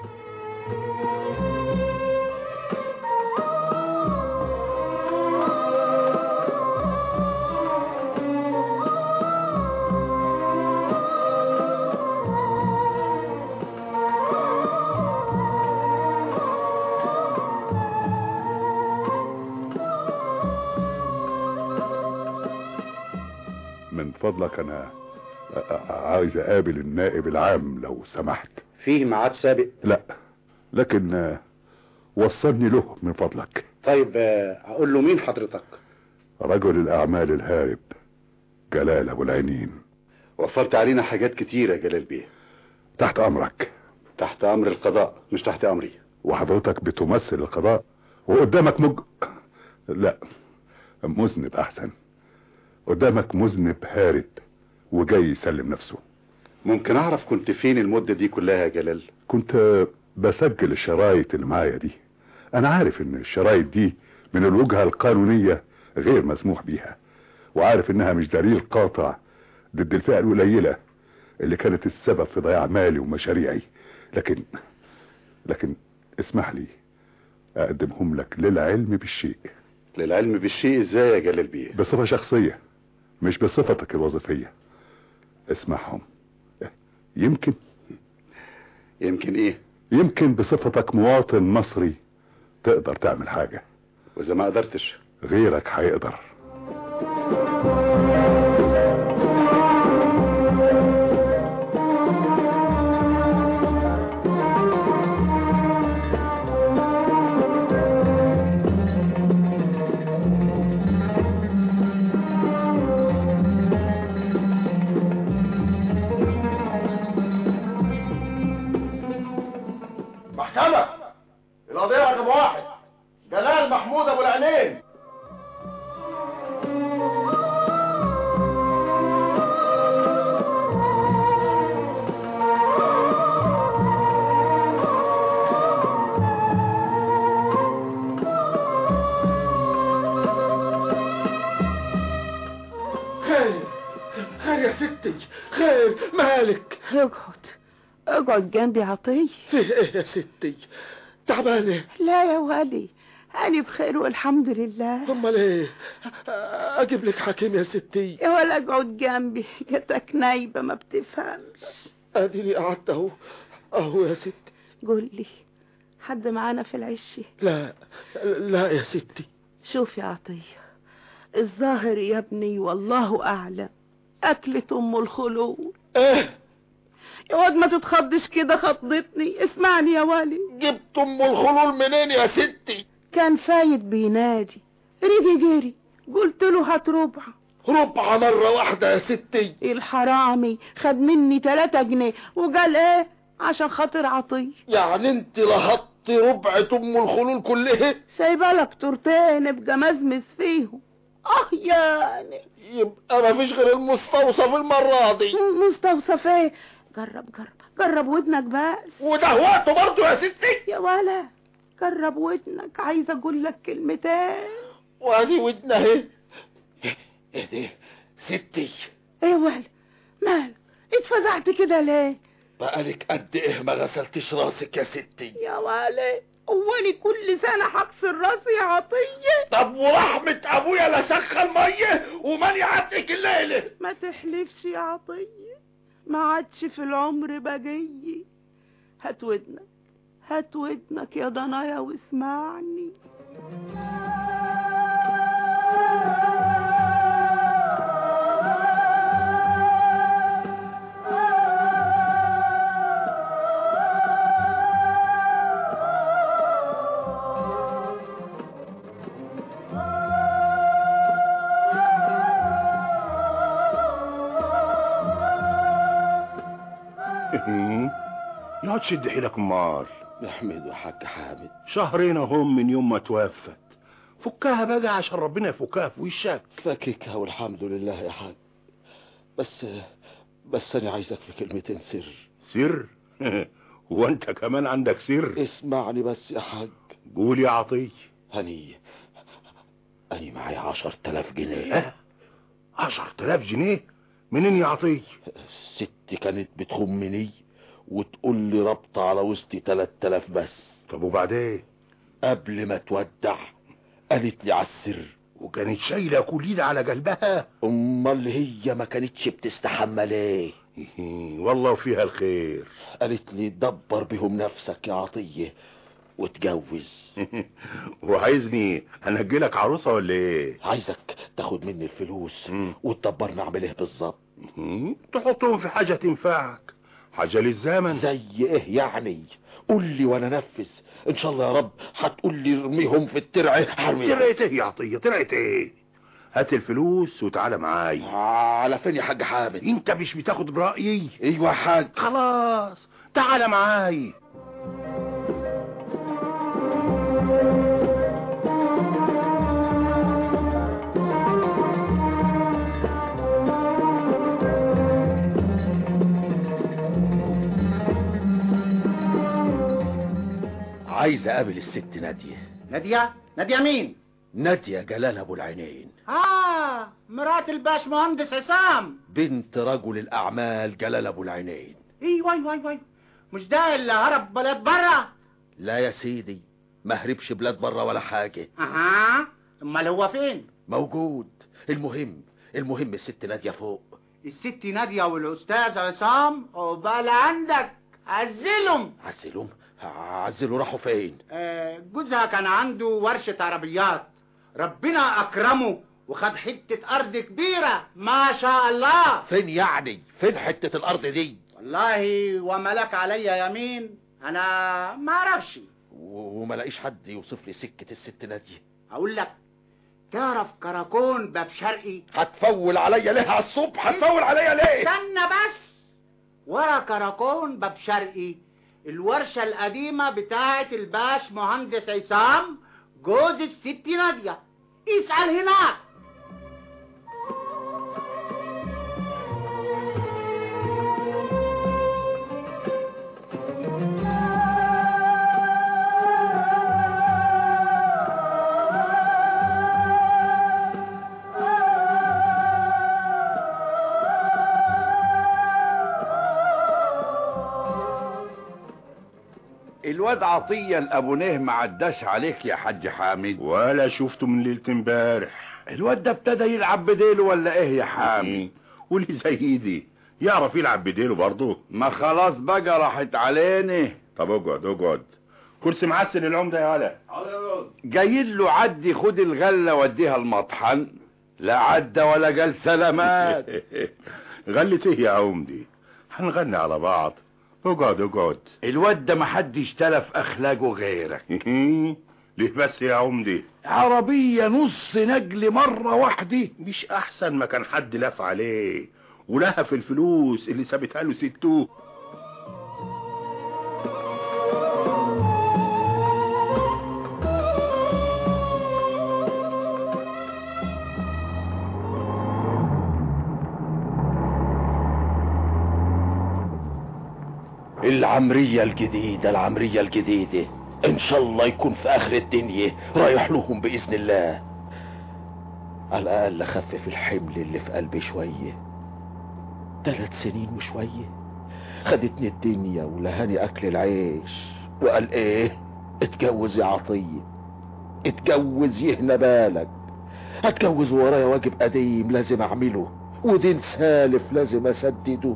من فضلك انا عايز اقابل النائب العام لو سمحت. فيه ميعاد سابق؟ لا، لكن وصلني له من فضلك. طيب اقول له مين حضرتك؟ رجل الاعمال الهارب جلال ابو العينين. وفرت علينا حاجات كتير يا جلال بيه. تحت امرك. تحت امر القضاء مش تحت امري. وحضرتك بتمثل القضاء وقدامك لا، مذنب احسن. قدامك مذنب هارب وجاي يسلم نفسه. ممكن اعرف كنت فين المدة دي كلها يا جلال؟ كنت بسجل الشرايط اللي معايا دي. انا عارف ان الشرايط دي من الوجهة القانونية غير مسموح بيها، وعارف انها مش دليل قاطع ضد الفئة القليلة اللي كانت السبب في ضياع مالي ومشاريعي، لكن اسمح لي اقدمهم لك للعلم بالشيء. للعلم بالشيء ازاي يا جلال بيه؟ بصفة شخصية مش بصفتك الوظيفية. اسمعهم. يمكن ايه؟ يمكن بصفتك مواطن مصري تقدر تعمل حاجة، واذا ما قدرتش غيرك هيقدر. محكمة القضية رقم 1 جلال محمود ابو العينين. خير يا ستي، خير، مالك؟ اقعد جنبي عطية. في ايه يا ستي؟ تعبانة؟ لا يا ولي، أنا بخير والحمد لله. امال ايه؟ اجيب لك حكيم يا ستي؟ يا ولا اقعد جنبي، جاتك نايبة ما بتفهمش. اديني قعدت اهو يا ستي. قول لي، حد معانا في العشة؟ لا يا ستي. شوف يا عطية، الظاهر يا ابني والله أعلم أكلة أم الخلول. ايه يا واد ما تتخضش كده، خضتني. اسمعني يا والي. جبت ام الخلول منين يا ستي؟ كان فايت بينادي، جري قلت له هات ربع مرة واحدة يا ستي. الحرامي خد مني 3 جنيه وقال ايه عشان خاطر عطية. يعني انت لهطت ربعة ام الخلول كلها؟ سايبالك تورتين ابقى مزمز فيهم. يعني يبقى مفيش غير المستوصف المرة دي. مستوصف ايه؟ جرب ودنك بس. وده وقته برضه يا ستي؟ يا ولا جرب ودنك، عايز اقول لك كلمتين. وادي ودنا اهي. ايه ده ستي؟ ايه ولا مالك اتفزعت كده ليه؟ بقالك قد ايه ما غسلتش راسك يا ستي؟ يا ولا هواني كل سنة هغسل راسي يا عطية؟ طب ورحمة ابويا لا سخن مية وماني عاتك الليلة. ما تحلفش يا عطية، ما عادش في العمر بقية. هات ودنك يا ضنايا واسمعني. يقعد شد حيلك امال. نحمد وحاج حامد. شهرين هم من يوم ما توفت. فكها بقى عشان ربنا يفكها في وشك. فككها والحمد لله يا حاج. بس انا عايزك في كلمتين سر. سر؟ هو انت كمان عندك سر؟ اسمعني بس يا حاج. قول يا عطية. هني معايا 10,000 جنيه. 10,000 جنيه؟ منين يا عطية؟ ست كانت بتخمني وتقول لي ربط على وسطي 3000 بس. طب وبعدين؟ قبل ما تودع قالت لي على السر. وكانت شايله كل ده على قلبها؟ امال هي ما كانتش بتستحمى ليه؟ والله فيها الخير. قالت لي دبر بهم نفسك يا عطية واتجوز. وعايزني انجلك عروسه ولا ايه؟ عايزك تاخد مني الفلوس وتدبرنا اعمل ايه بالظبط. تحطهم في حاجه تنفعك، حاجه للزمن. زي ايه يعني؟ قول لي وانا انفذ ان شاء الله يا رب. هتقول لي ارميهم في الترعه هرميهم. ترعه ايه يا عطيه؟ ترعه ايه؟ هات الفلوس وتعالى معايا. على فين يا حاج حامد؟ انت مش بتاخد برأيي؟ ايوه يا حاج. خلاص تعالى معايا. عايز اقابل الست نادية. نادية مين؟ نادية جلال ابو العينين، مرات الباش مهندس عصام، بنت رجل الاعمال جلال ابو العينين. ايوه مش ده اللي هرب بلد برا؟ لا يا سيدي، ما هربش بلاد برا ولا حاجة. امال هو فين؟ موجود. المهم الست نادية فوق. الست نادية والاستاذ عصام وبقى عندك عزلهم. عزلوا راحوا فين؟ جوزها كان عنده ورشة عربيات، ربنا اكرمه وخد حتة ارض كبيرة ما شاء الله. فين يعني؟ فين حتة الارض دي؟ والله وملك عليا يمين انا ما اعرفش. وما لاقيش حد يوصف لي سكة الست نادية. اقول لك، تعرف كراكون باب شرقي؟ هتفول عليا ليه على الصبح؟ هتفول عليا ليه؟ استنى بس. ورا كراكون باب شرقي الورشة القديمة بتاعة الباش مهندس عصام جوز الست نادية، اسأل هناك. الواد عطية الابو نه ما عداش عليك يا حاج حامد؟ ولا شفته من ليلة امبارح. الواد ده ابتدى يلعب بديله ولا ايه يا حامد؟ واللي زي دي يعرف يلعب بديله برضه؟ ما خلاص بقى راحت علينا. طب اقعد كرسي معسل العمده يا ولا. جايين له عدي خد الغله وديها المطحن، لا عدى ولا قال سلامات. غلت ايه يا عمدي؟ هنغني على بعض. اقعد. الواد ده محدش تلف اخلاقه غيرك. ليه بس يا عمدي؟ عربية نص نجل مرة واحدة، مش احسن ما كان حد لف عليه ولها في الفلوس اللي سابتها له ستوه. العمرية الجديدة ان شاء الله يكون في اخر الدنيا رايح لهم باذن الله. على الاقل اخفف الحمل اللي في قلبي شوية. 3 سنين وشوية خدتني الدنيا ولهاني اكل العيش، وقال ايه؟ اتجوز يا عطية، اتجوز يهنى بالك. اتجوز ورايا واجب قديم لازم اعمله، ودين سالف لازم اسدده.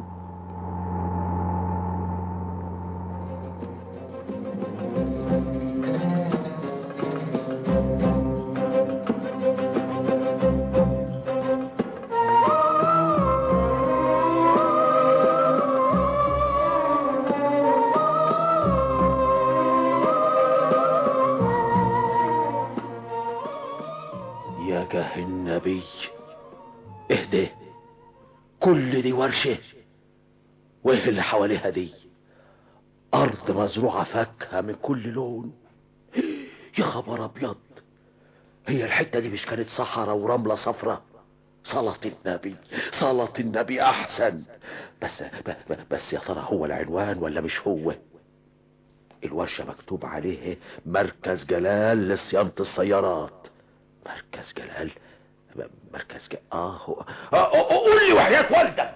النبي اهدي، كل دي ورشة، وايه اللي حواليها دي؟ ارض مزروعة فاكهة من كل لون. يا خبر ابيض، هي الحتة دي مش كانت صحراء ورملة صفرة؟ صلاة النبي احسن. بس يا ترى هو العنوان ولا مش هو؟ الورشة مكتوب عليه مركز جلال لصيانة السيارات. مركز جلال قول لي وحياة والدك.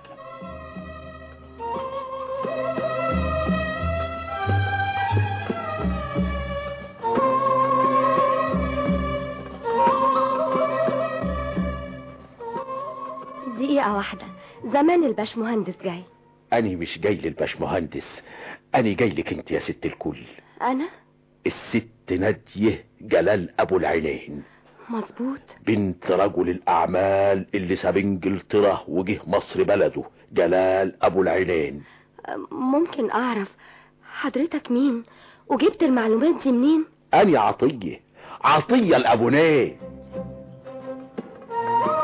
دقيقة واحدة، زمان الباشمهندس جاي. أنا مش جاي للباشمهندس، أنا جاي لك انت يا ست الكل. أنا؟ الست نادية جلال أبو العينين. مظبوط. بنت رجل الأعمال اللي ساب انجلترا وجه مصر بلده، جلال أبو العينين. ممكن أعرف حضرتك مين وجبت المعلومات دي منين؟ أنا عطية الأبونيه.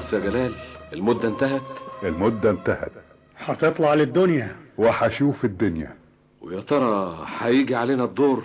خلاص يا جلال المدة انتهت. المدة انتهت، هتطلع للدنيا وهشوف الدنيا. ويا ترى هيجي علينا الدور؟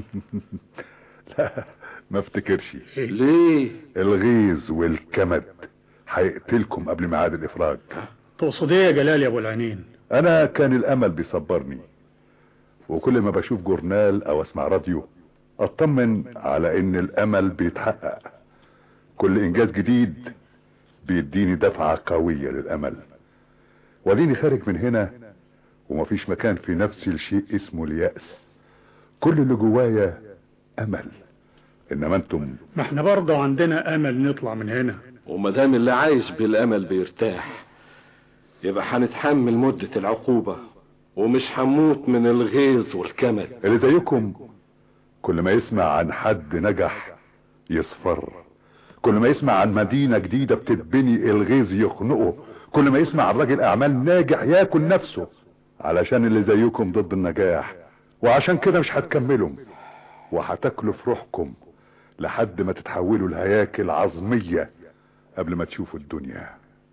لا ما افتكرش. ليه؟ الغيظ والكمد هيقتلكم قبل ميعاد الافراج. تقصد ايه يا جلال يا ابو العينين؟ انا كان الامل بيصبرني، وكل ما بشوف جورنال او اسمع راديو اطمن على ان الامل بيتحقق. كل انجاز جديد بيديني دفعة قوية للامل، وديني خارج من هنا ومفيش مكان في نفسي لشيء اسمه اليأس. كل اللي جوايا امل، انما انتم. ما احنا برضه عندنا امل نطلع من هنا، ومدام اللي عايش بالامل بيرتاح يبقى هنتحمل مدة العقوبة ومش هنموت من الغيظ والكمد. اللي زيكم كل ما يسمع عن حد نجح يصفر، كل ما يسمع عن مدينة جديدة بتتبني الغيظ يخنقه، كل ما يسمع عن راجل اعمال ناجح ياكل نفسه، علشان اللي زيكم ضد النجاح. وعشان كده مش هتكملوا وهتاكلوا في روحكم لحد ما تتحولوا لهياكل عظمية قبل ما تشوفوا الدنيا.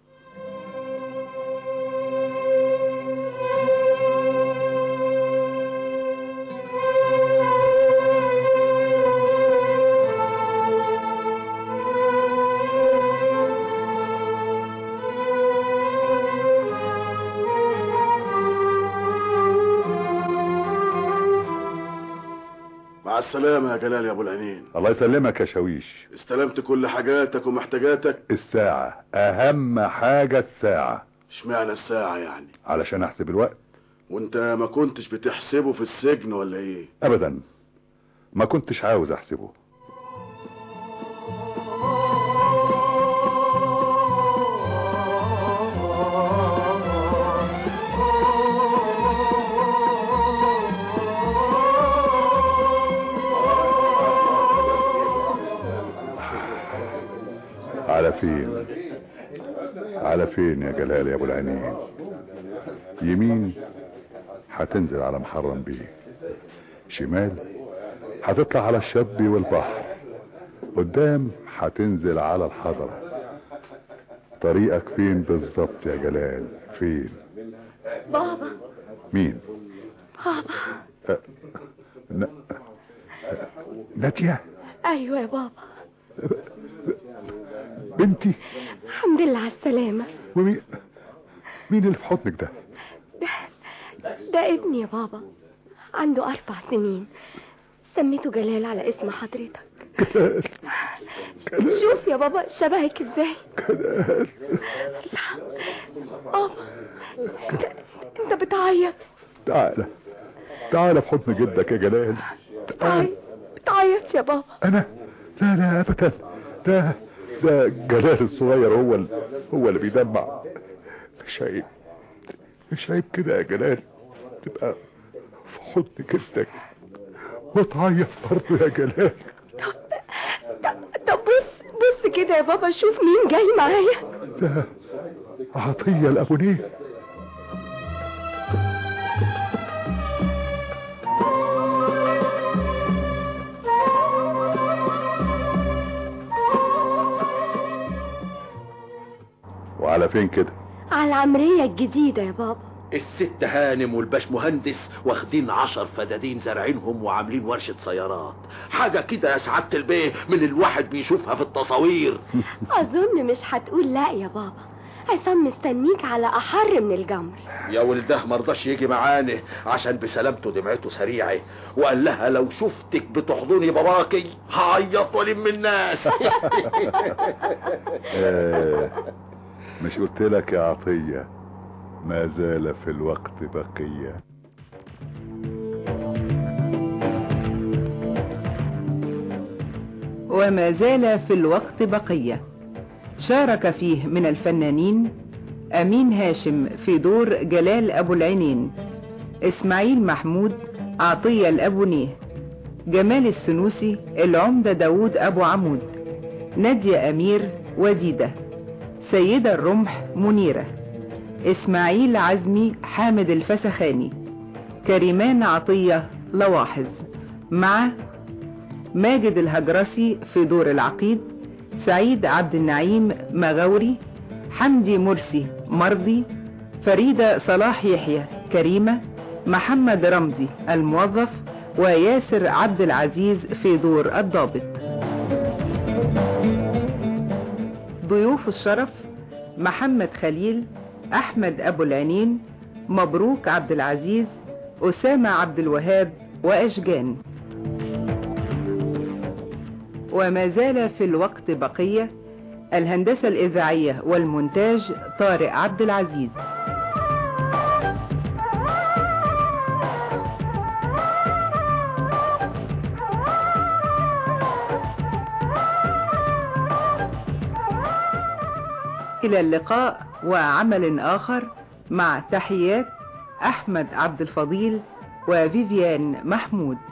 مع السلامة يا جلال يا ابو العينين. الله يسلمك يا شاويش. استلمت كل حاجاتك ومحتاجاتك؟ الساعة اهم حاجة، الساعة. اشمعنى الساعة يعني؟ علشان احسب الوقت. وانت ما كنتش بتحسبه في السجن ولا ايه؟ ابدا ما كنتش عاوز احسبه. على فين يا جلال يا ابو العينين؟ يمين هتنزل على محرم بيه، شمال هتطلع على الشبي والبحر، قدام هتنزل على الحضرة. طريقك فين بالظبط يا جلال؟ فين؟ بابا. مين؟ بابا. نادية؟ ايوه يا بابا. بنتي؟ الحمد لله على السلامة. مين اللي في حضنك ده؟ ده ابني يا بابا، عنده 4 سنين، سميته جلال على اسم حضرتك. جلال. شوف يا بابا شبهك ازاي. جلال. بابا انت بتعيط؟ تعالى في حضن جدك يا جلال. بتعيط يا بابا؟ انا لا ابدا، ده جلال الصغير هو اللي بيدمع. مش عيب كده يا جلال تبقى في حضن جدك وتعيط برضه يا جلال؟ طب بص كده يا بابا، شوف مين جاي معايا. ده عطية الأبونيه. وعلى فين كده؟ على العمرية الجديدة يا بابا. الست هانم والباش مهندس واخدين 10 فدادين زارعينهم وعاملين ورشة سيارات، حاجة كده يا سعادة البيه من الواحد بيشوفها في التصاوير. اظن مش هتقول لا يا بابا، عصام مستنيك على احر من الجمر. يا ولده مرضاش يجي معانا عشان بسلامته دمعته سريعة، وقال لها لو شفتك بتحضني باباكي هعيط والم الناس. مش قلت لك يا عطية ما زال في الوقت بقية؟ وما زال في الوقت بقية شارك فيه من الفنانين أمين هاشم في دور جلال أبو العينين، إسماعيل محمود عطية الأبونيه، جمال السنوسي العمدة داود أبو عمود، نادية أمير وديدة، سيدة الرمح منيرة، إسماعيل عزمي حامد الفسخاني، كريمان عطية لواحظ، مع ماجد الهجرسي في دور العقيد، سعيد عبد النعيم مغاوري، حمدي مرسي مرضي، فريدة صلاح يحيى كريمة، محمد رمزي الموظف، وياسر عبد العزيز في دور الضابط. ضيوف الشرف: محمد خليل، أحمد أبو العينين، مبروك عبد العزيز، أسامة عبد الوهاب، وأشجان. وما زال في الوقت بقية. الهندسة الإذاعية والمونتاج طارق عبد العزيز. إلى اللقاء وعمل آخر، مع تحيات أحمد عبد الفضيل وفيفيان محمود.